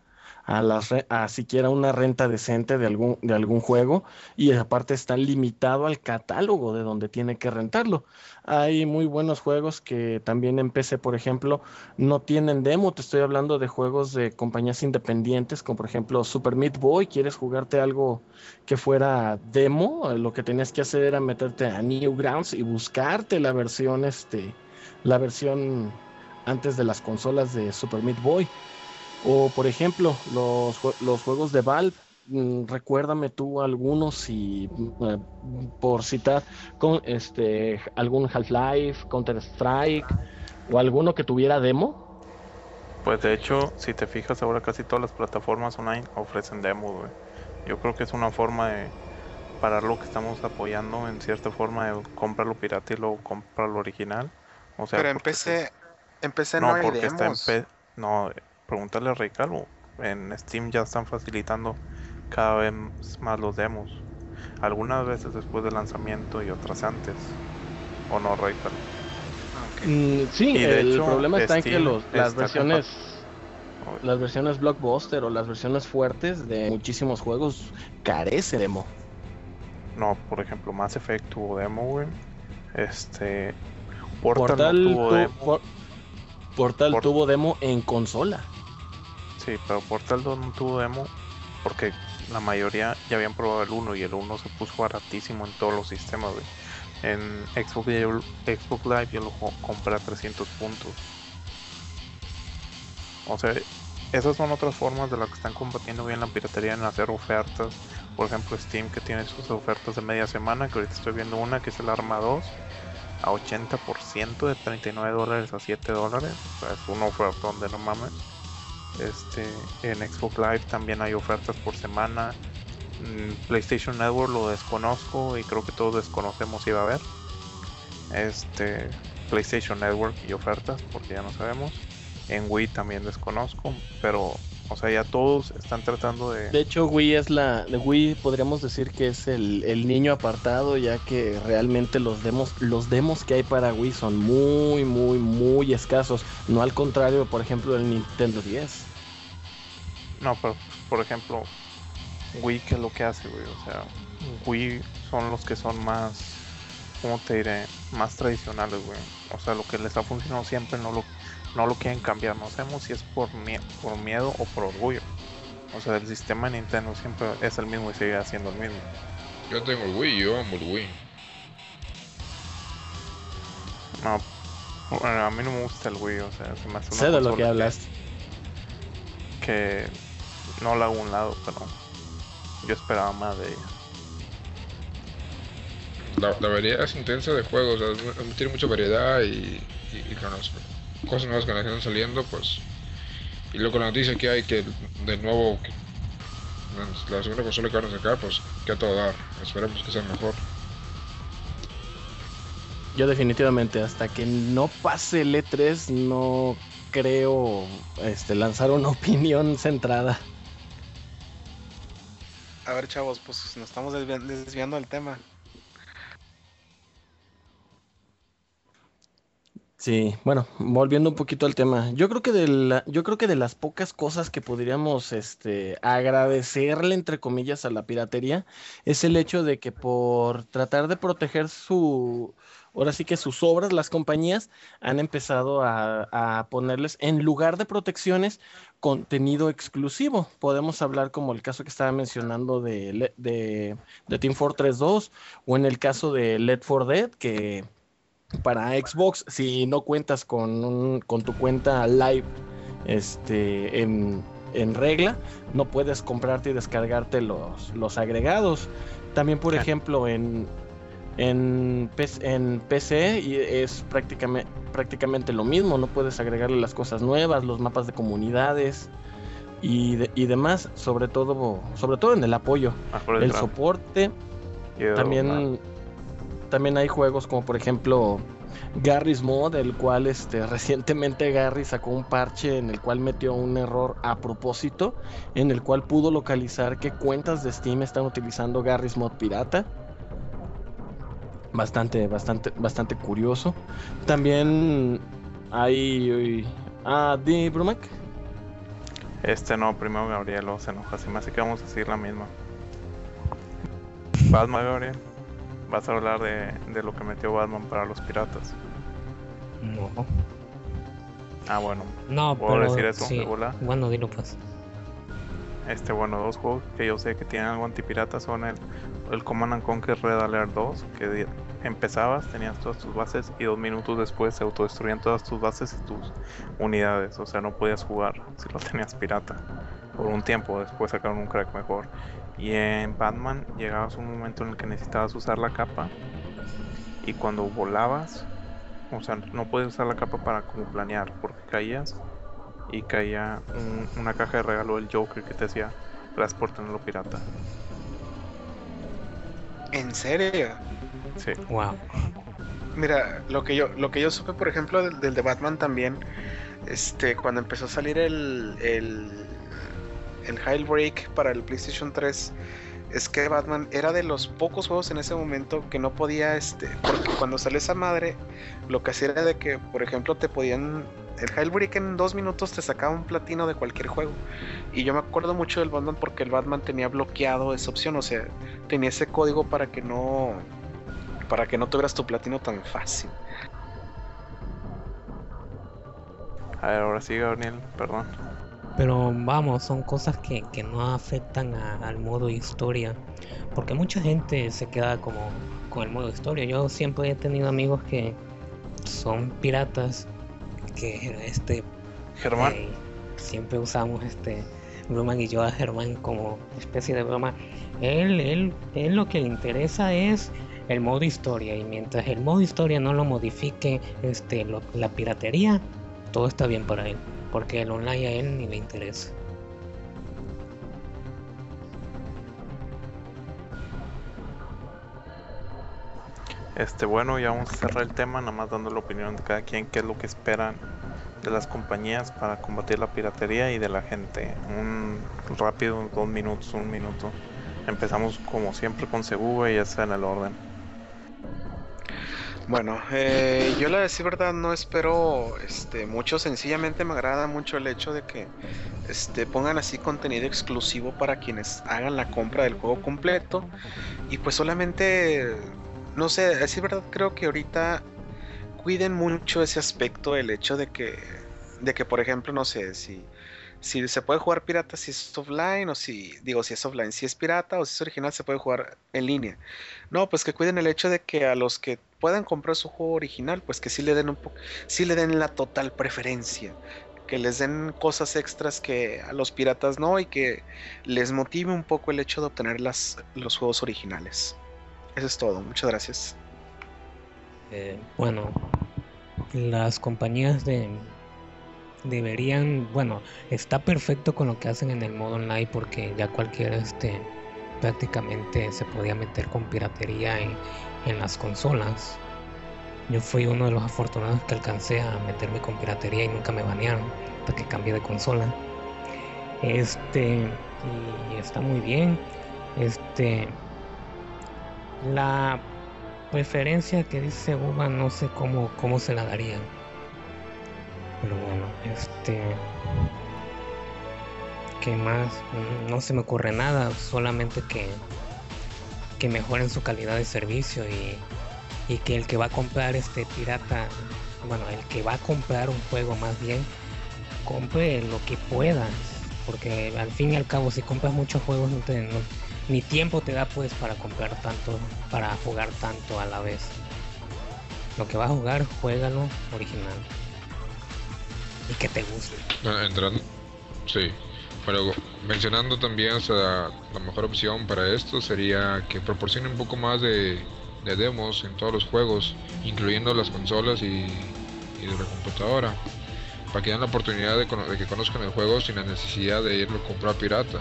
a, las re- a siquiera una renta decente de algún, de algún juego, y aparte está limitado al catálogo de donde tiene que rentarlo. Hay muy buenos juegos que también en P C, por ejemplo, no tienen demo. Te estoy hablando de juegos de compañías independientes, como por ejemplo Super Meat Boy. ¿Quieres jugarte algo que fuera demo? Lo que tenías que hacer era meterte a Newgrounds y buscarte la versión, este, la versión antes de las consolas de Super Meat Boy. O por ejemplo, los, jue- los juegos de Valve. Mm, recuérdame tú algunos y eh, por citar con este algún Half-Life, Counter-Strike o alguno que tuviera demo. Pues de hecho, si te fijas, ahora casi todas las plataformas online ofrecen demos, güey. Yo creo que es una forma de parar lo que estamos apoyando, en cierta forma, de comprarlo pirata y luego comprarlo original. O sea, Pero en porque PC, en PC no, no, hay porque está en demos. P... No, pregúntale a Rey Calvo. En Steam ya están facilitando cada vez más los demos. Algunas veces después del lanzamiento y otras antes. ¿O no, Rey Calvo? Mm, sí, Y de el hecho, problema está en que Steam los, las está versiones compa- las versiones blockbuster o las versiones fuertes de muchísimos juegos carece de demo. No, por ejemplo, Mass Effect tuvo demo, güey. Este... Portal, Portal, no tuvo tu- demo. por- Portal Port- tuvo demo en consola. Sí, pero Portal dos no tuvo demo porque la mayoría ya habían probado el uno y el uno se puso baratísimo en todos los sistemas, güey. En Xbox, yo- Xbox Live yo lo jo- compré a trescientos puntos. O sea, esas son otras formas de las que están combatiendo bien la piratería, en hacer ofertas. Por ejemplo, Steam, que tiene sus ofertas de media semana, que ahorita estoy viendo una que es el Arma dos a ochenta por ciento, de treinta y nueve dólares a siete dólares. O sea, es una ofertón de no mames. Este, en Xbox Live también hay ofertas por semana. Mm, PlayStation Network lo desconozco y creo que todos desconocemos si va a haber. Este, PlayStation Network y ofertas, porque ya no sabemos. En Wii también desconozco, pero, o sea, ya todos están tratando de... De hecho, Wii es la de Wii podríamos decir que es el, el niño apartado, ya que realmente los demos los demos que hay para Wii son muy muy muy escasos, no al contrario, por ejemplo, del Nintendo diez. No, pero, por ejemplo, Wii, ¿qué es lo que hace, güey? O sea, Wii son los que son más, ¿cómo te diré? Más tradicionales, güey. O sea, lo que les ha funcionado siempre no lo, no lo quieren cambiar. No sabemos si es por, mie- por miedo o por orgullo. O sea, el sistema de Nintendo siempre es el mismo y sigue siendo el mismo. Yo tengo el Wii, yo amo el Wii. No, bueno, a mí no me gusta el Wii, o sea, se me hace una Sé de lo consola que hablas. que no la hago a un lado, pero yo esperaba más de ella. La, la variedad es intensa de juegos, o sea, mu- tiene mucha variedad y, y, y con las cosas nuevas que están saliendo, pues. Y luego con la noticia que hay que de nuevo que la segunda consola que van a sacar, pues que a todo dar. Esperemos que sea mejor. Yo definitivamente hasta que no pase el E tres no creo este lanzar una opinión centrada. A ver, chavos, pues nos estamos desvi- desviando del tema. Sí, bueno, volviendo un poquito al tema, yo creo que de la, yo creo que de las pocas cosas que podríamos este, agradecerle, entre comillas, a la piratería, es el hecho de que por tratar de proteger su, ahora sí que sus obras, las compañías han empezado a, a ponerles, en lugar de protecciones, contenido exclusivo. Podemos hablar como el caso que estaba mencionando de, Le- de, de Team Fortress dos, o en el caso de Left four Dead, que para Xbox, si no cuentas con, un- con tu cuenta live este, en, en regla, no puedes comprarte y descargarte los, los agregados. También, por Claro. ejemplo, en, en, P C en P C y es prácticamente, prácticamente lo mismo, no puedes agregarle las cosas nuevas, los mapas de comunidades y, de- y demás, sobre todo, sobre todo en el apoyo, Mejor el el grado. soporte. Y de También, donar. también hay juegos como por ejemplo Garry's Mod, el cual este, recientemente Garry sacó un parche en el cual metió un error a propósito, en el cual pudo localizar qué cuentas de Steam están utilizando Garry's Mod pirata. Bastante, bastante, bastante curioso. También hay... Ah, ¿di Brumac? Este no, primero Gabriel luego se enoja. Se me hace que vamos a decir la misma. Batman, Gabriel. Vas a hablar de, de lo que metió Batman para los piratas. No. Ah, bueno. No, ¿Puedo pero decir eso sí. de bola? Bueno, dilo pues. Este, bueno, dos juegos que yo sé que tienen algo antipirata son el, el Command and Conquer Red Alert dos, que di- empezabas, tenías todas tus bases y dos minutos después se autodestruían todas tus bases y tus unidades, o sea, no podías jugar si lo tenías pirata. Por un tiempo, después sacaron un crack mejor. Y en Batman llegabas a un momento en el que necesitabas usar la capa y cuando volabas, o sea, no podías usar la capa para como planear, porque caías y caía un- una caja de regalo del Joker que te decía gracias por tenerlo pirata. ¿En serio? Sí. Wow. Mira, lo que yo, lo que yo supe, por ejemplo, del, del de Batman también, este, cuando empezó a salir el, el, el Jailbreak para el PlayStation tres, es que Batman era de los pocos juegos en ese momento que no podía, este, porque cuando salió esa madre, lo que hacía era de que, por ejemplo, te podían, el Jailbreak en dos minutos te sacaba un platino de cualquier juego. Y yo me acuerdo mucho del Batman porque el Batman tenía bloqueado esa opción, o sea, tenía ese código para que no, para que no tuvieras tu platino tan fácil. A ver, ahora sí, Gabriel, perdón. Pero vamos, son cosas que, que no afectan a- al modo historia. Porque mucha gente se queda como con el modo historia. Yo siempre he tenido amigos que son piratas, que este Germán. eh, siempre usamos este Bruman y yo a Germán como especie de broma. Él, él, él lo que le interesa es el modo historia, y mientras el modo historia no lo modifique este lo- la piratería, todo está bien para él, porque el online a él ni le interesa. Este, bueno, ya vamos a cerrar el tema, nada más dando la opinión de cada quien, qué es lo que esperan de las compañías para combatir la piratería y de la gente. Un rápido, dos minutos, un minuto. Empezamos como siempre con Segura y ya está en el orden. Bueno, eh, yo la decir verdad no espero este mucho, sencillamente me agrada mucho el hecho de que este pongan así contenido exclusivo para quienes hagan la compra del juego completo, y pues solamente, no sé, a decir verdad creo que ahorita cuiden mucho ese aspecto, el hecho de que de que por ejemplo, no sé, si si se puede jugar pirata si es offline, o si, digo, si es offline, si es pirata, o si es original se puede jugar en línea. No, pues que cuiden el hecho de que a los que puedan comprar su juego original, pues que sí le den un poco, sí le den la total preferencia, que les den cosas extras que a los piratas no, y que les motive un poco el hecho de obtener las, los juegos originales. Eso es todo, muchas gracias. Eh, bueno, las compañías de deberían, bueno, está perfecto con lo que hacen en el modo online, porque ya cualquiera este prácticamente se podía meter con piratería en, en las consolas. Yo fui uno de los afortunados que alcancé a meterme con piratería y nunca me banearon hasta que cambié de consola. Este, y está muy bien. Este, la preferencia que dice Uba no sé cómo, cómo se la darían. Pero bueno, este, ¿qué más? Mm, No se me ocurre nada, solamente que, que mejoren su calidad de servicio, y, y que el que va a comprar este pirata, bueno, el que va a comprar un juego más bien, compre lo que pueda, porque al fin y al cabo si compras muchos juegos no te, no- ni tiempo te da pues para comprar tanto, para jugar tanto a la vez. Lo que vas a jugar, juégalo original. Y que te guste. Bueno, entrando, sí. Bueno, mencionando también, o sea, la mejor opción para esto sería que proporcione un poco más de, de demos en todos los juegos, incluyendo las consolas y, y de la computadora, para que den la oportunidad de, cono- de que conozcan el juego sin la necesidad de irlo a comprar pirata.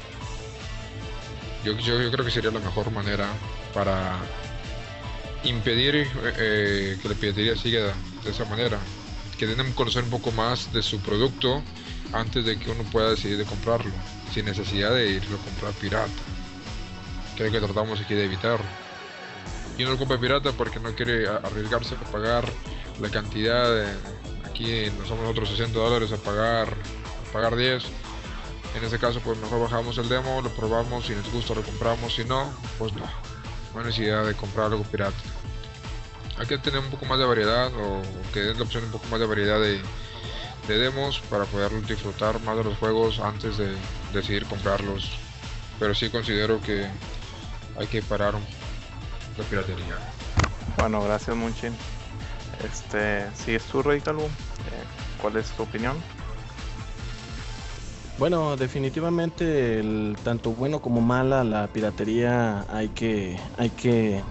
Yo, yo, yo creo que sería la mejor manera para impedir eh, eh, que la piratería siga de esa manera, que den a conocer un poco más de su producto antes de que uno pueda decidir de comprarlo, sin necesidad de irlo a comprar pirata. Creo que tratamos aquí de evitarlo. Y uno lo compra pirata porque no quiere a- arriesgarse a pagar la cantidad de, aquí no somos nosotros sesenta dólares a pagar, a pagar diez, En ese caso pues mejor bajamos el demo, lo probamos, si nos gusta lo compramos, si no, pues no, no hay necesidad de comprar algo pirata. Hay que tener un poco más de variedad, o que den la opción un poco más de variedad de, de demos para poder disfrutar más de los juegos antes de decidir comprarlos. Pero sí considero que hay que parar la piratería. Bueno, gracias Munchin. Este, si es tu Rey Calum, eh, ¿cuál es tu opinión? Bueno, definitivamente el, tanto bueno como mala la piratería hay que hay que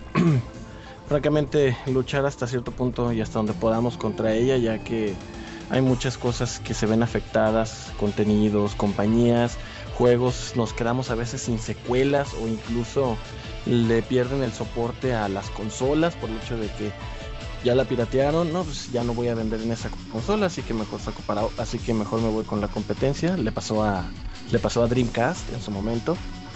francamente luchar hasta cierto punto y hasta donde podamos contra ella, ya que hay muchas cosas que se ven afectadas, contenidos, compañías, juegos, nos quedamos a veces sin secuelas o incluso le pierden el soporte a las consolas por el hecho de que ya la piratearon, no, pues ya no voy a vender en esa consola, así que mejor saco para, así que mejor me voy con la competencia. Le pasó a, le pasó a Dreamcast en su momento.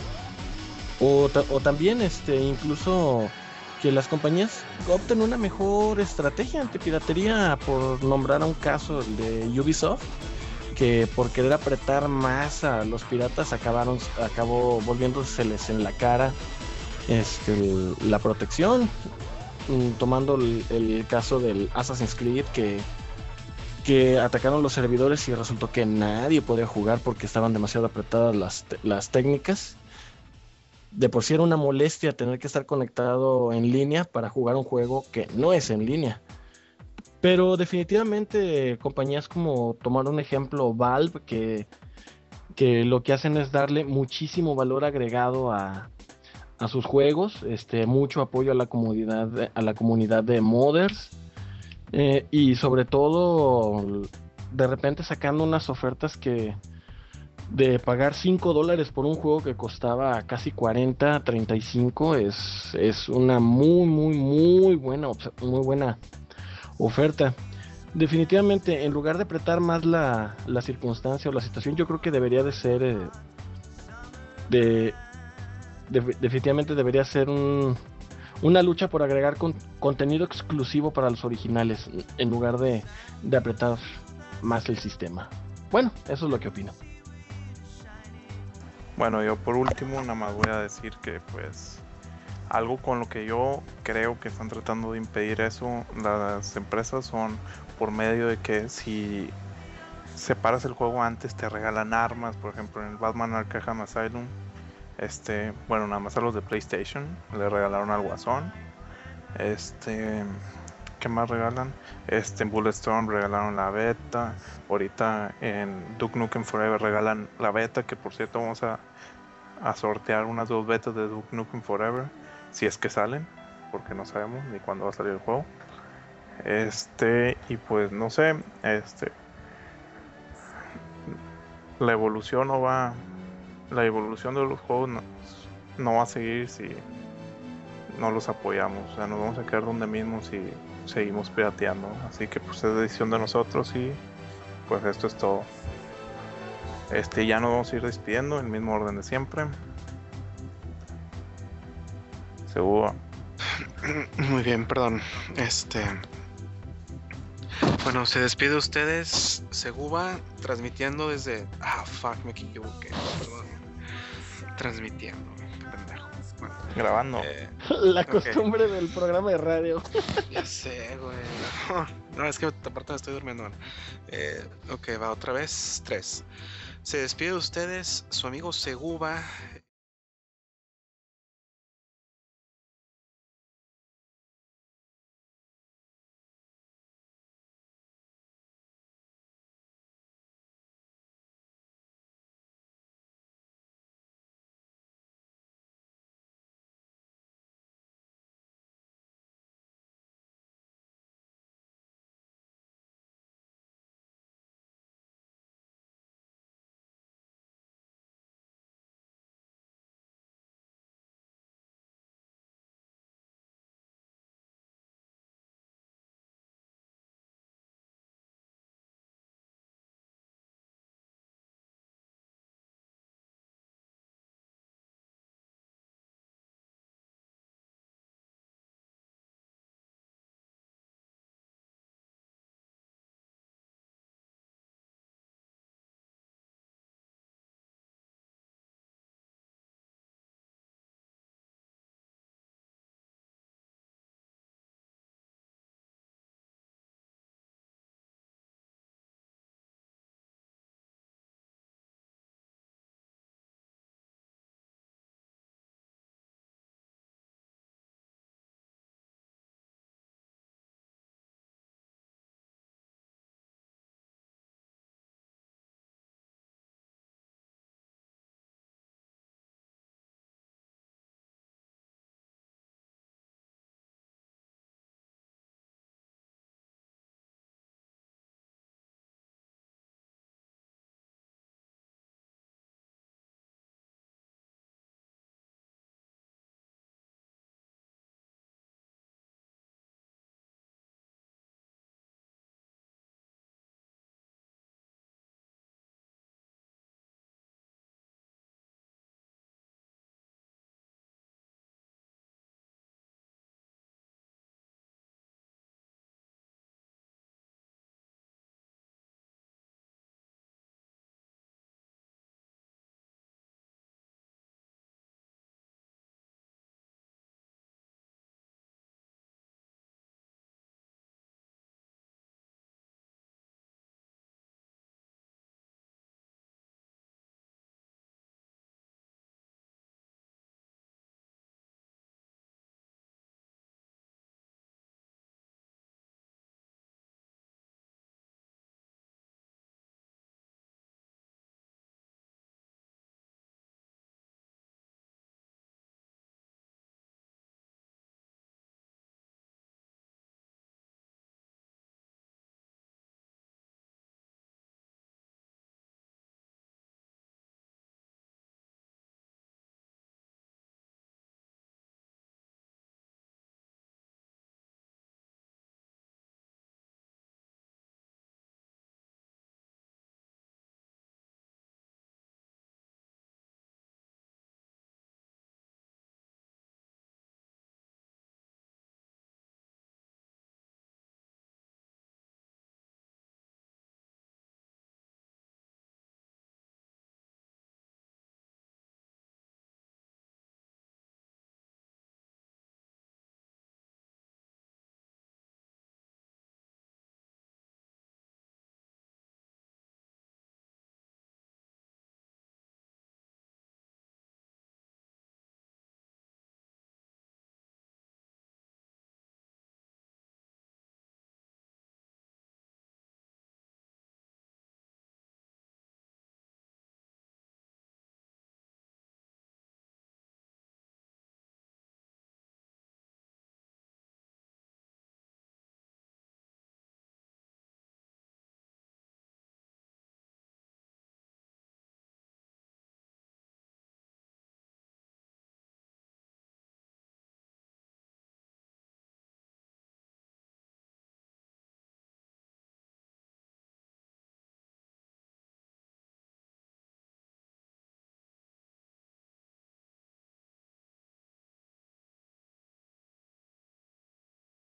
O, ta- o también, este, incluso que las compañías opten una mejor estrategia ante piratería, por nombrar a un caso el de Ubisoft, que por querer apretar más a los piratas acabaron, acabó volviéndoseles en la cara, este, el- la protección. Tomando el, el caso del Assassin's Creed, que, que atacaron los servidores y resultó que nadie podía jugar porque estaban demasiado apretadas las, las técnicas. De por sí era una molestia tener que estar conectado en línea para jugar un juego que no es en línea. Pero definitivamente compañías como, tomar un ejemplo, Valve, que, que lo que hacen es darle muchísimo valor agregado a a sus juegos, este, mucho apoyo a la comunidad, a la comunidad de modders, eh, y sobre todo de repente sacando unas ofertas que de pagar cinco dólares por un juego que costaba casi cuarenta, treinta y cinco es, es una muy muy muy buena muy buena oferta. Definitivamente, en lugar de apretar más la, la circunstancia o la situación, yo creo que debería de ser eh, de De, definitivamente debería ser un, una lucha por agregar con, contenido exclusivo para los originales en lugar de, de apretar más el sistema. Bueno, eso es lo que opino. Bueno, yo por último nada más voy a decir que pues algo con lo que yo creo que están tratando de impedir eso las empresas son por medio de que si separas el juego antes te regalan armas. Por ejemplo, en el Batman Arkham Asylum, Este, bueno, nada más a los de PlayStation le regalaron al Guasón. Este, ¿qué más regalan? Este, en Bulletstorm regalaron la beta. Ahorita en Duke Nukem Forever regalan la beta, que por cierto vamos a, a sortear unas dos betas de Duke Nukem Forever, si es que salen, porque no sabemos ni cuándo va a salir el juego. Este, y pues no sé, este, la evolución no va. La evolución de los juegos no, no va a seguir si no los apoyamos. O sea, nos vamos a quedar donde mismo si seguimos pirateando. Así que pues es decisión de nosotros y pues esto es todo. Este, ya nos vamos a ir despidiendo en el mismo orden de siempre. Seguro. Muy bien, perdón. Este. Bueno, se despide ustedes, Seguba, transmitiendo desde. Ah, fuck, me equivoqué. Perdón. Transmitiendo, qué pendejo. Bueno, grabando. Eh, La okay. costumbre del programa de radio. Ya sé, güey. No, es que aparte me estoy durmiendo. Eh, ok, va otra vez. Tres. Se despide de ustedes su amigo Seguba,